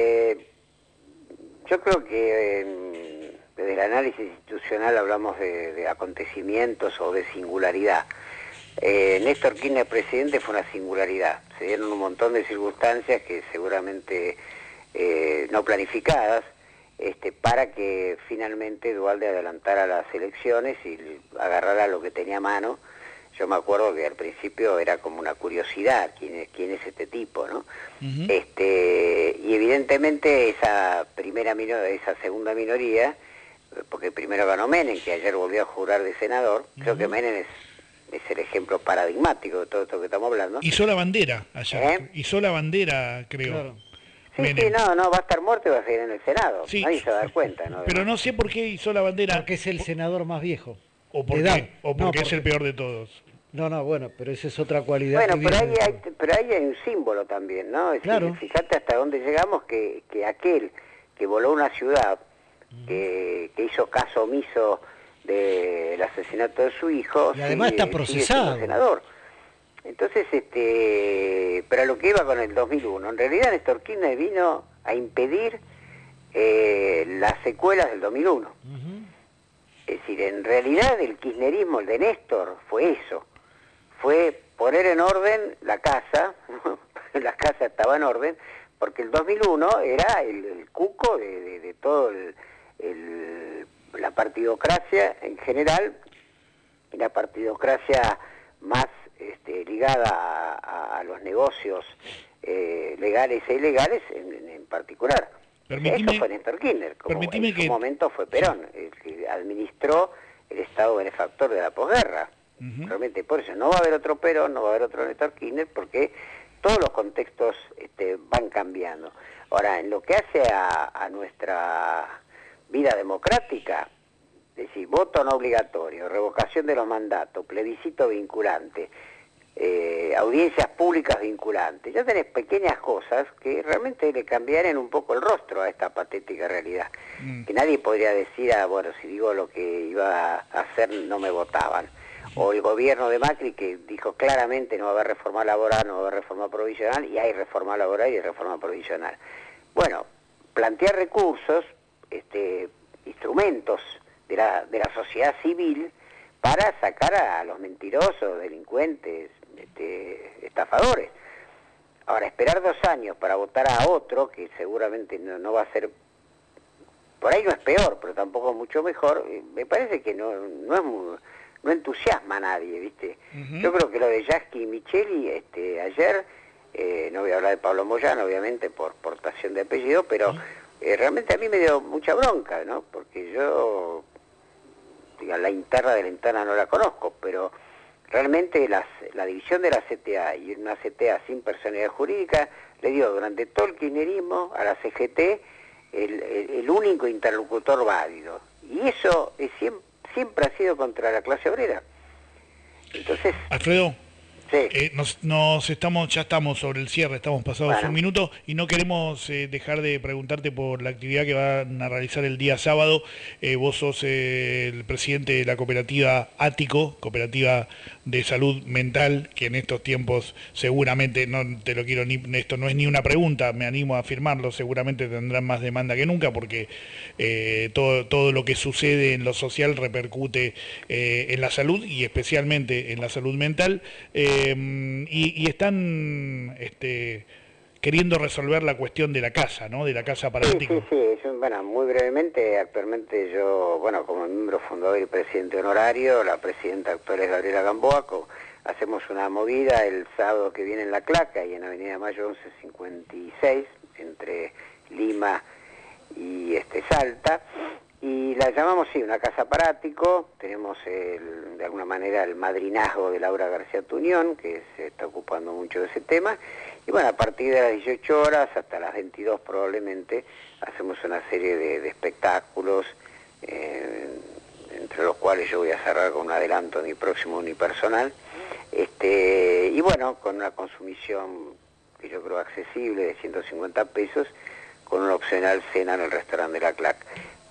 B: yo creo que desde el análisis institucional hablamos de acontecimientos o de singularidad. Néstor Kirchner presidente fue una singularidad. Se dieron un montón de circunstancias que seguramente no planificadas, para que finalmente Duhalde adelantara las elecciones y agarrara lo que tenía a mano. Yo me acuerdo que al principio era como una curiosidad, quién es este tipo, ¿no? Y evidentemente esa segunda minoría, porque primero ganó Menem, que ayer volvió a jurar de senador, creo que Menem es el ejemplo paradigmático de todo esto que estamos hablando.
D: Hizo la bandera allá, hizo la bandera, creo.
B: Claro. Sí, no, va a estar muerto y va a seguir en el Senado. Sí. Nadie se va a dar cuenta, ¿no?
D: Pero no sé por qué hizo la bandera.
C: Porque es el senador más viejo.
D: O porque es el peor de todos.
C: No, bueno, pero esa es otra cualidad.
B: Bueno, pero ahí hay un símbolo también, ¿no? Es
C: claro.
B: Decir, fíjate hasta dónde llegamos, que aquel que voló una ciudad, que hizo caso omiso del asesinato de su hijo,
C: y además está procesado.
B: Sigue siendo senador. Entonces, pero a lo que iba con el 2001, en realidad Néstor Kirchner vino a impedir las secuelas del 2001. Es decir, en realidad el kirchnerismo, el de Néstor, fue eso. Fue poner en orden la casa, ¿no? las casas estaban en orden, porque el 2001 era el cuco de todo la partidocracia en general, y la partidocracia más ligada a los negocios legales e ilegales en particular. Eso fue Néstor Kirchner, como en su momento fue Perón, el que administró el Estado benefactor de la posguerra. Realmente por eso no va a haber otro Perón, no va a haber otro Néstor Kirchner, porque todos los contextos van cambiando. Ahora, en lo que hace a nuestra vida democrática, es decir, voto no obligatorio, revocación de los mandatos, plebiscito vinculante, audiencias públicas vinculantes, ya tenés pequeñas cosas que realmente le cambiarían un poco el rostro a esta patética realidad. Que nadie podría decir, bueno, si digo lo que iba a hacer no me votaban. O el gobierno de Macri, que dijo claramente no va a haber reforma laboral, no va a haber reforma provisional, y hay reforma laboral y hay reforma provisional. Bueno, plantear recursos, instrumentos de la sociedad civil para sacar a los mentirosos, delincuentes, estafadores. Ahora, esperar 2 años para votar a otro, que seguramente no va a ser, por ahí no es peor, pero tampoco mucho mejor, me parece que no entusiasma a nadie, ¿viste? Yo creo que lo de Yasky y Micheli ayer, no voy a hablar de Pablo Moyano, obviamente, por portación de apellido, pero realmente a mí me dio mucha bronca, ¿no? Porque yo, la interna de la interna no la conozco, pero realmente la división de la CTA y una CTA sin personalidad jurídica le dio durante todo el kirchnerismo a la CGT el único interlocutor válido. Y eso siempre ha sido contra la clase obrera. Entonces,
D: Alfredo,
B: sí.
D: Ya estamos sobre el cierre, estamos pasados un minuto y no queremos dejar de preguntarte por la actividad que van a realizar el día sábado. Vos sos el presidente de la cooperativa Ático, cooperativa de salud mental, que en estos tiempos seguramente, esto no es ni una pregunta, me animo a afirmarlo, seguramente tendrán más demanda que nunca, porque todo lo que sucede en lo social repercute en la salud y especialmente en la salud mental. Y están queriendo resolver la cuestión de la casa, ¿no? De la casa para Ático.
B: Sí. Bueno, muy brevemente, actualmente yo, como miembro fundador y presidente honorario, la presidenta actual es Gabriela Gamboa, hacemos una movida el sábado que viene en La Claca y en Avenida Mayo 1156, entre Lima y Salta, y la llamamos, una casa para Ático. Tenemos de alguna manera el madrinazgo de Laura García Tuñón, que se está ocupando mucho de ese tema, y a partir de las 18 horas hasta las 22 probablemente hacemos una serie de espectáculos, entre los cuales yo voy a cerrar con un adelanto de mi próximo unipersonal, y con una consumición que yo creo accesible de 150 pesos, con una opcional cena en el restaurante de La Claca.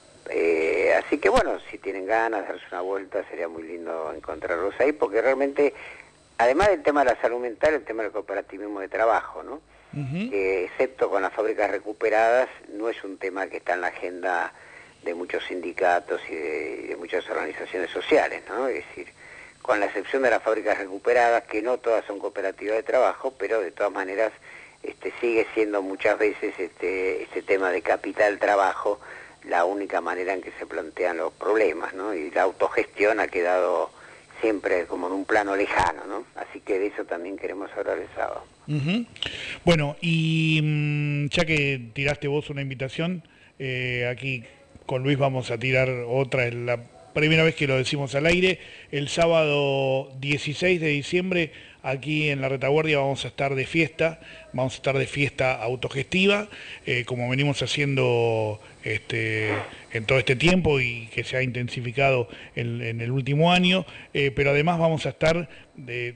B: Así que si tienen ganas de darse una vuelta, sería muy lindo encontrarlos ahí, porque realmente, además del tema de la salud mental, el tema del cooperativismo de trabajo, ¿no? Que excepto con las fábricas recuperadas, no es un tema que está en la agenda de muchos sindicatos y de muchas organizaciones sociales, ¿no? Es decir, con la excepción de las fábricas recuperadas, que no todas son cooperativas de trabajo, pero de todas maneras sigue siendo muchas veces este tema de capital trabajo la única manera en que se plantean los problemas, ¿no? Y la autogestión ha quedado siempre como en un plano lejano, ¿no? Así que de eso también queremos hablar el sábado.
D: Bueno, y ya que tiraste vos una invitación, aquí con Luis vamos a tirar otra, es la primera vez que lo decimos al aire. El sábado 16 de diciembre, aquí en la Retaguardia vamos a estar de fiesta autogestiva, como venimos haciendo en todo este tiempo y que se ha intensificado en el último año, pero además vamos a estar de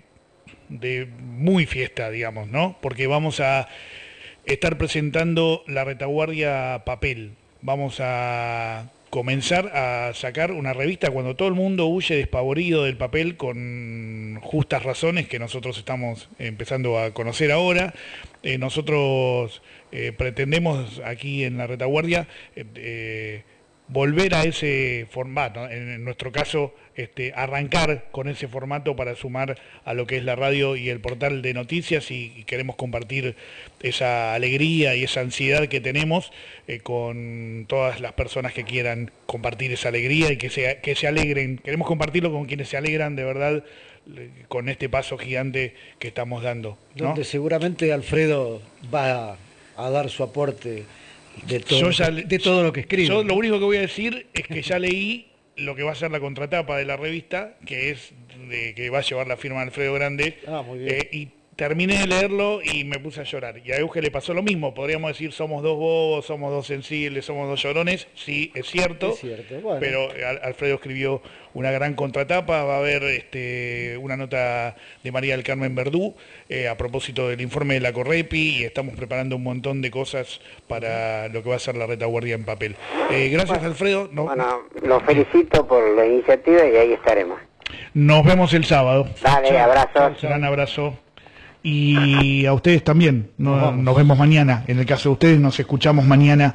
D: muy fiesta, digamos, ¿no? Porque vamos a estar presentando la Retaguardia Papel. Vamos a comenzar a sacar una revista cuando todo el mundo huye despavorido del papel, con justas razones que nosotros estamos empezando a conocer ahora. Nosotros pretendemos aquí en la Retaguardia volver a ese formato, en nuestro caso arrancar con ese formato para sumar a lo que es la radio y el portal de noticias, y queremos compartir esa alegría y esa ansiedad que tenemos con todas las personas que quieran compartir esa alegría y que se alegren. Queremos compartirlo con quienes se alegran de verdad con este paso gigante que estamos dando, ¿no?
C: Donde seguramente Alfredo va a dar su aporte de todo lo que escribe.
D: Yo lo único que voy a decir es que ya leí lo que va a ser la contratapa de la revista, que es que va a llevar la firma de Alfredo Grande.
C: Muy bien.
D: Y terminé de leerlo y me puse a llorar. Y a Euge le pasó lo mismo. Podríamos decir, somos dos bobos, somos dos sensibles, somos dos llorones. Sí, es cierto.
C: Bueno.
D: Pero Alfredo escribió una gran contratapa. Va a haber una nota de María del Carmen Verdú a propósito del informe de la Correpi, y estamos preparando un montón de cosas para lo que va a ser la retaguardia en papel. Gracias, Alfredo.
B: Bueno, los felicito por la iniciativa y ahí estaremos.
D: Nos vemos el sábado.
B: Dale, abrazos.
D: Gran abrazo. Y a ustedes también. Nos vemos mañana. En el caso de ustedes, nos escuchamos mañana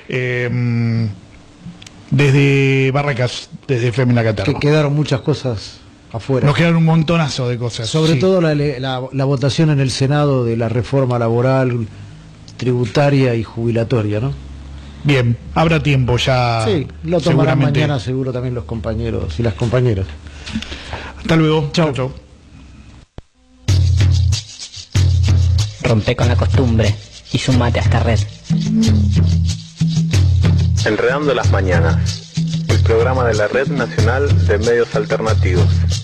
D: desde Barracas, desde FM La Catarra.
C: Que quedaron muchas cosas afuera.
D: Nos quedaron un montonazo de cosas.
C: Sobre todo la votación en el Senado de la reforma laboral, tributaria y jubilatoria, ¿no?
D: Bien, habrá tiempo ya.
C: Sí, lo tomarán mañana seguro también los compañeros y las compañeras.
D: Hasta luego.
C: Chau.
D: Chau.
E: Rompe con la costumbre y sumate a esta red.
S: Enredando las mañanas, el programa de la Red Nacional de Medios Alternativos.